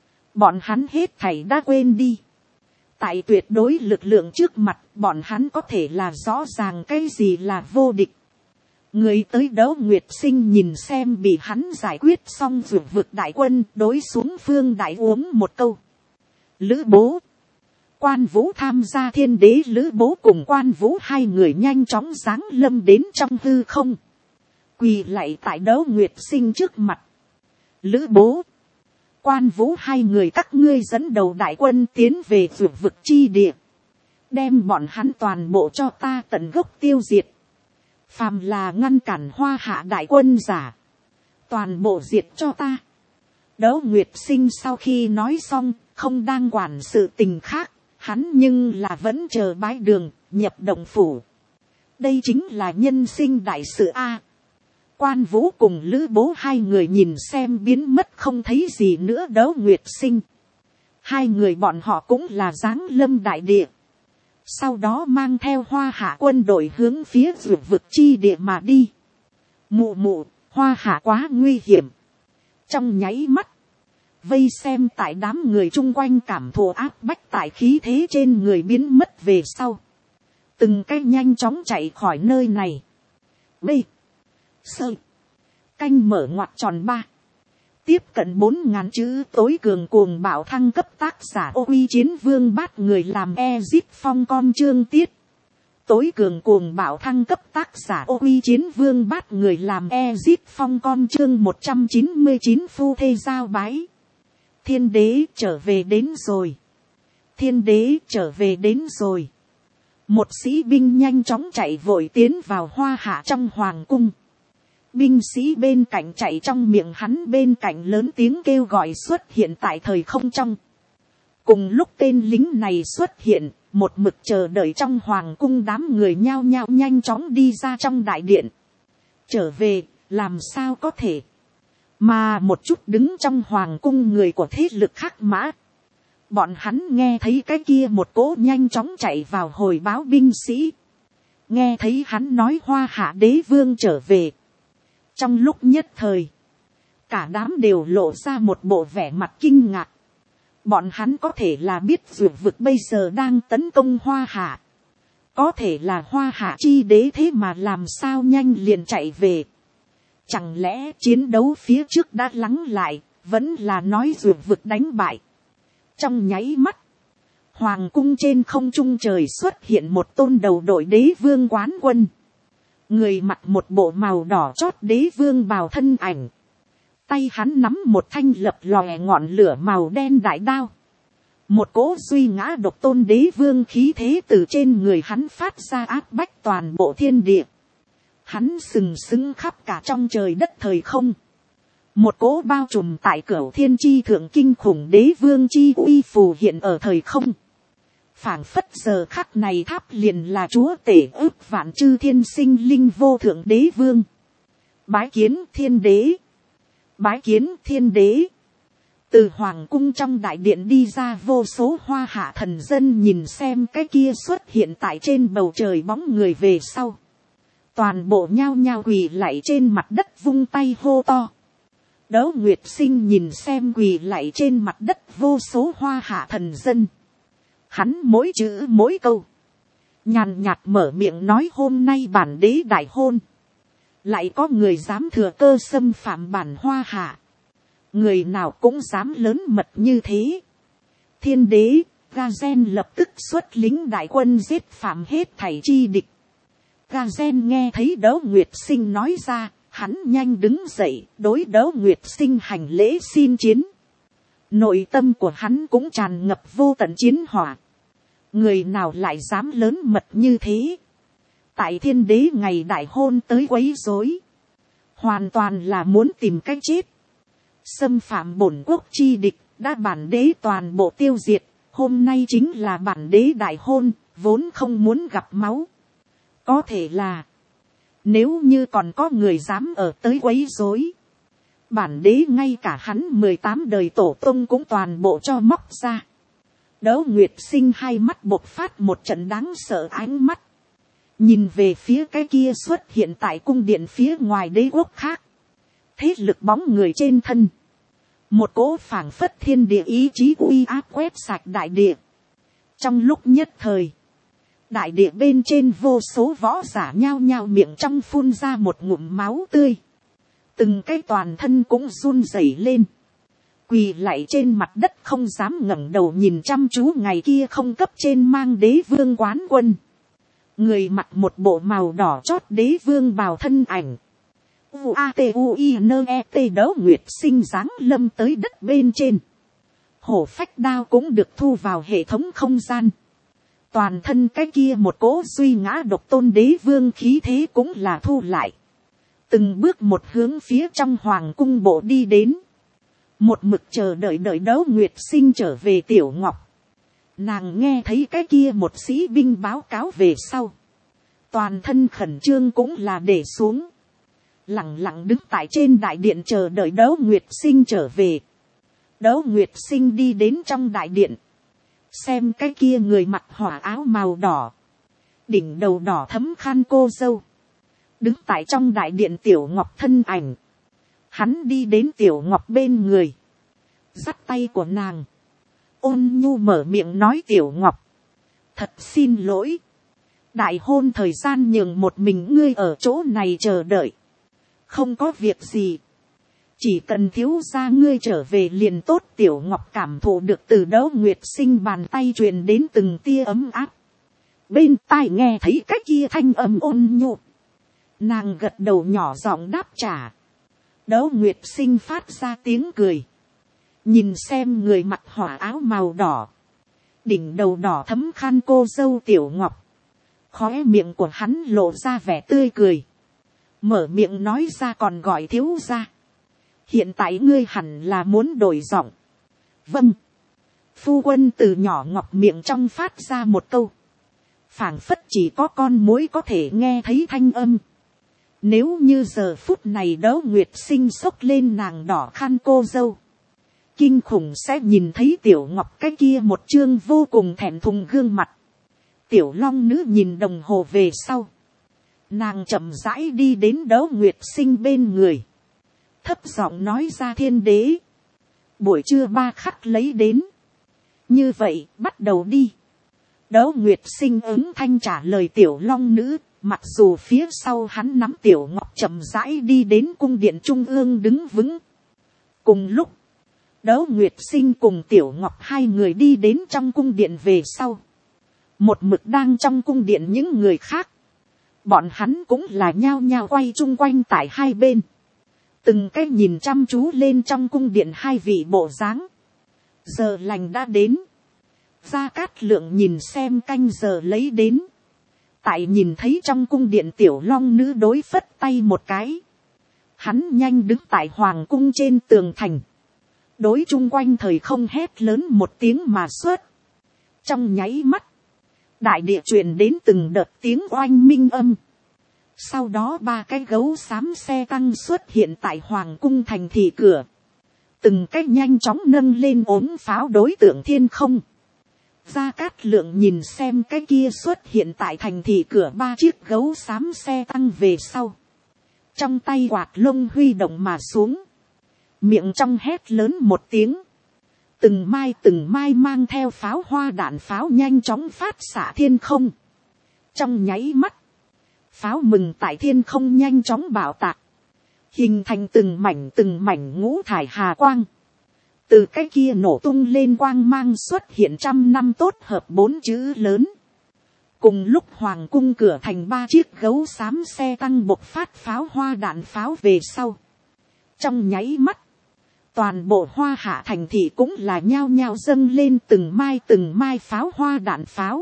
Bọn hắn hết thảy đã quên đi. Tại tuyệt đối lực lượng trước mặt, bọn hắn có thể là rõ ràng cái gì là vô địch. Người tới Đấu Nguyệt Sinh nhìn xem bị hắn giải quyết xong ruộng vực đại quân, đối xuống phương đại uống một câu. Lữ bố, Quan Vũ tham gia Thiên Đế Lữ Bố cùng Quan Vũ hai người nhanh chóng giáng lâm đến trong hư không, quỳ lạy tại Đấu Nguyệt Sinh trước mặt. Lữ Bố, Quan Vũ hai người các ngươi dẫn đầu đại quân tiến về vượt vực chi địa, đem bọn hắn toàn bộ cho ta tận gốc tiêu diệt. Phàm là ngăn cản Hoa Hạ đại quân giả, toàn bộ diệt cho ta. Đấu Nguyệt Sinh sau khi nói xong, không đang quản sự tình khác, hắn nhưng là vẫn chờ bái đường, nhập động phủ. Đây chính là nhân sinh đại sự A. Quan Vũ cùng Lữ Bố hai người nhìn xem biến mất không thấy gì nữa Đấu Nguyệt Sinh. Hai người bọn họ cũng là giáng lâm đại địa. Sau đó mang theo Hoa Hạ quân đội hướng phía vượt vực chi địa mà đi. Mụ mụ, Hoa Hạ quá nguy hiểm. Trong nháy mắt, vây xem tại đám người chung quanh cảm thụ áp bách tại khí thế trên người biến mất về sau. Từng cái nhanh chóng chạy khỏi nơi này. B. Sơ. Canh mở ngoặc tròn ba. Tiếp cận bốn ngàn chữ tối cường cuồng bạo thăng cấp tác giả Ô Uy Chiến Vương bắt người làm Ezip Phong con chương tiết. Tối cường cuồng bạo thăng cấp tác giả Ô Uy Chiến Vương bắt người làm Ezip Phong con chương một trăm chín mươi chín phu thê giao bái. Thiên đế trở về đến rồi. Thiên đế trở về đến rồi. Một sĩ binh nhanh chóng chạy vội tiến vào Hoa Hạ trong hoàng cung. Binh sĩ bên cạnh chạy trong miệng hắn bên cạnh lớn tiếng kêu gọi xuất hiện tại thời không trong. Cùng lúc tên lính này xuất hiện, một mực chờ đợi trong hoàng cung đám người nhao nhao nhanh chóng đi ra trong đại điện. Trở về, làm sao có thể. Mà một chút đứng trong hoàng cung người của thế lực khác mã. Bọn hắn nghe thấy cái kia một cỗ nhanh chóng chạy vào hồi báo binh sĩ. Nghe thấy hắn nói Hoa Hạ đế vương trở về. Trong lúc nhất thời, cả đám đều lộ ra một bộ vẻ mặt kinh ngạc. Bọn hắn có thể là biết vượt vực bây giờ đang tấn công Hoa Hạ. Có thể là Hoa Hạ chi đế thế mà làm sao nhanh liền chạy về. Chẳng lẽ chiến đấu phía trước đã lắng lại, vẫn là nói vượt vực đánh bại. Trong nháy mắt, hoàng cung trên không trung trời xuất hiện một tôn đầu đội đế vương quán quân. Người mặc một bộ màu đỏ chót đế vương bào thân ảnh. Tay hắn nắm một thanh lập lòe ngọn lửa màu đen đại đao. Một cỗ duy ngã độc tôn đế vương khí thế từ trên người hắn phát ra áp bách toàn bộ thiên địa. Hắn sừng sững khắp cả trong trời đất thời không. Một cỗ bao trùm tại cửu thiên chi thượng kinh khủng đế vương chi uy phù hiện ở thời không. Phảng phất giờ khắc này tháp liền là chúa tể ước vạn chư thiên sinh linh vô thượng đế vương. Bái kiến thiên đế. Bái kiến thiên đế. Từ hoàng cung trong đại điện đi ra vô số Hoa Hạ thần dân nhìn xem cái kia xuất hiện tại trên bầu trời bóng người về sau. Toàn bộ nhao nhao quỳ lạy trên mặt đất vung tay hô to. Đấu Nguyệt Sinh nhìn xem quỳ lạy trên mặt đất vô số Hoa Hạ thần dân. Hắn mỗi chữ mỗi câu. Nhàn nhạt mở miệng nói hôm nay bản đế đại hôn. Lại có người dám thừa cơ xâm phạm bản Hoa Hạ. Người nào cũng dám lớn mật như thế. Thiên đế, Ga-gen lập tức xuất lính đại quân giết phạm hết thảy chi địch. Ga-gen nghe thấy Đấu Nguyệt Sinh nói ra, hắn nhanh đứng dậy, đối Đấu Nguyệt Sinh hành lễ xin chiến. Nội tâm của hắn cũng tràn ngập vô tận chiến hỏa. Người nào lại dám lớn mật như thế. Tại thiên đế ngày đại hôn tới quấy rối. Hoàn toàn là muốn tìm cách chết. Xâm phạm bổn quốc chi địch, đã bản đế toàn bộ tiêu diệt. Hôm nay chính là bản đế đại hôn, vốn không muốn gặp máu. Có thể là, nếu như còn có người dám ở tới quấy rối. Bản đế ngay cả hắn mười tám đời tổ tông cũng toàn bộ cho móc ra. Đấu Nguyệt Sinh hai mắt bộc phát một trận đáng sợ ánh mắt. Nhìn về phía cái kia xuất hiện tại cung điện phía ngoài đế quốc khác. Thế lực bóng người trên thân. Một cỗ phảng phất thiên địa ý chí uy áp quét sạch đại địa. Trong lúc nhất thời. Đại địa bên trên vô số võ giả nhao nhao miệng trong phun ra một ngụm máu tươi. Từng cái toàn thân cũng run rẩy lên. quỳ lạy trên mặt đất không dám ngẩng đầu nhìn chăm chú ngày kia không cấp trên mang đế vương quán quân. Người mặc một bộ màu đỏ chót đế vương bào thân ảnh. U A T U I N E T Đấu Nguyệt Sinh dáng lâm tới đất bên trên. Hổ phách đao cũng được thu vào hệ thống không gian. Toàn thân cái kia một cỗ suy ngã độc tôn đế vương khí thế cũng là thu lại. Từng bước một hướng phía trong hoàng cung bộ đi đến. Một mực chờ đợi đợi Đấu Nguyệt Sinh trở về Tiểu Ngọc. Nàng nghe thấy cái kia một sĩ binh báo cáo về sau. Toàn thân khẩn trương cũng là để xuống. Lặng lặng đứng tại trên đại điện chờ đợi Đấu Nguyệt Sinh trở về. Đấu Nguyệt Sinh đi đến trong đại điện. Xem cái kia người mặc hỏa áo màu đỏ. Đỉnh đầu đỏ thấm khăn cô dâu. Đứng tại trong đại điện Tiểu Ngọc thân ảnh. Hắn đi đến Tiểu Ngọc bên người. Dắt tay của nàng. Ôn nhu mở miệng nói Tiểu Ngọc. Thật xin lỗi. Đại hôn thời gian nhường một mình ngươi ở chỗ này chờ đợi. Không có việc gì. Chỉ cần thiếu gia ngươi trở về liền tốt. Tiểu Ngọc cảm thụ được từ Đấu Nguyệt Sinh bàn tay truyền đến từng tia ấm áp. Bên tai nghe thấy cái kia thanh âm ôn nhu. Nàng gật đầu nhỏ giọng đáp trả. Đấu Nguyệt Sinh phát ra tiếng cười. Nhìn xem người mặc hỏa áo màu đỏ. Đỉnh đầu đỏ thấm khăn cô dâu Tiểu Ngọc. Khóe miệng của hắn lộ ra vẻ tươi cười. Mở miệng nói ra còn gọi thiếu gia. Hiện tại ngươi hẳn là muốn đổi giọng. Vâng. Phu quân từ nhỏ Ngọc miệng trong phát ra một câu. Phảng phất chỉ có con mối có thể nghe thấy thanh âm. Nếu như giờ phút này Đấu Nguyệt Sinh xốc lên nàng đỏ khăn cô dâu. Kinh khủng sẽ nhìn thấy Tiểu Ngọc cái kia một chương vô cùng thẹn thùng gương mặt. Tiểu Long nữ nhìn đồng hồ về sau. Nàng chậm rãi đi đến Đấu Nguyệt Sinh bên người. Thấp giọng nói ra thiên đế. Buổi trưa ba khắc lấy đến. Như vậy bắt đầu đi. Đấu Nguyệt Sinh ứng thanh trả lời Tiểu Long nữ. Mặc dù phía sau hắn nắm Tiểu Ngọc chậm rãi đi đến cung điện trung ương đứng vững. Cùng lúc. Đấu Nguyệt Sinh cùng Tiểu Ngọc hai người đi đến trong cung điện về sau. Một mực đang trong cung điện những người khác. Bọn hắn cũng là nhao nhao quay chung quanh tại hai bên. Từng cái nhìn chăm chú lên trong cung điện hai vị bộ dáng. Giờ lành đã đến. Gia Cát Lượng nhìn xem canh giờ lấy đến. Tại nhìn thấy trong cung điện Tiểu Long nữ đối phất tay một cái. Hắn nhanh đứng tại hoàng cung trên tường thành. Đối chung quanh thời không hét lớn một tiếng mà xuất. Trong nháy mắt. Đại địa truyền đến từng đợt tiếng oanh minh âm. Sau đó ba cái gấu xám xe tăng xuất hiện tại hoàng cung thành thị cửa. Từng cái nhanh chóng nâng lên ốm pháo đối tượng thiên không. Gia Cát Lượng nhìn xem cái kia xuất hiện tại thành thị cửa ba chiếc gấu xám xe tăng về sau. Trong tay quạt lông huy động mà xuống. Miệng trong hét lớn một tiếng. Từng mai từng mai mang theo pháo hoa đạn pháo nhanh chóng phát xạ thiên không. Trong nháy mắt. Pháo mừng tại thiên không nhanh chóng bạo tạc. Hình thành từng mảnh từng mảnh ngũ thải hà quang. Từ cái kia nổ tung lên quang mang xuất hiện trăm năm tốt hợp bốn chữ lớn. Cùng lúc hoàng cung cửa thành ba chiếc gấu xám xe tăng bộc phát pháo hoa đạn pháo về sau. Trong nháy mắt. Toàn bộ Hoa Hạ thành thị cũng là nhao nhao dâng lên từng mai từng mai pháo hoa đạn pháo.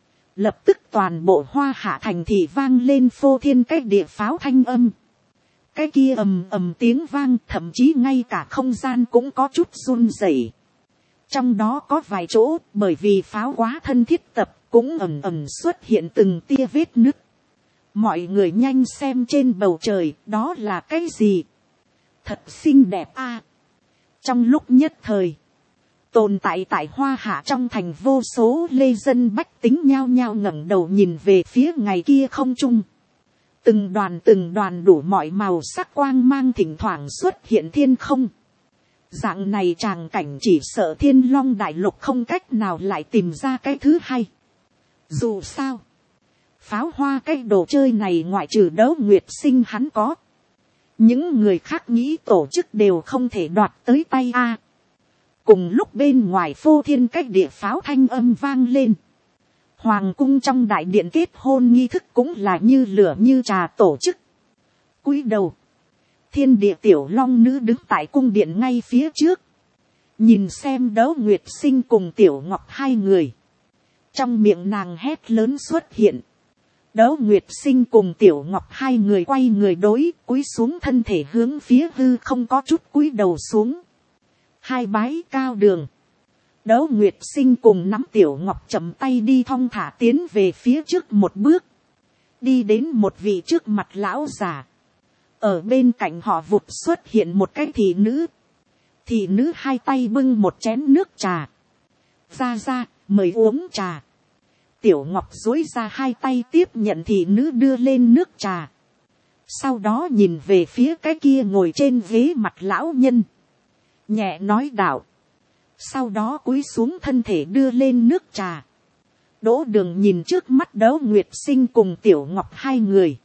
Lập tức toàn bộ Hoa Hạ thành thị vang lên phô thiên cách địa pháo thanh âm. Cái kia ầm ầm tiếng vang thậm chí ngay cả không gian cũng có chút run rẩy. Trong đó có vài chỗ bởi vì pháo quá thân thiết tập cũng ầm ầm xuất hiện từng tia vết nứt. Mọi người nhanh xem trên bầu trời đó là cái gì. Thật xinh đẹp a. Trong lúc nhất thời, tồn tại tại Hoa Hạ trong thành vô số lê dân bách tính nhao nhao ngẩng đầu nhìn về phía ngày kia không trung. Từng đoàn từng đoàn đủ mọi màu sắc quang mang thỉnh thoảng xuất hiện thiên không. Dạng này tràng cảnh chỉ sợ Thiên Long đại lục không cách nào lại tìm ra cái thứ hay. Dù sao, pháo hoa cái đồ chơi này ngoại trừ Đấu Nguyệt Sinh hắn có. Những người khác nghĩ tổ chức đều không thể đoạt tới tay a. Cùng lúc bên ngoài phô thiên cách địa pháo thanh âm vang lên. Hoàng cung trong đại điện kết hôn nghi thức cũng là như lửa như trà tổ chức. Cúi đầu. Thiên địa tiểu long nữ đứng tại cung điện ngay phía trước. Nhìn xem Đấu Nguyệt Sinh cùng Tiểu Ngọc hai người. Trong miệng nàng hét lớn xuất hiện. Đấu Nguyệt Sinh cùng Tiểu Ngọc hai người quay người đối, cúi xuống thân thể hướng phía hư không có chút cúi đầu xuống. Hai bái cao đường. Đấu Nguyệt Sinh cùng nắm Tiểu Ngọc chậm tay đi thong thả tiến về phía trước một bước. Đi đến một vị trước mặt lão già. Ở bên cạnh họ vụt xuất hiện một cái thị nữ. Thị nữ hai tay bưng một chén nước trà. Ra ra, mời uống trà. Tiểu Ngọc duỗi ra hai tay tiếp nhận thị nữ đưa lên nước trà. Sau đó nhìn về phía cái kia ngồi trên ghế mặt lão nhân. Nhẹ nói đạo. Sau đó cúi xuống thân thể đưa lên nước trà. Đỗ Đường nhìn trước mắt Đấu Nguyệt Sinh cùng Tiểu Ngọc hai người.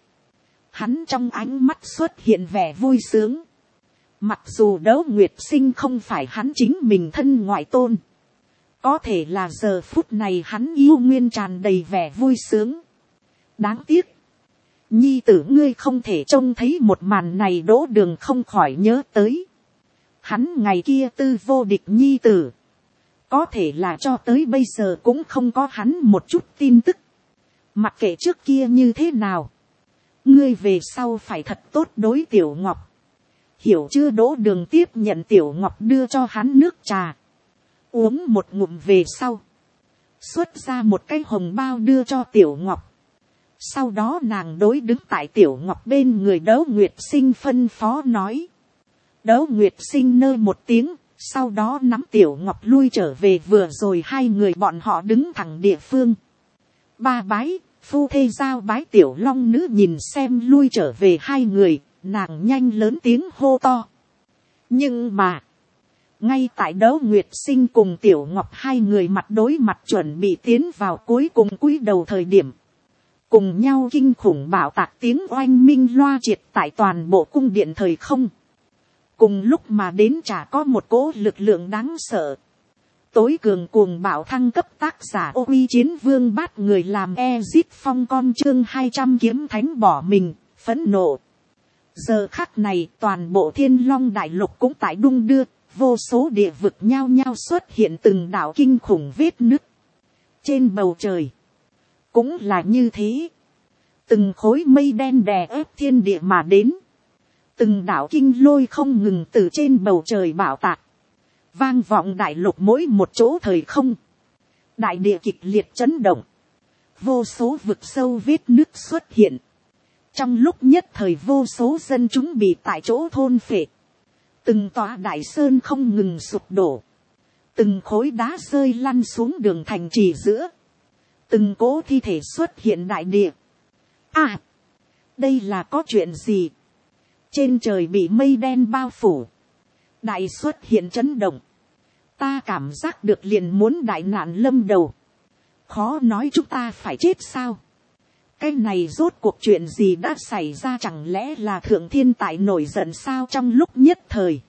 Hắn trong ánh mắt xuất hiện vẻ vui sướng. Mặc dù Đấu Nguyệt Sinh không phải hắn chính mình thân ngoại tôn. Có thể là giờ phút này hắn yêu nguyên tràn đầy vẻ vui sướng. Đáng tiếc. Nhi tử ngươi không thể trông thấy một màn này. Đỗ Đường không khỏi nhớ tới. Hắn ngày kia tư vô địch nhi tử. Có thể là cho tới bây giờ cũng không có hắn một chút tin tức. Mặc kệ trước kia như thế nào. Ngươi về sau phải thật tốt đối Tiểu Ngọc. Hiểu chưa? Đỗ Đường tiếp nhận Tiểu Ngọc đưa cho hắn nước trà. Uống một ngụm về sau. Xuất ra một cái hồng bao đưa cho Tiểu Ngọc. Sau đó nàng đối đứng tại Tiểu Ngọc bên người Đấu Nguyệt Sinh phân phó nói. Đấu Nguyệt Sinh nơ một tiếng. Sau đó nắm Tiểu Ngọc lui trở về vừa rồi hai người bọn họ đứng thẳng địa phương. Ba bái, phu thê giao bái. Tiểu Long nữ nhìn xem lui trở về hai người. Nàng nhanh lớn tiếng hô to. Nhưng mà. Ngay tại Đấu Nguyệt Sinh cùng Tiểu Ngọc hai người mặt đối mặt chuẩn bị tiến vào cuối cùng cúi đầu thời điểm. Cùng nhau kinh khủng bạo tạc tiếng oanh minh loa triệt tại toàn bộ cung điện thời không. Cùng lúc mà đến chả có một cỗ lực lượng đáng sợ. Tối cường cuồng bạo thăng cấp tác giả Ô Uy Chiến Vương bát người làm Ezit Phong con chương hai trăm kiếm thánh bỏ mình, phẫn nộ. Giờ khắc này toàn bộ Thiên Long đại lục cũng tại đung đưa, vô số địa vực nhao nhao xuất hiện từng đạo kinh khủng vết nứt. Trên bầu trời, cũng là như thế. Từng khối mây đen đè ép thiên địa mà đến. Từng đạo kinh lôi không ngừng từ trên bầu trời bạo tạc. Vang vọng đại lục mỗi một chỗ thời không. Đại địa kịch liệt chấn động. Vô số vực sâu vết nứt xuất hiện. Trong lúc nhất thời vô số dân chúng bị tại chỗ thôn phệ. Từng tòa đại sơn không ngừng sụp đổ. Từng khối đá rơi lăn xuống đường thành trì giữa. Từng cỗ thi thể xuất hiện đại địa. À! Đây là có chuyện gì? Trên trời bị mây đen bao phủ. Đại xuất hiện chấn động. Ta cảm giác được liền muốn đại nạn lâm đầu. Khó nói chúng ta phải chết sao? Cái này rốt cuộc chuyện gì đã xảy ra, chẳng lẽ là thượng thiên tại nổi giận sao? Trong lúc nhất thời.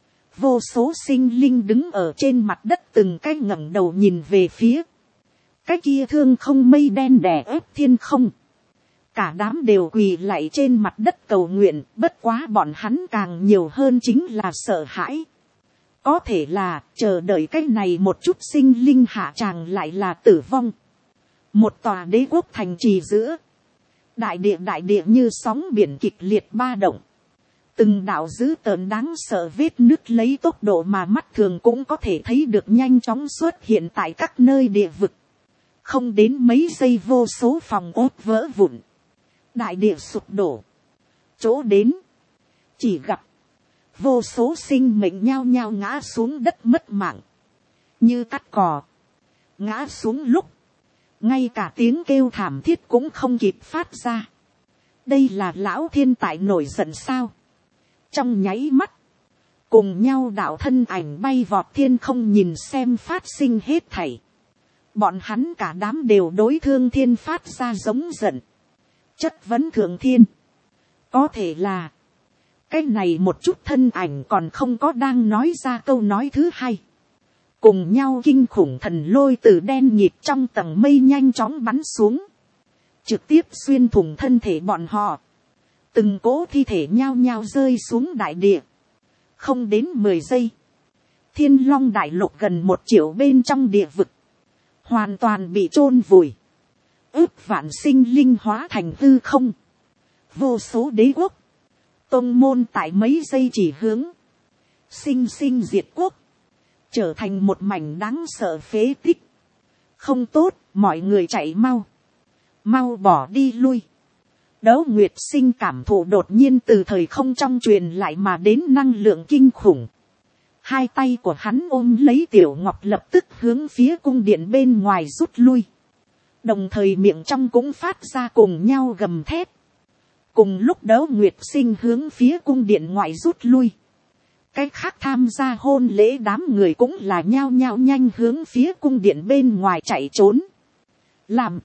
Vô số sinh linh đứng ở trên mặt đất từng cái ngẩng đầu nhìn về phía. Cái kia thương không mây đen đè ép thiên không. Cả đám đều quỳ lạy trên mặt đất cầu nguyện, bất quá bọn hắn càng nhiều hơn chính là sợ hãi. Có thể là, chờ đợi cái này một chút sinh linh hạ tràng lại là tử vong. Một tòa đế quốc thành trì giữa. Đại địa đại địa như sóng biển kịch liệt ba động. Từng đạo dữ tợn đáng sợ vết nứt lấy tốc độ mà mắt thường cũng có thể thấy được nhanh chóng xuất hiện tại các nơi địa vực. Không đến mấy giây vô số phòng ốt vỡ vụn. Đại địa sụp đổ. Chỗ đến. Chỉ gặp. Vô số sinh mệnh nhao nhao ngã xuống đất mất mạng. Như cắt cỏ. Ngã xuống lúc. Ngay cả tiếng kêu thảm thiết cũng không kịp phát ra. Đây là lão thiên tại nổi giận sao? Trong nháy mắt. Cùng nhau đạo thân ảnh bay vọt thiên không nhìn xem phát sinh hết thảy. Bọn hắn cả đám đều đối thương thiên phát ra giống giận. Chất vấn thượng thiên. Có thể là. Cái này một chút thân ảnh còn không có đang nói ra câu nói thứ hai. cùng nhau kinh khủng thần lôi từ đen nhịp trong tầng mây nhanh chóng bắn xuống, trực tiếp xuyên thủng thân thể bọn họ, từng cỗ thi thể nhao nhao rơi xuống đại địa. Không đến mười giây, thiên long đại lục gần một triệu bên trong địa vực, hoàn toàn bị chôn vùi, ước vạn sinh linh hóa thành hư không, vô số đế quốc, tông môn tại mấy giây chỉ hướng, sinh sinh diệt quốc, trở thành một mảnh đáng sợ phế tích. Không tốt, mọi người chạy mau, mau bỏ đi lui. Đấu Nguyệt Sinh cảm thụ đột nhiên từ thời không trong truyền lại mà đến năng lượng kinh khủng. Hai tay của hắn ôm lấy Tiểu Ngọc lập tức hướng phía cung điện bên ngoài rút lui. Đồng thời miệng trong cũng phát ra cùng nhau gầm thét. Cùng lúc Đấu Nguyệt Sinh hướng phía cung điện ngoại rút lui. Cái khác tham gia hôn lễ đám người cũng là nhao nhao nhanh hướng phía cung điện bên ngoài chạy trốn. Làm.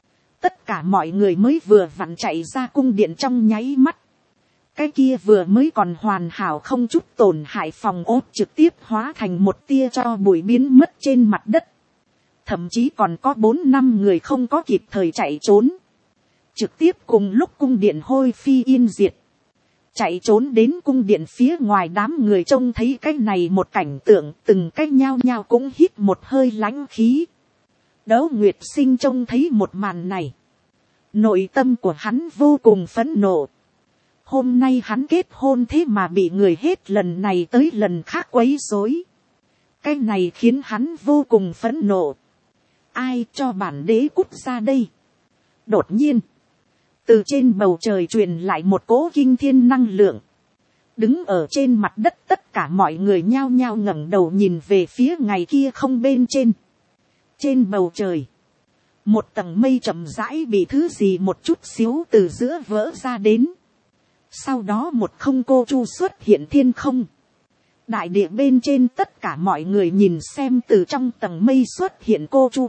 Tất cả mọi người mới vừa vặn chạy ra cung điện trong nháy mắt. Cái kia vừa mới còn hoàn hảo không chút tổn hại phòng ốt trực tiếp hóa thành một tia tro bụi biến mất trên mặt đất. Thậm chí còn có bốn năm người không có kịp thời chạy trốn. Trực tiếp cùng lúc cung điện hôi phi yên diệt. Chạy trốn đến cung điện phía ngoài đám người trông thấy cái này một cảnh tượng, từng cái nhao nhao cũng hít một hơi lãnh khí. Đấu Nguyệt Sinh trông thấy một màn này. Nội tâm của hắn vô cùng phẫn nộ. Hôm nay hắn kết hôn thế mà bị người hết lần này tới lần khác quấy rối. Cái này khiến hắn vô cùng phẫn nộ. Ai cho bản đế cút ra đây? Đột nhiên, từ trên bầu trời truyền lại một cỗ kinh thiên năng lượng. Đứng ở trên mặt đất tất cả mọi người nhao nhao ngẩng đầu nhìn về phía ngày kia không bên trên. Trên bầu trời, một tầng mây chậm rãi bị thứ gì một chút xíu từ giữa vỡ ra đến. Sau đó một không cô chu xuất hiện thiên không. Đại địa bên trên tất cả mọi người nhìn xem từ trong tầng mây xuất hiện cô chu.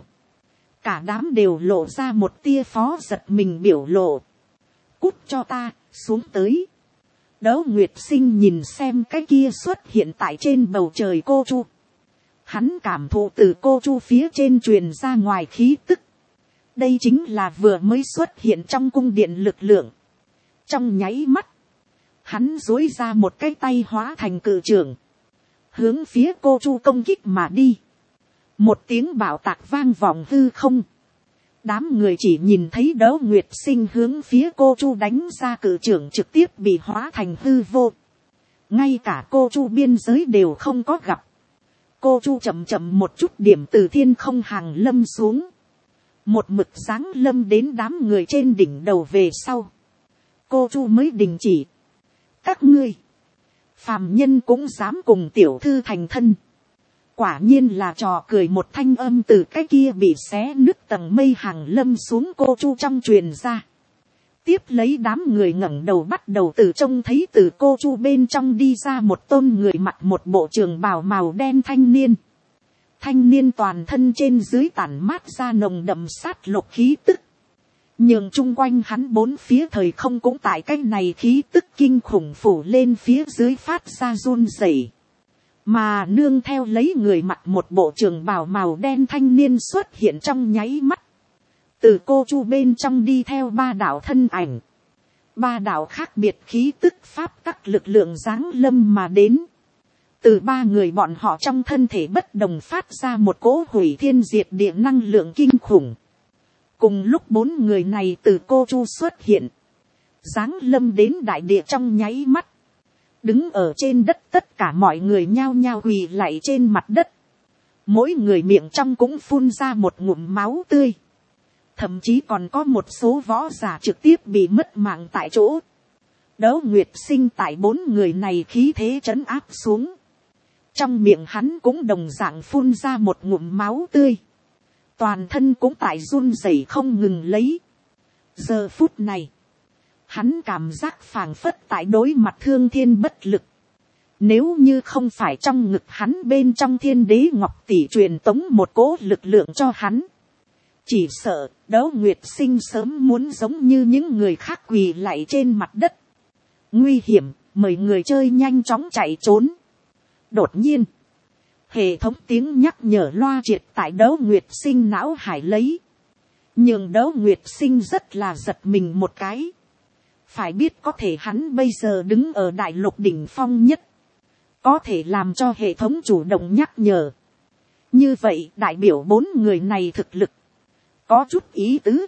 Cả đám đều lộ ra một tia phó giật mình biểu lộ. Cút cho ta, xuống tới. Đấu Nguyệt Sinh nhìn xem cái kia xuất hiện tại trên bầu trời cô chu. Hắn cảm thụ từ cô chu phía trên truyền ra ngoài khí tức. Đây chính là vừa mới xuất hiện trong cung điện lực lượng. Trong nháy mắt, hắn duỗi ra một cái tay hóa thành cự trưởng. Hướng phía cô chu công kích mà đi. Một tiếng bạo tạc vang vọng hư không. Đám người chỉ nhìn thấy Đấu Nguyệt Sinh hướng phía cô chu đánh ra cự trưởng trực tiếp bị hóa thành hư vô. Ngay cả cô chu biên giới đều không có gặp. Cô chu chậm chậm một chút điểm từ thiên không hàng lâm xuống. Một mực sáng lâm đến đám người trên đỉnh đầu về sau. Cô chu mới đình chỉ. Các ngươi, phàm nhân cũng dám cùng tiểu thư thành thân. Quả nhiên là trò cười, một thanh âm từ cái kia bị xé nứt tầng mây hàng lâm xuống cô chu trong truyền ra. Tiếp lấy đám người ngẩng đầu bắt đầu từ trông thấy từ cô chu bên trong đi ra một tôn người mặc một bộ trường bào màu đen thanh niên. Thanh niên toàn thân trên dưới tản mát ra nồng đậm sát lục khí tức. Nhưng chung quanh hắn bốn phía thời không cũng tại cái này khí tức kinh khủng phủ lên phía dưới phát ra run rẩy. Mà nương theo lấy người mặc một bộ trường bào màu đen thanh niên xuất hiện trong nháy mắt. Từ cô chu bên trong đi theo ba đạo thân ảnh. Ba đạo khác biệt khí tức pháp các lực lượng giáng lâm mà đến. Từ ba người bọn họ trong thân thể bất đồng phát ra một cỗ hủy thiên diệt địa năng lượng kinh khủng. Cùng lúc bốn người này từ cô chu xuất hiện. Giáng lâm đến đại địa trong nháy mắt. Đứng ở trên đất tất cả mọi người nhao nhao quỳ lạy trên mặt đất. Mỗi người miệng trong cũng phun ra một ngụm máu tươi. Thậm chí còn có một số võ giả trực tiếp bị mất mạng tại chỗ. Đấu Nguyệt Sinh tại bốn người này khí thế trấn áp xuống. Trong miệng hắn cũng đồng dạng phun ra một ngụm máu tươi. Toàn thân cũng tại run rẩy không ngừng lấy. Giờ phút này, hắn cảm giác phảng phất tại đối mặt thương thiên bất lực. Nếu như không phải trong ngực hắn bên trong thiên đế ngọc tỷ truyền tống một cỗ lực lượng cho hắn. Chỉ sợ Đấu Nguyệt Sinh sớm muốn giống như những người khác quỳ lạy trên mặt đất. Nguy hiểm, mời người chơi nhanh chóng chạy trốn. Đột nhiên, Hệ thống tiếng nhắc nhở loa triệt tại Đấu Nguyệt Sinh não hải lấy. Nhưng Đấu Nguyệt Sinh rất là giật mình một cái. Phải biết có thể hắn bây giờ đứng ở đại lục đỉnh phong nhất. Có thể làm cho hệ thống chủ động nhắc nhở. Như vậy đại biểu bốn người này thực lực. Có chút ý tứ.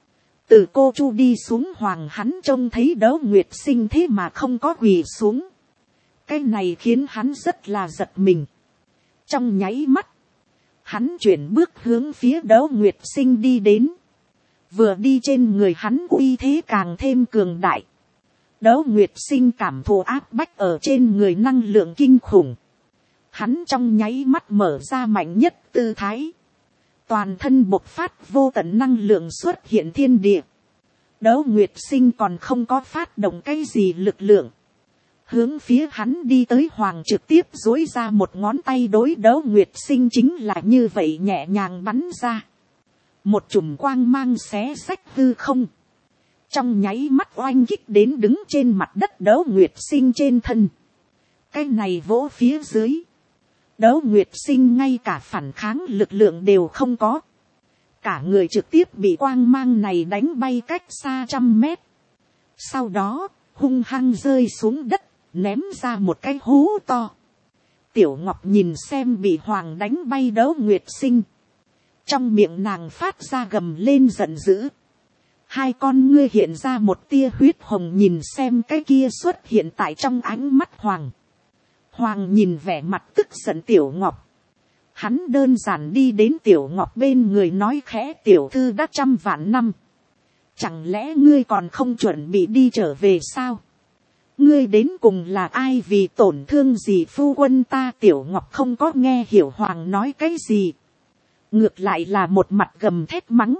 Từ cô Chu đi xuống hoàng hắn trông thấy Đấu Nguyệt Sinh thế mà không có quỳ xuống. Cái này khiến hắn rất là giật mình. Trong nháy mắt. Hắn chuyển bước hướng phía Đấu Nguyệt Sinh đi đến. Vừa đi trên người hắn uy thế càng thêm cường đại. Đấu Nguyệt Sinh cảm thụ áp bách ở trên người năng lượng kinh khủng. Hắn trong nháy mắt mở ra mạnh nhất tư thái. Toàn thân bộc phát vô tận năng lượng xuất hiện thiên địa. Đấu Nguyệt Sinh còn không có phát động cái gì lực lượng. Hướng phía hắn đi tới hoàng trực tiếp duỗi ra một ngón tay đối Đấu Nguyệt Sinh chính là như vậy nhẹ nhàng bắn ra. Một chùm quang mang xé xách hư không. Trong nháy mắt oanh kích đến đứng trên mặt đất Đấu Nguyệt Sinh trên thân. Cái này vỗ phía dưới. Đấu Nguyệt Sinh ngay cả phản kháng lực lượng đều không có. Cả người trực tiếp bị quang mang này đánh bay cách xa trăm mét. Sau đó, hung hăng rơi xuống đất, ném ra một cái hố to. Tiểu Ngọc nhìn xem bị hoàng đánh bay Đấu Nguyệt Sinh. Trong miệng nàng phát ra gầm lên giận dữ. Hai con ngươi hiện ra một tia huyết hồng nhìn xem cái kia xuất hiện tại trong ánh mắt hoàng. Hoàng nhìn vẻ mặt tức giận Tiểu Ngọc. Hắn đơn giản đi đến Tiểu Ngọc bên người nói khẽ tiểu thư đã trăm vạn năm. Chẳng lẽ ngươi còn không chuẩn bị đi trở về sao? Ngươi đến cùng là ai vì tổn thương gì phu quân ta? Tiểu Ngọc không có nghe hiểu Hoàng nói cái gì. Ngược lại là một mặt gầm thét mắng.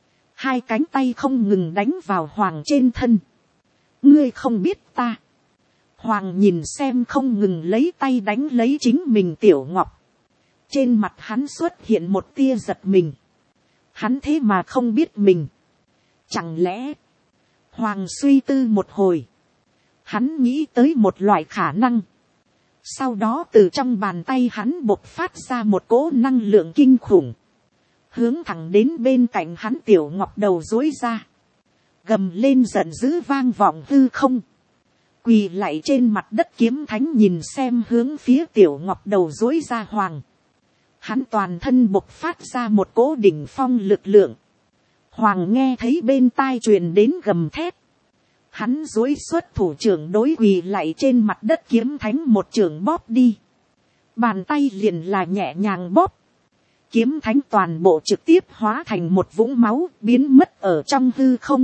Hai cánh tay không ngừng đánh vào Hoàng trên thân. Ngươi không biết ta. Hoàng nhìn xem không ngừng lấy tay đánh lấy chính mình Tiểu Ngọc. Trên mặt hắn xuất hiện một tia giật mình. Hắn thế mà không biết mình. Chẳng lẽ. Hoàng suy tư một hồi. Hắn nghĩ tới một loại khả năng. Sau đó từ trong bàn tay hắn bộc phát ra một cỗ năng lượng kinh khủng. Hướng thẳng đến bên cạnh hắn Tiểu Ngọc đầu duỗi ra. Gầm lên giận dữ vang vọng hư không. Quỳ lại trên mặt đất Kiếm Thánh nhìn xem hướng phía Tiểu Ngọc đầu duỗi ra Hoàng. Hắn toàn thân bộc phát ra một cỗ đỉnh phong lực lượng. Hoàng nghe thấy bên tai truyền đến gầm thét. Hắn duỗi xuất thủ trưởng đối quỳ lại trên mặt đất Kiếm Thánh một trường bóp đi. Bàn tay liền là nhẹ nhàng bóp. Kiếm Thánh toàn bộ trực tiếp hóa thành một vũng máu biến mất ở trong hư không.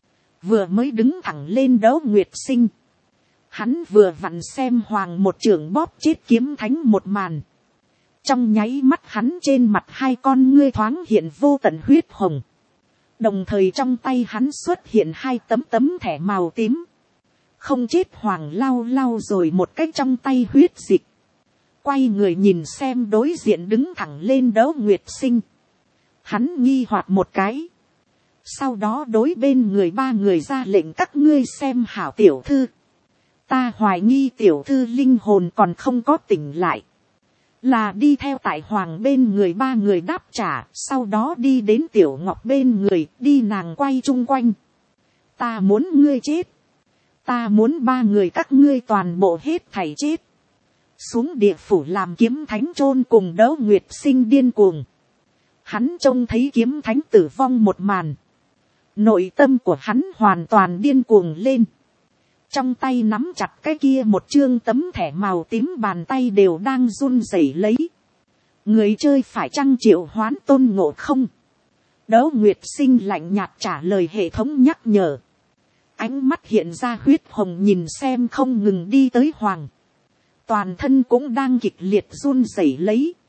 Vừa mới đứng thẳng lên Đấu Nguyệt Sinh. Hắn vừa vặn xem Hoàng một trường bóp chết Kiếm Thánh một màn. Trong nháy mắt hắn trên mặt hai con ngươi thoáng hiện vô tận huyết hồng. Đồng thời trong tay hắn xuất hiện hai tấm tấm thẻ màu tím. Không chết Hoàng lau lau rồi một cách trong tay huyết dịch. Quay người nhìn xem đối diện đứng thẳng lên Đấu Nguyệt Sinh. Hắn nghi hoặc một cái. Sau đó đối bên người ba người ra lệnh các ngươi xem hảo tiểu thư. Ta hoài nghi tiểu thư linh hồn còn không có tỉnh lại. Là đi theo tại Hoàng bên người ba người đáp trả. Sau đó đi đến Tiểu Ngọc bên người đi nàng quay chung quanh. Ta muốn ngươi chết. Ta muốn ba người các ngươi toàn bộ hết thảy chết. Xuống địa phủ làm Kiếm Thánh chôn cùng Đấu Nguyệt Sinh điên cuồng. Hắn trông thấy Kiếm Thánh tử vong một màn. Nội tâm của hắn hoàn toàn điên cuồng lên. Trong tay nắm chặt cái kia một chương tấm thẻ màu tím bàn tay đều đang run rẩy lấy. Người chơi phải chăng triệu hoán Tôn Ngộ Không? Đấu Nguyệt Sinh lạnh nhạt trả lời hệ thống nhắc nhở. Ánh mắt hiện ra huyết hồng nhìn xem không ngừng đi tới Hoàng. Toàn thân cũng đang kịch liệt run rẩy lấy.